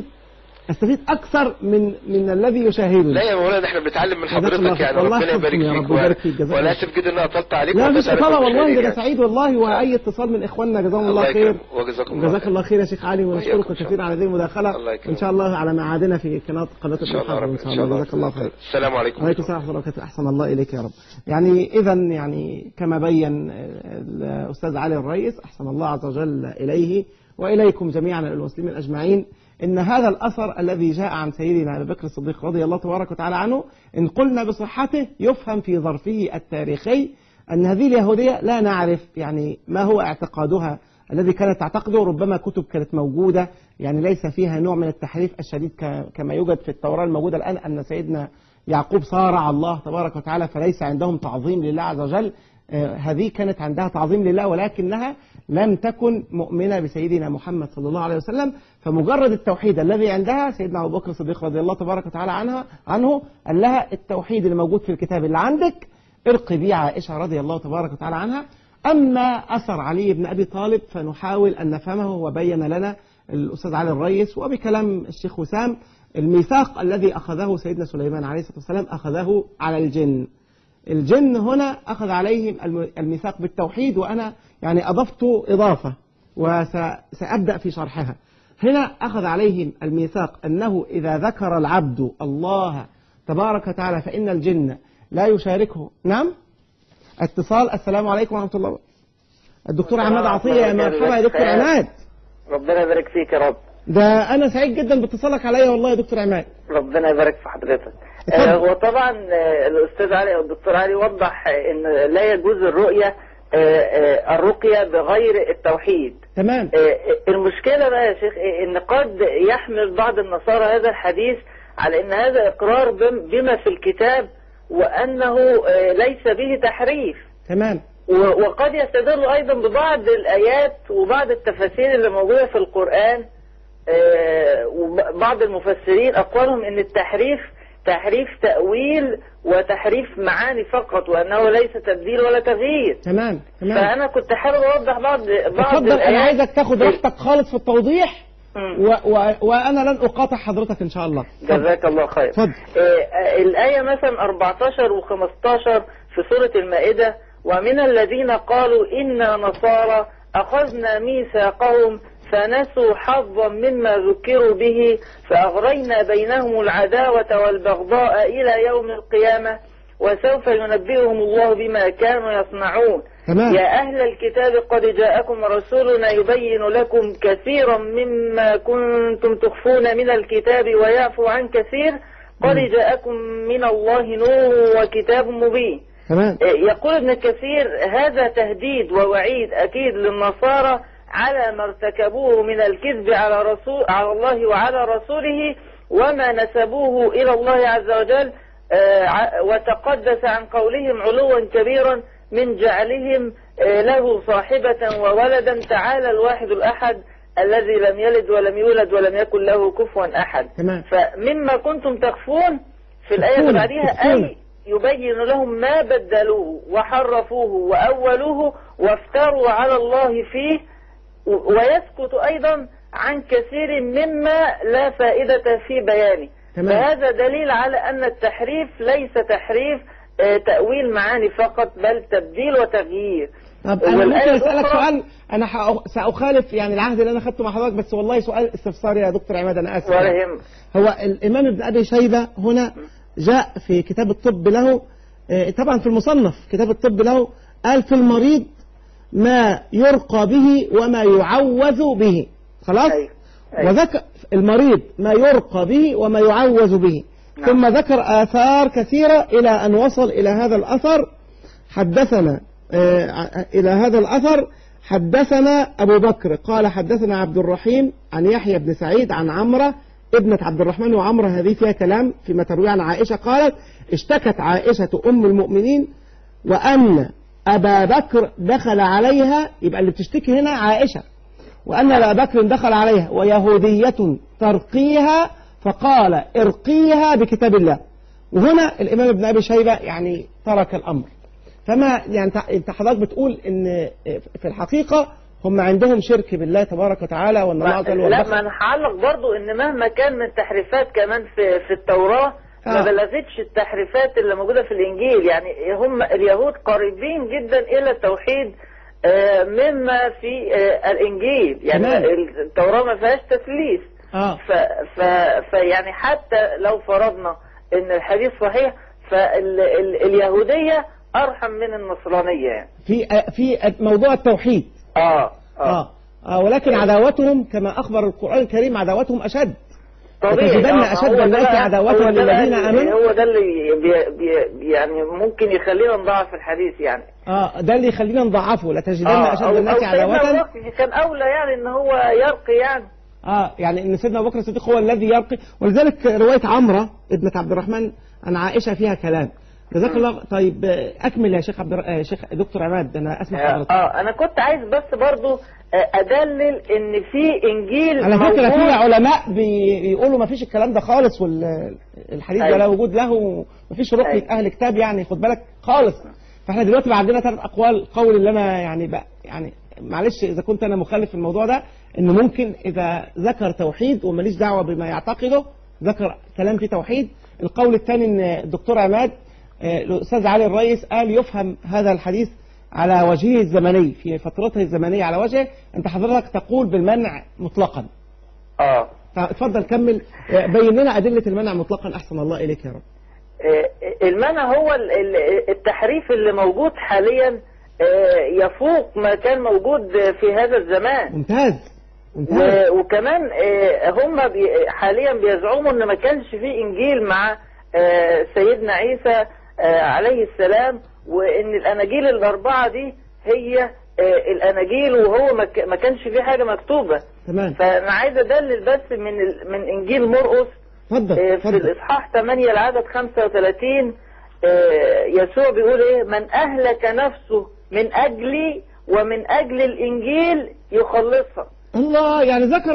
Speaker 2: اكثر من الذي يشاهدني.
Speaker 5: لا يا مولانا احنا بنتعلم من حضرتك، يعني ربنا يبارك فيك. وانا اسف جدا ان اطلت عليك.
Speaker 2: لا مش اطاله والله، انا سعيد والله. واي اتصال من اخواننا جزاهم الله خير.
Speaker 5: وجزاك
Speaker 2: الله خير يا شيخ علي، ونشكرك كثيرا على هذه المداخله. ان شاء الله على ميعادنا في قناه المحاضره ان شاء الله. جزاك الله خير.
Speaker 5: السلام عليكم.
Speaker 2: وعليكم السلام ورحمه الله وبركاته. احسن الله اليك يا رب. يعني اذا يعني كما بين الاستاذ علي الرئيس احسن الله عز وجل اليه واليكم جميعا المسلمين اجمعين، إن هذا الأثر الذي جاء عن سيدنا أبي بكر الصديق رضي الله تبارك وتعالى عنه إن قلنا بصحته يفهم في ظرفه التاريخي أن هذه اليهودية لا نعرف يعني ما هو اعتقادها الذي كانت تعتقده. ربما كتب كانت موجودة يعني ليس فيها نوع من التحريف الشديد كما يوجد في التوراة الموجودة الآن، أن سيدنا يعقوب صارع الله تبارك وتعالى فليس عندهم تعظيم لله عز وجل. هذه كانت عندها تعظيم لله ولكنها لم تكن مؤمنة بسيدنا محمد صلى الله عليه وسلم. فمجرد التوحيد الذي عندها سيدنا أبو بكر الصديق رضي الله تبارك وتعالى عنه قال لها التوحيد اللي موجود في الكتاب اللي عندك ارقي بيه عائشة رضي الله تبارك وتعالى عنها. أما أثر علي بن أبي طالب فنحاول أن نفهمه، وبين لنا الأستاذ علي الرئيس وبكلام الشيخ وسام الميثاق الذي أخذه سيدنا سليمان عليه الصلاة والسلام أخذه على الجن هنا أخذ عليهم الميثاق بالتوحيد، وأنا يعني أضفت إضافة وسأبدأ في شرحها. هنا أخذ عليهم الميثاق أنه إذا ذكر العبد الله تبارك وتعالى فإن الجن لا يشاركه. نعم اتصال. السلام عليكم ورحمة الله. الدكتور عماد عطية. يا مرحبا يا دكتور عماد.
Speaker 6: ربنا يبارك فيك يا رب.
Speaker 2: ده أنا سعيد جدا باتصالك عليا والله يا دكتور عماد.
Speaker 6: ربنا يبارك في حضرتك. وطبعا الأستاذ علي أو الدكتور علي وضح أن لا يجوز الرقية بغير التوحيد.
Speaker 2: تمام.
Speaker 6: المشكلة بقى يا شيخ أن قد يحمل بعض النصارى هذا الحديث على أن هذا إقرار بما في الكتاب وأنه ليس به تحريف.
Speaker 2: تمام.
Speaker 6: وقد يستدل أيضا ببعض الآيات وبعض التفاسير اللي موجودة في القرآن. وبعض المفسرين أقوالهم أن التحريف تحريف تأويل وتحريف معاني فقط، وأنه ليس تبديل ولا تغيير.
Speaker 2: تمام.
Speaker 6: فأنا كنت حابب أوضح بعض
Speaker 2: اتفضل. أنا عايزك تاخد راحتك خالص في التوضيح وأنا لن أقاطع حضرتك إن شاء الله.
Speaker 6: جزاك الله خير.
Speaker 2: اتفضل.
Speaker 6: الآية مثلا 14 و15 في سورة المائدة: ومن الذين قالوا إنا نصارى أخذنا ميثاقهم فنسوا حظا مما ذكروا به فأغرينا بينهم العداوة والبغضاء إلى يوم القيامة وسوف ينبئهم الله بما كانوا يصنعون.
Speaker 2: تمام.
Speaker 6: يا أهل الكتاب قد جاءكم رسولنا يبين لكم كثيرا مما كنتم تخفون من الكتاب ويعفو عن كثير قد جاءكم من الله نور وكتاب مبين.
Speaker 2: تمام.
Speaker 6: يقول ابن كثير: هذا تهديد ووعيد أكيد للنصارى على ما ارتكبوه من الكذب على الله وعلى رسوله، وما نسبوه إلى الله عز وجل، وتقدس عن قولهم علوا كبيرا من جعلهم له صاحبة وولدا. تعالى الواحد الأحد الذي لم يلد ولم يولد ولم يكن له كفوا أحد. فمما كنتم تخفون في الآية اللي بعدها أي يبين لهم ما بدلوه وحرفوه وأولوه وافتروا على الله فيه، ويسكت أيضا عن كثير مما لا فائدة في بيانه. فهذا دليل على أن التحريف ليس تحريف تأويل معاني فقط، بل تبديل وتغيير.
Speaker 2: طب أنا ممكن أسألك سؤال؟ أنا سأخالف يعني العهد اللي أنا خدته مع حضرتك، بس والله سؤال استفساري يا دكتور عماد، أنا آسف.
Speaker 6: ولا يهم.
Speaker 2: هو الإمام ابن أبي شيبة هنا جاء في كتاب الطب له، طبعا في المصنف كتاب الطب له، قال في المريض ما يرقى به وما يعوذ به. خلاص؟ وذكر المريض ما يرقى به وما يعوذ به. ثم ذكر آثار كثيرة إلى أن وصل إلى هذا الأثر. حدثنا أبو بكر قال حدثنا عبد الرحيم عن يحيى بن سعيد عن عمرة ابنة عبد الرحمن، وعمرة هذه فيها كلام فيما تروي عن عائشة، قالت اشتكت عائشة أم المؤمنين وأن أبا بكر دخل عليها، يبقى اللي بتشتكي هنا عائشة، وأن أبا بكر دخل عليها ويهودية ترقيها فقال ارقيها بكتاب الله. وهنا الإمام ابن أبي شيبة يعني ترك الأمر. فما يعني أنت حضرتك بتقول إن في الحقيقة هم عندهم شرك بالله تبارك وتعالى، وأن الله عز وجل.
Speaker 6: لا، ما أنا هعلق برضو إن مهما كان من تحريفات كمان في التوراة ما بلغتش التحريفات اللي موجودة في الإنجيل. يعني هم اليهود قريبين جدا إلى التوحيد مما في الإنجيل. يعني التوراة ما فيهاش تثليث. فيعني حتى لو فرضنا إن الحديث صحيح، فاليهودية أرحم من النصرانية يعني
Speaker 2: في موضوع التوحيد. ولكن عداوتهم كما أخبر القرآن الكريم عداوتهم أشد. تجدن أشد الناس عداوة للذين آمنوا.
Speaker 6: هو ده اللي يعني ممكن يخلينا نضعف الحديث يعني.
Speaker 2: ده اللي يخلينا نضعفه. لتجدن أشد الناس عداوة.
Speaker 6: كان أولى يعني إن هو يرقي يعني.
Speaker 2: يعني إن سيدنا أبو بكر الصديق هو الذي يرقي. ولذلك رواية عمرة ابنة عبد الرحمن عن عائشة فيها كلام. جزاك الله. طيب أكمل يا شيخ دكتور عماد، أنا أسمع حضرتك.
Speaker 6: أنا كنت عايز بس برضو أدلل إن في إنجيل
Speaker 2: على فكرة في علماء بيقولوا ما فيش الكلام ده خالص، والحديث ده لا وجود له، وما فيش رقية أهل كتاب يعني، خد بالك خالص. فإحنا دلوقتي بقى عندنا 3 أقوال. قول اللي أنا يعني معلش إذا كنت أنا مخالف في الموضوع ده، إنه ممكن إذا ذكر توحيد وماليش دعوة بما يعتقده، ذكر كلام في توحيد. القول الثاني إن الدكتور عماد الأستاذ علي الرئيس قال يفهم هذا الحديث على وجهه الزمني، في فترته الزمنية على وجهه. أنت حضرتك تقول بالمنع مطلقا. اتفضل كمل، بين لنا أدلة المنع مطلقا أحسن الله إليك يا رب.
Speaker 6: المنع هو التحريف اللي موجود حاليا يفوق ما كان موجود في هذا الزمان.
Speaker 2: ممتاز.
Speaker 6: وكمان هم حاليا بيزعموا ان ما كانش فيه انجيل مع سيدنا عيسى عليه السلام، وان الاناجيل الاربعه دي هي الاناجيل، وهو ما كانش فيه حاجه مكتوبه.
Speaker 2: تمام.
Speaker 6: فانا عايز ادلل بس من انجيل مرقس في الاصحاح 8 العدد 35 يسوع بيقول ايه: من اهلك نفسه من اجلي ومن اجل الانجيل يخلصها.
Speaker 2: الله، يعني ذكر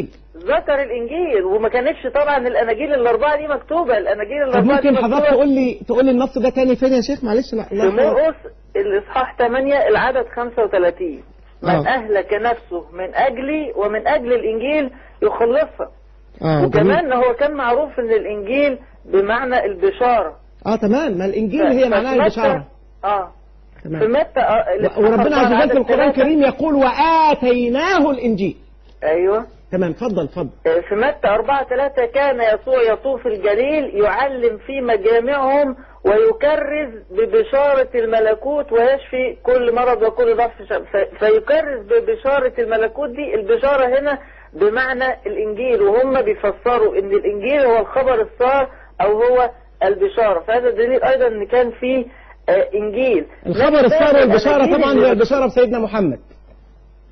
Speaker 6: الانجيل وما كانتش طبعا الاناجيل الاربعه دي مكتوبه. الاناجيل الاربعه
Speaker 2: دي ممكن حضرتك تقول لي النص ده تاني فين يا شيخ؟ معلش. لا
Speaker 6: في مرقس الاصحاح 8 العدد 35 من اهلك نفسه من اجلي ومن اجل الانجيل يخلصها. وكمان هو كان معروف ان الانجيل بمعنى البشاره.
Speaker 2: تمام. ما الانجيل هي معناها البشاره.
Speaker 6: تمام. في متى
Speaker 2: وربنا عز وجل في القرآن الكريم يقول وآتيناه الإنجيل.
Speaker 6: أيوة.
Speaker 2: تمام. اتفضل.
Speaker 6: في متى 4:3 كان يسوع يطوف الجليل يعلم في مجامعهم ويكرز ببشارة الملكوت ويشفي كل مرض وكل ضعف. فيكرز ببشارة الملكوت دي، البشارة هنا بمعنى الإنجيل، وهم بيفسروا إن الإنجيل هو الخبر السار أو هو البشارة. فهذا دليل أيضا إن كان فيه إنجيل.
Speaker 2: الخبر السار والبشارة طبعا هي البشارة بسيدنا محمد.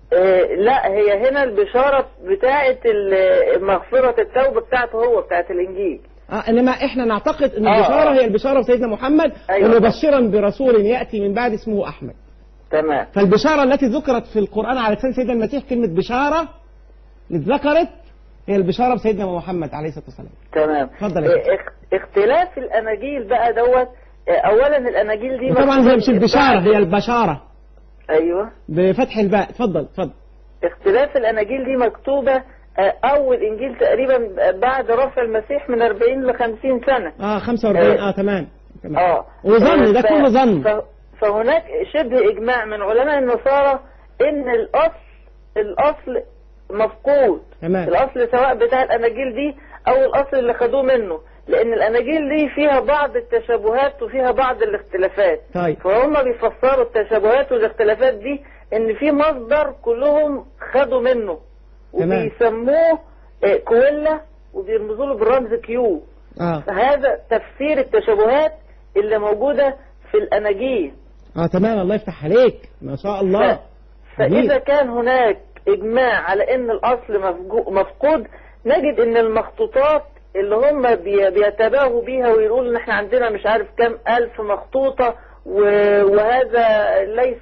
Speaker 6: لا، هي هنا البشارة بتاعة مغفرة التوبة بتاعته هو، بتاعة الإنجيل.
Speaker 2: إنما إحنا نعتقد أن البشارة هي البشارة بسيدنا محمد،
Speaker 6: أيوة.
Speaker 2: ومبشرا برسول يأتي من بعد اسمه أحمد.
Speaker 6: تمام.
Speaker 2: فالبشارة التي ذكرت في القرآن على لسان سيدنا المسيح، كلمة بشارة ذكرت، هي البشارة بسيدنا محمد عليه الصلاة والسلام.
Speaker 6: تمام.
Speaker 2: اتفضل.
Speaker 6: اختلاف الأناجيل بقى دوت. أولا الأناجيل دي
Speaker 2: طبعا هي مش البشارة، هي البشارة.
Speaker 6: أيوة،
Speaker 2: بفتح الباء. اتفضل.
Speaker 6: اختلاف الأناجيل دي مكتوبة أول إنجيل تقريبا بعد رفع المسيح من 40 ل 50 سنة.
Speaker 2: 45. تمام. وظن ده كله ظن.
Speaker 6: فهناك شبه إجماع من علماء النصارى إن الأصل مفقود.
Speaker 2: تمام.
Speaker 6: الأصل سواء بتاع الأناجيل دي أو الأصل اللي خدوه منه، لأن الأناجيل دي فيها بعض التشابهات وفيها بعض الاختلافات.
Speaker 2: طيب.
Speaker 6: فهم بيفسروا التشابهات والاختلافات دي إن في مصدر كلهم خدوا منه، وبيسموه كويلا وبيرمزوا له بالرمز كيو. فهذا تفسير التشابهات اللي موجودة في الأناجيل.
Speaker 2: تمام. الله يفتح عليك، ما شاء الله.
Speaker 6: فإذا كان هناك إجماع على إن الأصل مفقود، نجد إن المخطوطات اللي هم بيتباهوا بيها ويقولوا إن إحنا عندنا مش عارف كم ألف مخطوطة وهذا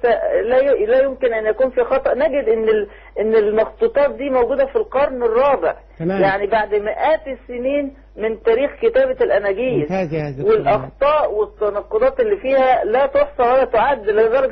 Speaker 6: لا يمكن أن يكون في خطأ، نجد إن المخطوطات دي موجودة في القرن الرابع.
Speaker 2: تمام.
Speaker 6: يعني بعد مئات السنين من تاريخ كتابة الأناجيل. والأخطاء والتناقضات اللي فيها لا تحصى ولا تعد، لدرجة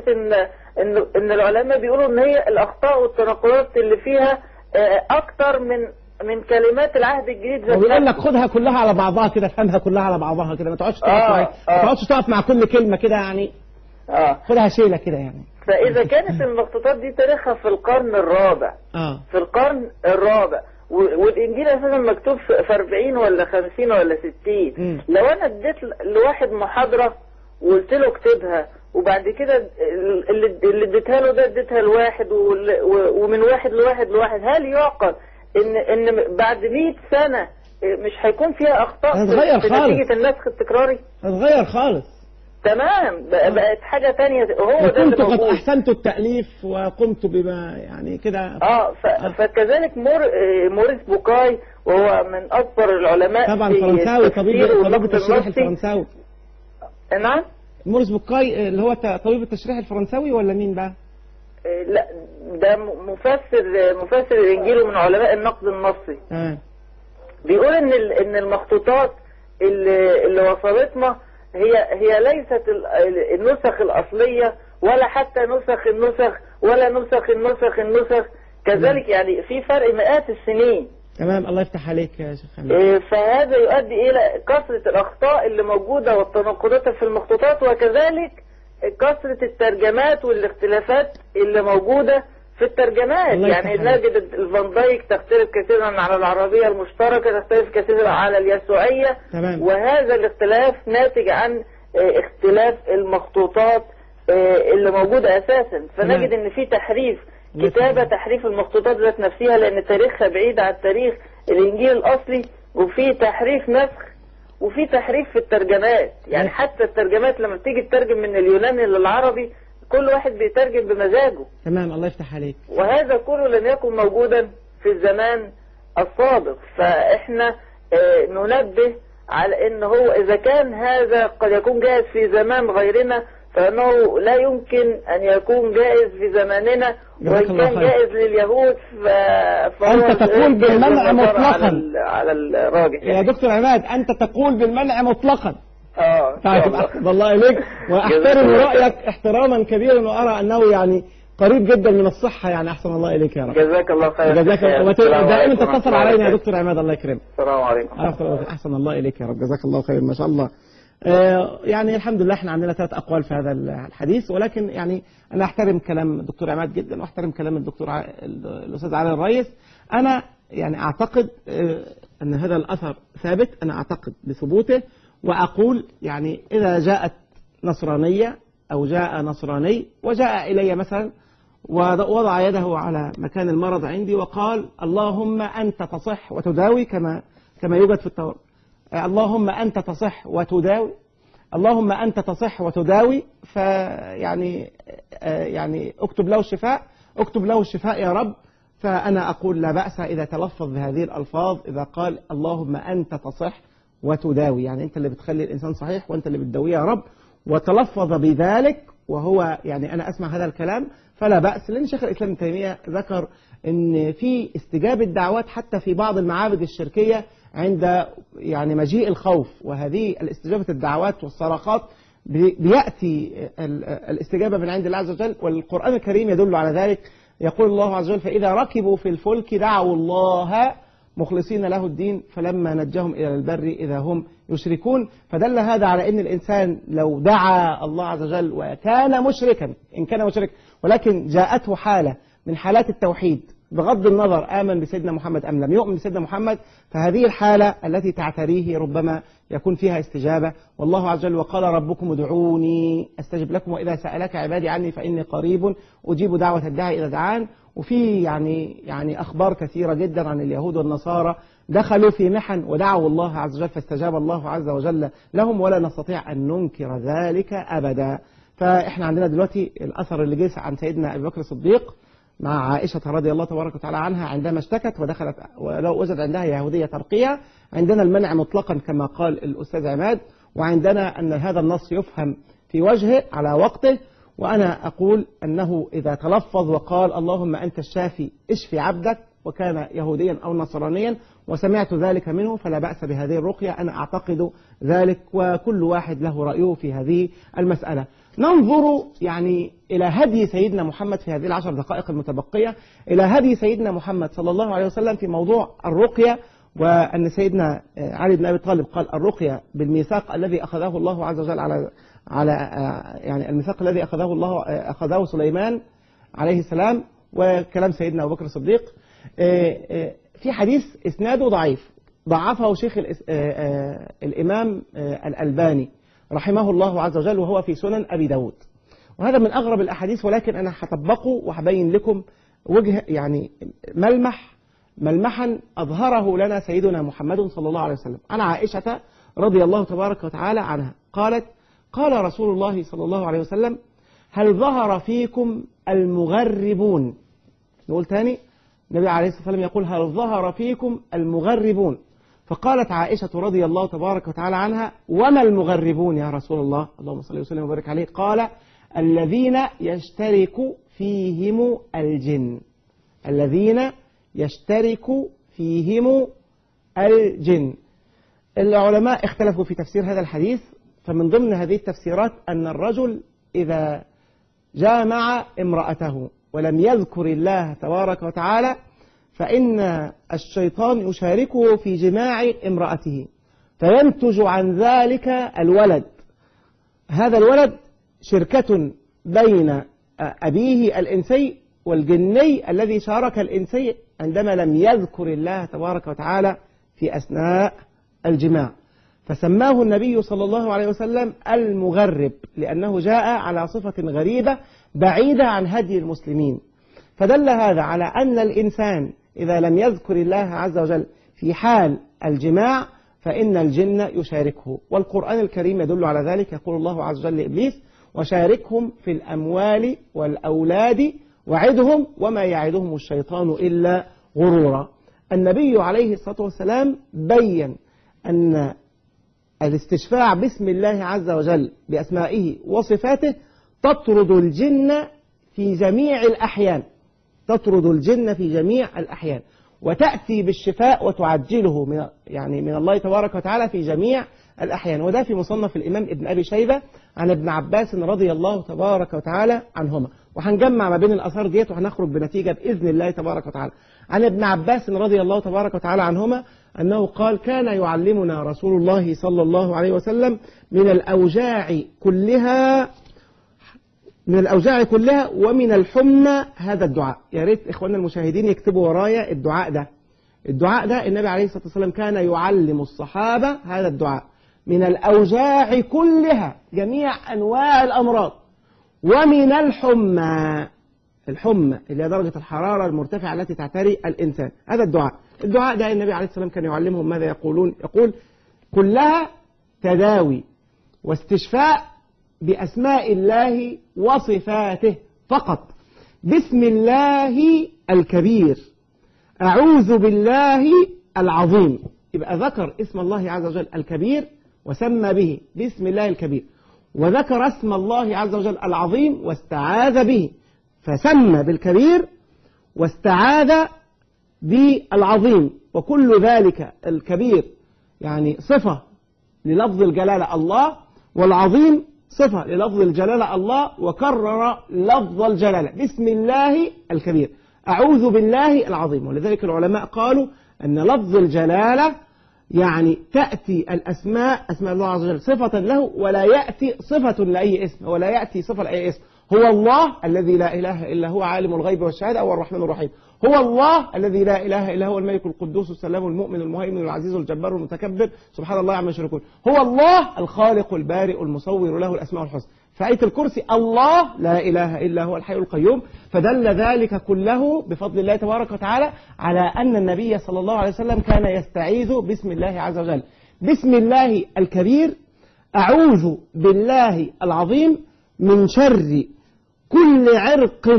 Speaker 6: إن العلماء بيقولوا إن هي الأخطاء والتناقضات اللي فيها أكتر من كلمات العهد الجديد.
Speaker 2: وبيقول لك خدها كلها على بعضها كده، افهمها كلها على بعضها كده، ما تقعدش تقف مع كل كلمة كده يعني. خدها شيلة كده يعني.
Speaker 6: فإذا كانت المخطوطات دي تاريخها في القرن الرابع، في القرن الرابع، والإنجيل أساسا مكتوب في 40 ولا 50 ولا 60. لو أنا اديت لواحد محاضرة وقلت له اكتبها، وبعد كده اللي اديتها له ده اديتها لواحد، ومن واحد لواحد، هل يعقل ان بعد 100 سنة مش هيكون فيها اخطاء في نتيجة النسخ التكراري؟
Speaker 2: هتغير خالص.
Speaker 6: تمام. بقت حاجة تانية. هو ده
Speaker 2: كنت قد احسنت التأليف وقمت بما يعني كده.
Speaker 6: فكذلك موريس بوكاي، وهو من اكبر العلماء
Speaker 2: طبعا فرنساوي، طبيب التشريح الفرنساوي.
Speaker 6: نعم.
Speaker 2: موريس بوكاي اللي هو طبيب التشريح الفرنساوي ولا مين بقى؟
Speaker 6: لا، ده مفسر الانجيل ومن علماء النقد النصي. بيقول ان المخطوطات اللي وصلتنا هي ليست النسخ الاصليه، ولا حتى نسخ النسخ، ولا نسخ النسخ كذلك. يعني في فرق مئات السنين.
Speaker 2: تمام. الله يفتح عليك يا شيخ حمد.
Speaker 6: فهذا يؤدي الى كثرة الاخطاء اللي موجودة والتناقضات في المخطوطات، وكذلك كثرة الترجمات والاختلافات اللي موجودة في الترجمات. يعني نجد الفان دايك تختلف كثيرا على العربية المشتركة، تختلف كثيرا على اليسوعية.
Speaker 2: تمام.
Speaker 6: وهذا الاختلاف ناتج عن اختلاف المخطوطات اللي موجودة اساسا. فنجد ان في تحريف كتابة، تحريف المخطوطات ذات نفسها لان تاريخها بعيد عن تاريخ الانجيل الاصلي، وفي تحريف نسخ، وفي تحريف في الترجمات. يعني حتى الترجمات لما بتيجي تترجم من اليوناني للعربي، كل واحد بيترجم بمزاجه.
Speaker 2: تمام. الله يفتح عليك.
Speaker 6: وهذا كله لم يكن موجودا في الزمان السابق. فإحنا ننبه على إن هو إذا كان هذا قد يكون جائز في زمان غيرنا، فإنه لا يمكن أن يكون جائز في زماننا. وإن كان جائز لليهود
Speaker 2: أنت تقول بالمنع مطلقا
Speaker 6: على الراجح.
Speaker 2: يا دكتور عماد، أنت تقول بالمنع مطلقا.
Speaker 6: طيب.
Speaker 2: أحسن الله إليك، وأحترم رأيك احتراما كبيرا، وأرى أنه يعني قريب جدا من الصحة. يعني أحسن الله إليك يا رب.
Speaker 6: جزاك الله خير.
Speaker 2: جزاك الله. دائما تتصل علينا يا دكتور عماد. الله يكرمك.
Speaker 6: السلام عليكم.
Speaker 2: أحسن الله إليك يا رب. جزاك الله خير. ما شاء الله. يعني الحمد لله احنا عندنا 3 أقوال في هذا الحديث، ولكن يعني أنا أحترم كلام الدكتور عماد جدا، وأحترم كلام الأستاذ علي الريس. أنا يعني أعتقد أن هذا الأثر ثابت، أنا أعتقد بثبوته، وأقول يعني إذا جاءت نصرانية أو جاء نصراني وجاء إلي مثلا ووضع يده على مكان المرض عندي وقال اللهم أنت تصح وتداوي كما يوجد في التوراة، اللهم أنت تصح وتداوي، اللهم أنت تصح وتداوي، فيعني يعني اكتب له الشفاء، اكتب له الشفاء يا رب. فأنا أقول لا بأس إذا تلفظ بهذه الألفاظ، إذا قال اللهم أنت تصح وتداوي، يعني أنت اللي بتخلي الإنسان صحيح وأنت اللي بتداويه يا رب، وتلفظ بذلك وهو يعني أنا أسمع هذا الكلام فلا بأس. لأن شيخ الإسلام ابن تيمية ذكر أن في استجابة دعوات حتى في بعض المعابد الشركية عند يعني مجيء الخوف، وهذه الاستجابة الدعوات والصرخات بيأتي الاستجابة من عند الله عز وجل، والقرآن الكريم يدل على ذلك. يقول الله عز وجل فإذا ركبوا في الفلك دعوا الله مخلصين له الدين فلما نجاهم إلى البر إذا هم يشركون. فدل هذا على أن الإنسان لو دعا الله عز وجل وكان مشركا، إن كان مشرك ولكن جاءته حالة من حالات التوحيد بغض النظر آمن بسيدنا محمد أم لم يؤمن بسيدنا محمد، فهذه الحالة التي تعتريه ربما يكون فيها استجابة. والله عز وجل وقال ربكم ادعوني أستجب لكم وإذا سألك عبادي عني فإني قريب أجيب دعوة الداعي إذا دعان. وفي يعني أخبار كثيرة جدا عن اليهود والنصارى دخلوا في محن ودعوا الله عز وجل فاستجاب الله عز وجل لهم، ولا نستطيع أن ننكر ذلك أبدا. فإحنا عندنا دلوقتي الأثر اللي جه عن سيدنا أبي بكر الصديق مع عائشة رضي الله تبارك وتعالى عنها عندما اشتكت ودخلت ولو وجد عندها يهودية ترقية. عندنا المنع مطلقا كما قال الأستاذ عماد، وعندنا أن هذا النص يفهم في وجهه على وقته. وأنا أقول أنه إذا تلفظ وقال اللهم أنت الشافي اشفي عبدك وكان يهوديا أو نصرانيا وسمعت ذلك منه فلا بأس بهذه الرقية، أنا أعتقد ذلك، وكل واحد له رأيه في هذه المسألة. ننظر يعني إلى هدي سيدنا محمد في هذه 10 دقائق المتبقية، إلى هدي سيدنا محمد صلى الله عليه وسلم في موضوع الرقية. وأن سيدنا علي بن أبي طالب قال الرقية بالميثاق الذي أخذه الله عز وجل على يعني الميثاق الذي أخذه سليمان عليه السلام، وكلام سيدنا أبو بكر الصديق. في حديث إسناده ضعيف ضعفه شيخ الإمام الألباني رحمه الله عز وجل، وهو في سنن أبي داود، وهذا من أغرب الأحاديث، ولكن أنا هطبقه وهبين لكم وجه يعني ملمحا أظهره لنا سيدنا محمد صلى الله عليه وسلم. عن عائشة رضي الله تبارك وتعالى عنها قالت قال رسول الله صلى الله عليه وسلم هل ظهر فيكم المغربون؟ نقول تاني، النبي عليه الصلاة والسلام يقول هل ظهر فيكم المغربون؟ فقالت عائشة رضي الله تبارك وتعالى عنها وما المغربون يا رسول الله؟ اللهم صل وسلم وبارك عليه. قال الذين يشترك فيهم الجن، الذين يشترك فيهم الجن. العلماء اختلفوا في تفسير هذا الحديث، فمن ضمن هذه التفسيرات أن الرجل إذا جامع امرأته ولم يذكر الله تبارك وتعالى فإن الشيطان يشاركه في جماع امرأته فينتج عن ذلك الولد. هذا الولد شركة بين أبيه الإنسي والجني الذي شارك الإنسي عندما لم يذكر الله تبارك وتعالى في أثناء الجماع، فسماه النبي صلى الله عليه وسلم المغرب لأنه جاء على صفة غريبة بعيدة عن هدي المسلمين. فدل هذا على أن الإنسان إذا لم يذكر الله عز وجل في حال الجماع فإن الجن يشاركه، والقرآن الكريم يدل على ذلك. يقول الله عز وجل لإبليس وشاركهم في الأموال والأولاد وعدهم وما يعدهم الشيطان إلا غرورا. النبي عليه الصلاة والسلام بين أن الاستشفاع باسم الله عز وجل بأسمائه وصفاته تطرد الجن في جميع الأحيان، تطرد الجن في جميع الأحيان، وتأتي بالشفاء وتعجله من الله تبارك وتعالى في جميع الأحيان. وده في مصنف الإمام ابن أبي شيبة عن ابن عباس رضي الله تبارك وتعالى عنهما. وهنجمع ما بين الأثار ديت وهنخرج بنتيجة بإذن الله تبارك وتعالى. عن ابن عباس رضي الله تبارك وتعالى عنهما أنه قال كان يعلمنا رسول الله صلى الله عليه وسلم من الأوجاع كلها ومن الحمى هذا الدعاء. يا ريت إخواننا المشاهدين يكتبوا ورايا الدعاء ده. الدعاء ده النبي عليه الصلاة والسلام كان يعلم الصحابة هذا الدعاء من الأوجاع كلها، جميع أنواع الأمراض، ومن الحمى اللي هي درجة الحرارة المرتفعة التي تعتري الإنسان. هذا الدعاء ده النبي عليه الصلاة والسلام كان يعلمهم ماذا يقولون. يقول كلها تداوي واستشفاء بأسماء الله وصفاته فقط، بسم الله الكبير، أعوذ بالله العظيم. يبقى ذكر اسم الله عز وجل الكبير وسمى به باسم الله الكبير، وذكر اسم الله عز وجل العظيم واستعاذ به، فسمى بالكبير واستعاذ بالعظيم. وكل ذلك الكبير يعني صفة للفظ الجلالة الله، والعظيم صفة للفظ الجلالة الله، وكرر لفظ الجلالة بسم الله الكبير، أعوذ بالله العظيم. ولذلك العلماء قالوا أن لفظ الجلالة يعني تأتي الأسماء، أسماء الله عز وجل صفة له، ولا يأتي صفة لأي اسم، ولا يأتي صفة لأي اسم. هو الله الذي لا إله إلا هو عالم الغيب والشهادة، هو الرحمن الرحيم. هو الله الذي لا إله إلا هو الملك القدوس السلام المؤمن المهيمن العزيز الجبار المتكبر سبحان الله عما يشركون. هو الله الخالق البارئ المصور، له الأسماء الحسنى. في آية الكرسي الله لا إله إلا هو الحي القيوم. فدل ذلك كله بفضل الله تبارك وتعالى على أن النبي صلى الله عليه وسلم كان يستعيذ بسم الله عز وجل. بسم الله الكبير، أعوذ بالله العظيم من شر كل عرق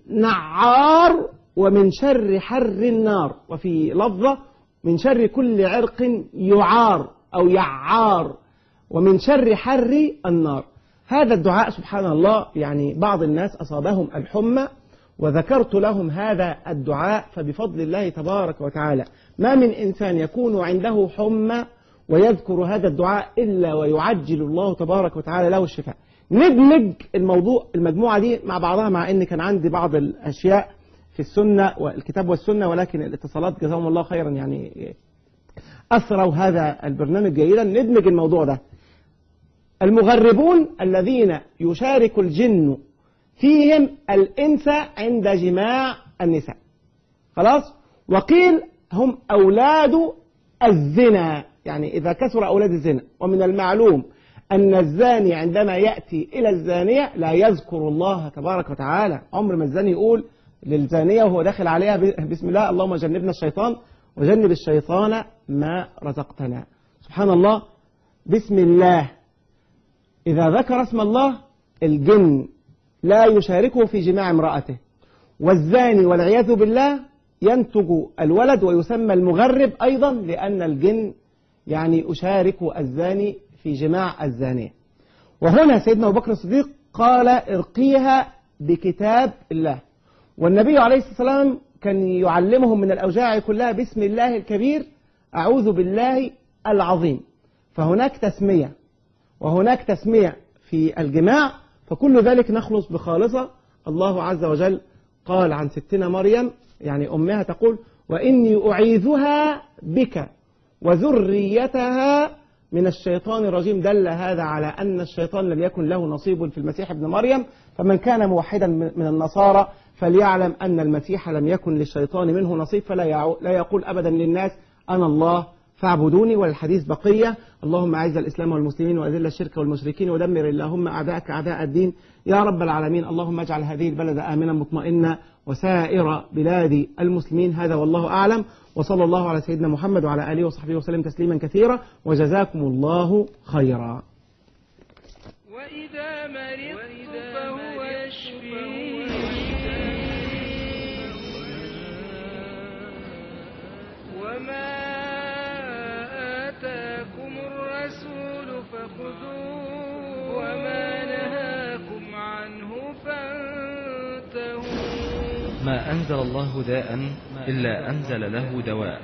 Speaker 2: نعار ومن شر حر النار. وفي لفظة من شر كل عرق يعار أو يعار ومن شر حر النار. هذا الدعاء سبحان الله يعني بعض الناس أصابهم الحمى وذكرت لهم هذا الدعاء، فبفضل الله تبارك وتعالى ما من إنسان يكون عنده حمى ويذكر هذا الدعاء إلا ويعجل الله تبارك وتعالى له الشفاء. ندمج المجموعة دي مع بعضها، مع أن كان عندي بعض الأشياء في السنة والكتاب والسنة، ولكن الاتصالات جزاهم الله خيرا يعني أثروا هذا البرنامج جيدا. ندمج الموضوع ده. المغربون الذين يشارك الجن فيهم الإنس عند جماع النساء، خلاص، وقيل هم أولاد الزنا، يعني إذا كثر أولاد الزنا. ومن المعلوم أن الزاني عندما يأتي إلى الزانية لا يذكر الله تبارك وتعالى. عمر ما الزاني يقول للزانية وهو داخل عليها بسم الله اللهم جنبنا الشيطان وجنب الشيطان ما رزقتنا. سبحان الله. بسم الله إذا ذكر اسم الله الجن لا يشاركه في جماع امرأته، والزاني والعياذ بالله ينتج الولد ويسمى المغرب أيضا، لأن الجن يعني يشارك الزاني في جماع الزانية. وهنا سيدنا أبو بكر الصديق قال ارقيها بكتاب الله، والنبي عليه الصلاة والسلام كان يعلمهم من الأوجاع كلها بسم الله الكبير أعوذ بالله العظيم. فهناك تسمية وهناك تسمية في الجماع، فكل ذلك نخلص بخالصة. الله عز وجل قال عن ستنا مريم يعني أمها تقول وإني أعيذها بك وذريتها من الشيطان الرجيم. دل هذا على أن الشيطان لم يكن له نصيب في المسيح ابن مريم. فمن كان موحدا من النصارى فليعلم أن المسيح لم يكن للشيطان منه نصيب، فلا يقول أبدا للناس أنا الله فاعبدوني. والحديث بقية. اللهم أعز الإسلام والمسلمين وأذل الشرك والمشركين ودمر اللهم أعداءك أعداء الدين يا رب العالمين. اللهم اجعل هذه البلد آمنا مطمئنا وسائر بلاد المسلمين. هذا والله أعلم، وصلى الله على سيدنا محمد وعلى آله وصحبه وسلم تسليما كثيرا، وجزاكم الله خيرا.
Speaker 7: وإذا مرضت فهو يشفين وما آتاكم الرسول فخذوه وما نهاكم عنه فانتهوا.
Speaker 8: ما أنزل الله داء إلا أنزل له دواء.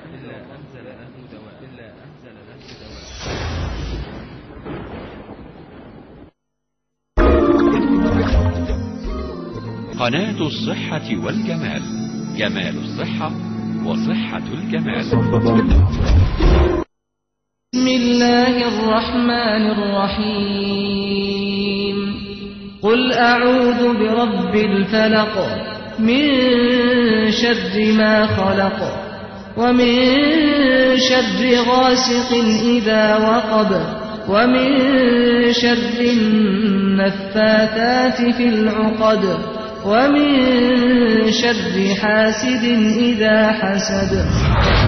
Speaker 9: قناة الصحة والجمال، جمال الصحة وصحة الجمال.
Speaker 10: بسم الله الرحمن الرحيم. قل أعوذ برب الفلق من شر ما خلق ومن شر غاسق إذا وقب ومن شر النفاثات في العقد ومن شر حاسد إذا حسد.